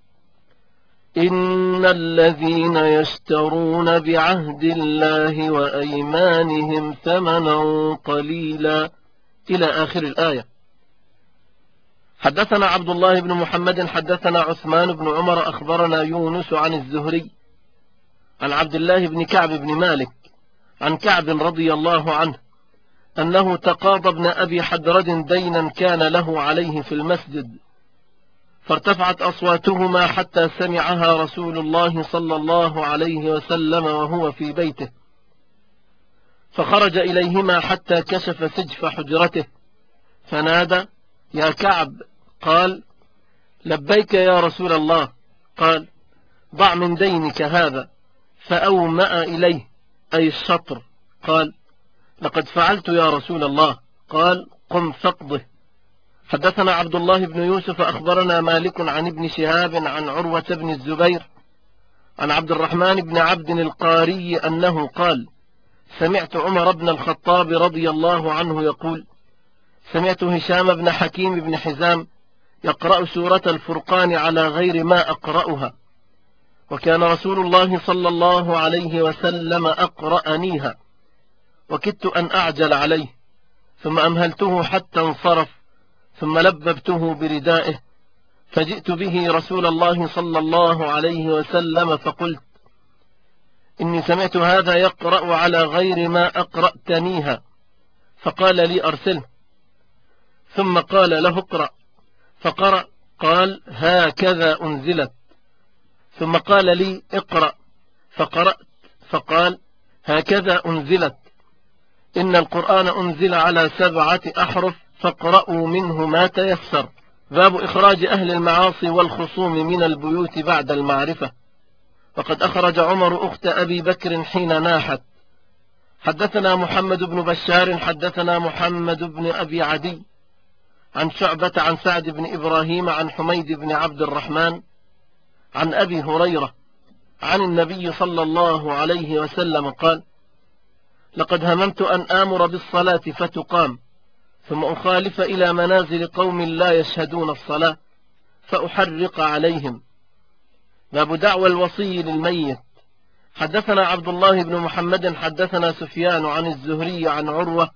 إن الذين يشترون بعهد الله وأيمانهم ثمنا قليلا، إلى آخر الآية. حدثنا عبد الله بن محمد حدثنا عثمان بن عمر أخبرنا يونس عن الزهري عن عبد الله بن كعب بن مالك عن كعب رضي الله عنه أنه تقاضى ابن أبي حدرد دينا كان له عليه في المسجد، فارتفعت أصواتهما حتى سمعها رسول الله صلى الله عليه وسلم وهو في بيته، فخرج إليهما حتى كشف سجف حجرته فنادى: يا كعب. قال: لبيك يا رسول الله. قال: ضع من دينك هذا. فأومأ إليه، أي الشطر. قال: لقد فعلت يا رسول الله. قال: قم فاقضه. حدثنا عبد الله بن يوسف أخبرنا مالك عن ابن شهاب عن عروة بن الزبير عن عبد الرحمن بن عبد القاري أنه قال: سمعت عمر بن الخطاب رضي الله عنه يقول: سمعت هشام بن حكيم بن حزام يقرأ سورة الفرقان على غير ما أقرأها، وكان رسول الله صلى الله عليه وسلم أقرأنيها، وكدت أن أعجل عليه، ثم أمهلته حتى انصرف، ثم لببته بردائه، فجئت به رسول الله صلى الله عليه وسلم فقلت: إني سمعت هذا يقرأ على غير ما أقرأتنيها. فقال لي: أرسله. ثم قال له: اقرأ. فقرأ. قال: هكذا أنزلت. ثم قال لي: اقرأ. فقرأت. فقال: هكذا أنزلت. إن القرآن أنزل على 7 أحرف فاقرأوا منه ما تيسر. باب إخراج أهل المعاصي والخصوم من البيوت بعد المعرفة. وقد أخرج عمر أخت أبي بكر حين ناحت. حدثنا محمد بن بشار حدثنا محمد بن أبي عدي عن شعبة عن سعد بن إبراهيم عن حميد بن عبد الرحمن عن أبي هريرة عن النبي صلى الله عليه وسلم قال: لقد هممت أن آمر بالصلاة فتقام، ثم أخالف إلى منازل قوم لا يشهدون الصلاة فأحرق عليهم. باب دعوى الوصي للميت. حدثنا عبد الله بن محمد حدثنا سفيان عن الزهري عن عروة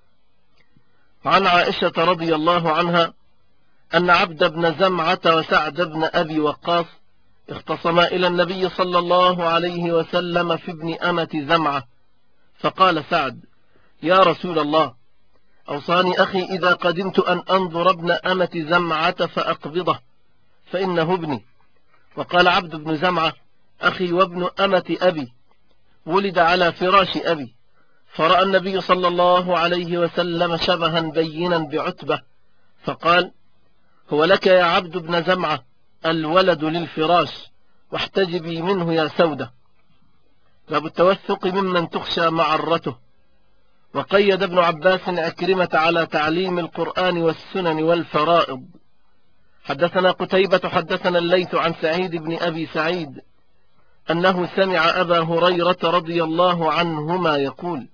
عن عائشة رضي الله عنها أن عبد بن زمعة وسعد بن أبي وقاص اختصما إلى النبي صلى الله عليه وسلم في ابن أمة زمعة، فقال سعد: يا رسول الله، أوصاني أخي إذا قدمت أن أنظر ابن أمة زمعة فأقبضه، فإنه ابني. وقال عبد بن زمعة: أخي وابن أمة أبي، ولد على فراش أبي. فرأى النبي صلى الله عليه وسلم شبها بينا بعتبة، فقال: هو لك يا عبد بن زمعة الولد للفراش، واحتجبي منه يا سودة. باب التوثق ممن تخشى معرته. وقيد ابن عباس عكرمة على تعليم القرآن والسنن والفرائض. حدثنا قتيبة حدثنا الليث عن سعيد بن أبي سعيد أنه سمع أبا هريرة رضي الله عنهما يقول: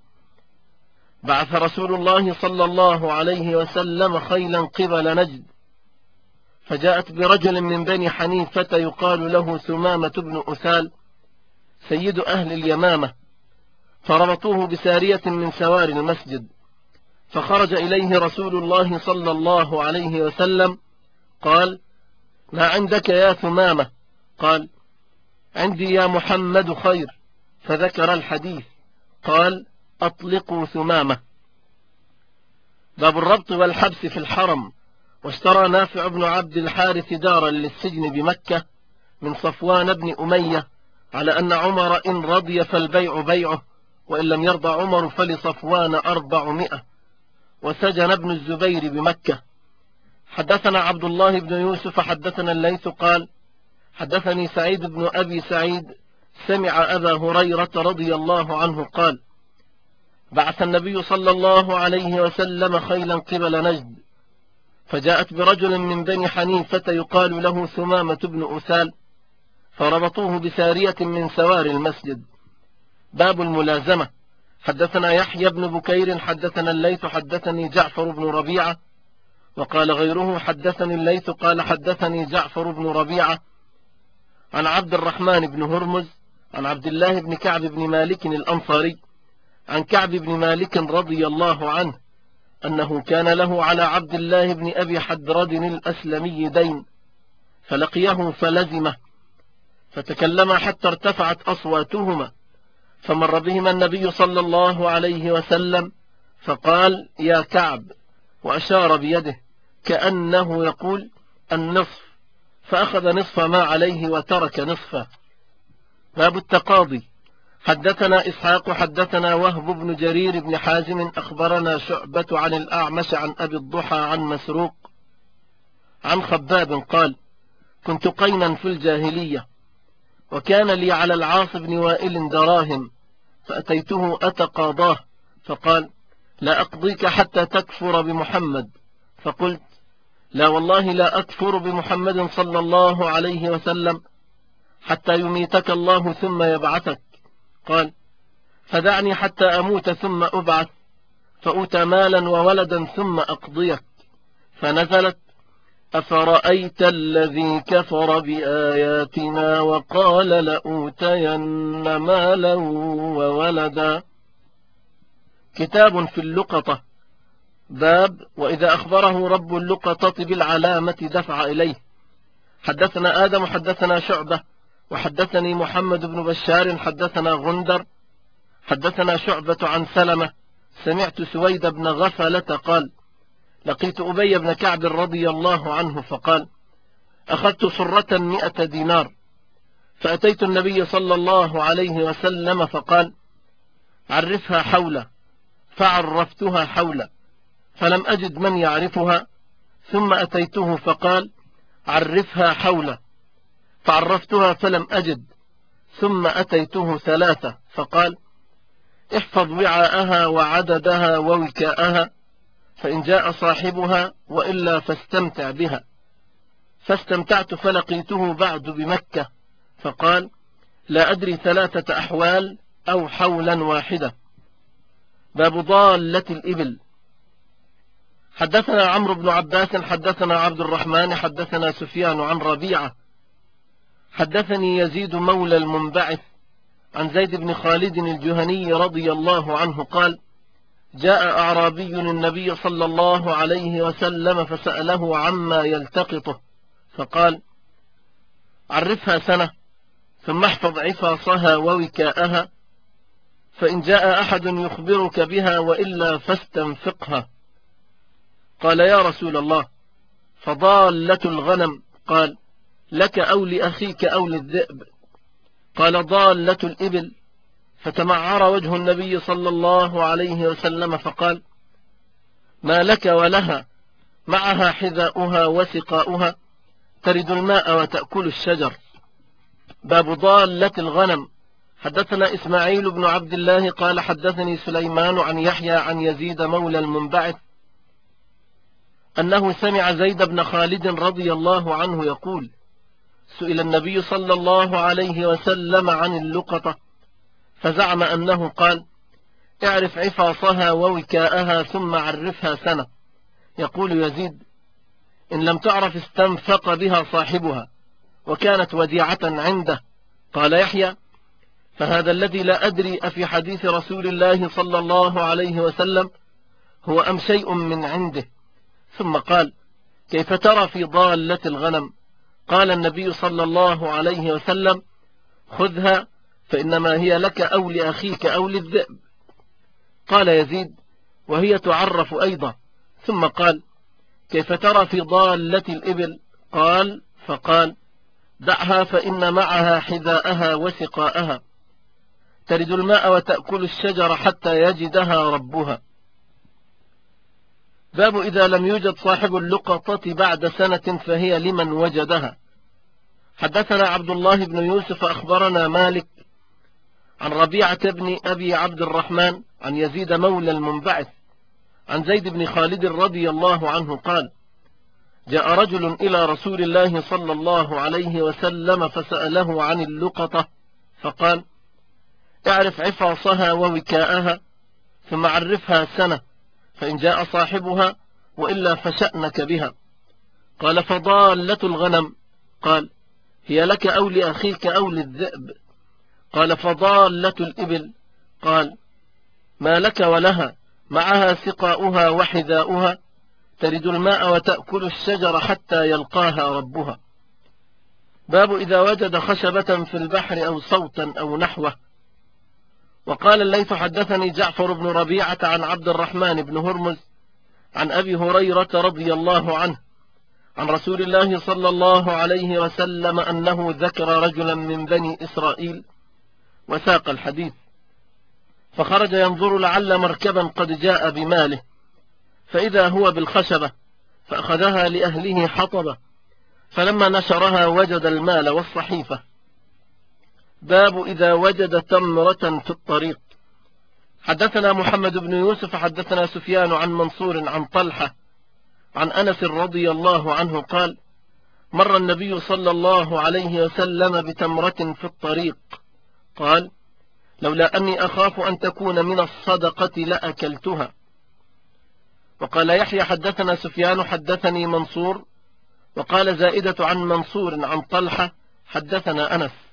بعث رسول الله صلى الله عليه وسلم خيلا قبل نجد، فجاءت برجل من بني حنيفة يقال له ثمامة بن أثال سيد أهل اليمامة، فربطوه بسارية من سوار المسجد، فخرج إليه رسول الله صلى الله عليه وسلم قال: ما عندك يا ثمامة؟ قال: عندي يا محمد خير. فذكر الحديث. قال: أطلقوا ثمامة. باب الربط والحبس في الحرم. واشترى نافع بن عبد الحارث دارا للسجن بمكة من صفوان بن أمية، على أن عمر إن رضي فالبيع بيعه، وإن لم يرضى عمر فلصفوان 400. وسجن ابن الزبير بمكة. حدثنا عبد الله بن يوسف حدثنا الليث قال: حدثني سعيد بن أبي سعيد سمع أبا هريرة رضي الله عنه قال: بعث النبي صلى الله عليه وسلم خيلا قبل نجد، فجاءت برجل من بني حنيفة يقال له ثمامة بن أثال، فربطوه بسارية من سوار المسجد. باب الملازمة. حدثنا يحيى بن بكير حدثنا الليث حدثني جعفر بن ربيعة، وقال غيره حدثني الليث قال حدثني جعفر بن ربيعة عن عبد الرحمن بن هرمز عن عبد الله بن كعب بن مالك الأنصاري عن كعب بن مالك رضي الله عنه أنه كان له على عبد الله بن أبي حدرد الأسلمي دين، فلقيه فلزمه، فتكلما حتى ارتفعت أصواتهما، فمر بهما النبي صلى الله عليه وسلم فقال: يا كعب، وأشار بيده كأنه يقول: النصف، فأخذ نصف ما عليه وترك نصفه. باب التقاضي. حدثنا إسحاق حدثنا وهب بن جرير بن حازم أخبرنا شعبة عن الأعمش عن أبي الضحى عن مسروق عن خباب قال: كنت قينا في الجاهلية، وكان لي على العاص بن وائل دراهم، فأتيته أتقاضاه، فقال: لا أقضيك حتى تكفر بمحمد. فقلت: لا والله لا أكفر بمحمد صلى الله عليه وسلم حتى يميتك الله ثم يبعثك. قال: فدعني حتى أموت ثم أبعث، فأوتى مالا وولدا ثم أقضيك. فنزلت: أفرأيت الذي كفر بآياتنا وقال لأوتين مالا وولدا. كتاب في اللقطة. باب وإذا أخبره رب اللقطة بالعلامة دفع إليه. حدثنا آدم حدثنا شعبة وحدثني محمد بن بشار حدثنا غندر حدثنا شعبة عن سلمة سمعت سويد بن غفلة قال: لقيت أبي بن كعب رضي الله عنه فقال: أخذت صرة 100 دينار، فأتيت النبي صلى الله عليه وسلم فقال: عرفها حولة، فعرفتها حولة، فلم أجد من يعرفها، ثم أتيته فقال: عرفها حولة، فعرفتها فلم أجد، ثم أتيته 3 فقال: احفظ وعاءها وعددها ووكاءها، فإن جاء صاحبها وإلا فاستمتع بها. فاستمتعت فلقيته بعد بمكة، فقال: لا أدري 3 أحوال أو حولا واحدة. باب ضالة الإبل. حدثنا عمرو بن عباس حدثنا عبد الرحمن حدثنا سفيان عن ربيعة حدثني يزيد مولى المنبعث عن زيد بن خالد الجهني رضي الله عنه قال: جاء أعرابي النبي صلى الله عليه وسلم فسأله عما يلتقطه، فقال: عرفها سنة، ثم احفظ عفاصها ووكاءها، فإن جاء أحد يخبرك بها وإلا فاستنفقها. قال: يا رسول الله، فضالة الغنم؟ قال: لك أو لأخيك أو للذئب؟ قال ضالة الإبل. فتمعر وجه النبي صلى الله عليه وسلم فقال: ما لك ولها؟ معها حذاؤها وسقاؤها، ترد الماء وتأكل الشجر. باب ضالة الغنم. حدثنا إسماعيل بن عبد الله قال حدثني سليمان عن يحيى عن يزيد مولى المنبعث أنه سمع زيد بن خالد رضي الله عنه يقول: سئل النبي صلى الله عليه وسلم عن اللقطة، فزعم أنه قال: اعرف عفاصها ووكاءها ثم عرفها سنة. يقول يزيد: إن لم تعرف استنفق بها صاحبها، وكانت وديعة عنده. قال يحيى: فهذا الذي لا أدري أفي حديث رسول الله صلى الله عليه وسلم هو أم شيء من عنده. ثم قال: كيف ترى في ضالة الغنم؟ قال النبي صلى الله عليه وسلم: خذها فإنما هي لك أو لأخيك أو للذئب. قال يزيد: وهي تعرف أيضا. ثم قال: كيف ترى في ضالة الإبل؟ فقال: دعها فإن معها حذاءها وسقاءها، ترد الماء وتأكل الشجر حتى يجدها ربها. باب إذا لم يوجد صاحب اللقطة بعد سنة فهي لمن وجدها. حدثنا عبد الله بن يوسف أخبرنا مالك عن ربيعة بن أبي عبد الرحمن عن يزيد مولى المنبعث عن زيد بن خالد رضي الله عنه قال: جاء رجل إلى رسول الله صلى الله عليه وسلم فسأله عن اللقطة، فقال: اعرف عفاصها ووكاءها ثم عرفها سنة، فإن جاء صاحبها وإلا فشأنك بها. قال: فضالة الغنم؟ قال: هي لك أو لأخيك أو للذئب؟ قال: فضالة الإبل؟ قال: ما لك ولها؟ معها سقاؤها وحذاؤها، ترد الماء وتأكل الشجر حتى يلقاها ربها. باب إذا وجد خشبة في البحر أو صوتا أو نحوه. وقال الليث حدثني جعفر بن ربيعة عن عبد الرحمن بن هرمز عن أبي هريرة رضي الله عنه عن رسول الله صلى الله عليه وسلم أنه ذكر رجلا من بني إسرائيل وساق الحديث، فخرج ينظر لعل مركبا قد جاء بماله، فإذا هو بالخشبة، فأخذها لأهله حطبة، فلما نشرها وجد المال والصحيفة. باب إذا وجد تمرة في الطريق. حدثنا محمد بن يوسف حدثنا سفيان عن منصور عن طلحة عن أنس رضي الله عنه قال: مر النبي صلى الله عليه وسلم بتمرة في الطريق، قال: لولا أني أخاف أن تكون من الصدقة لأكلتها. وقال يحيى حدثنا سفيان حدثني منصور، وقال زائدة عن منصور عن طلحة حدثنا أنس.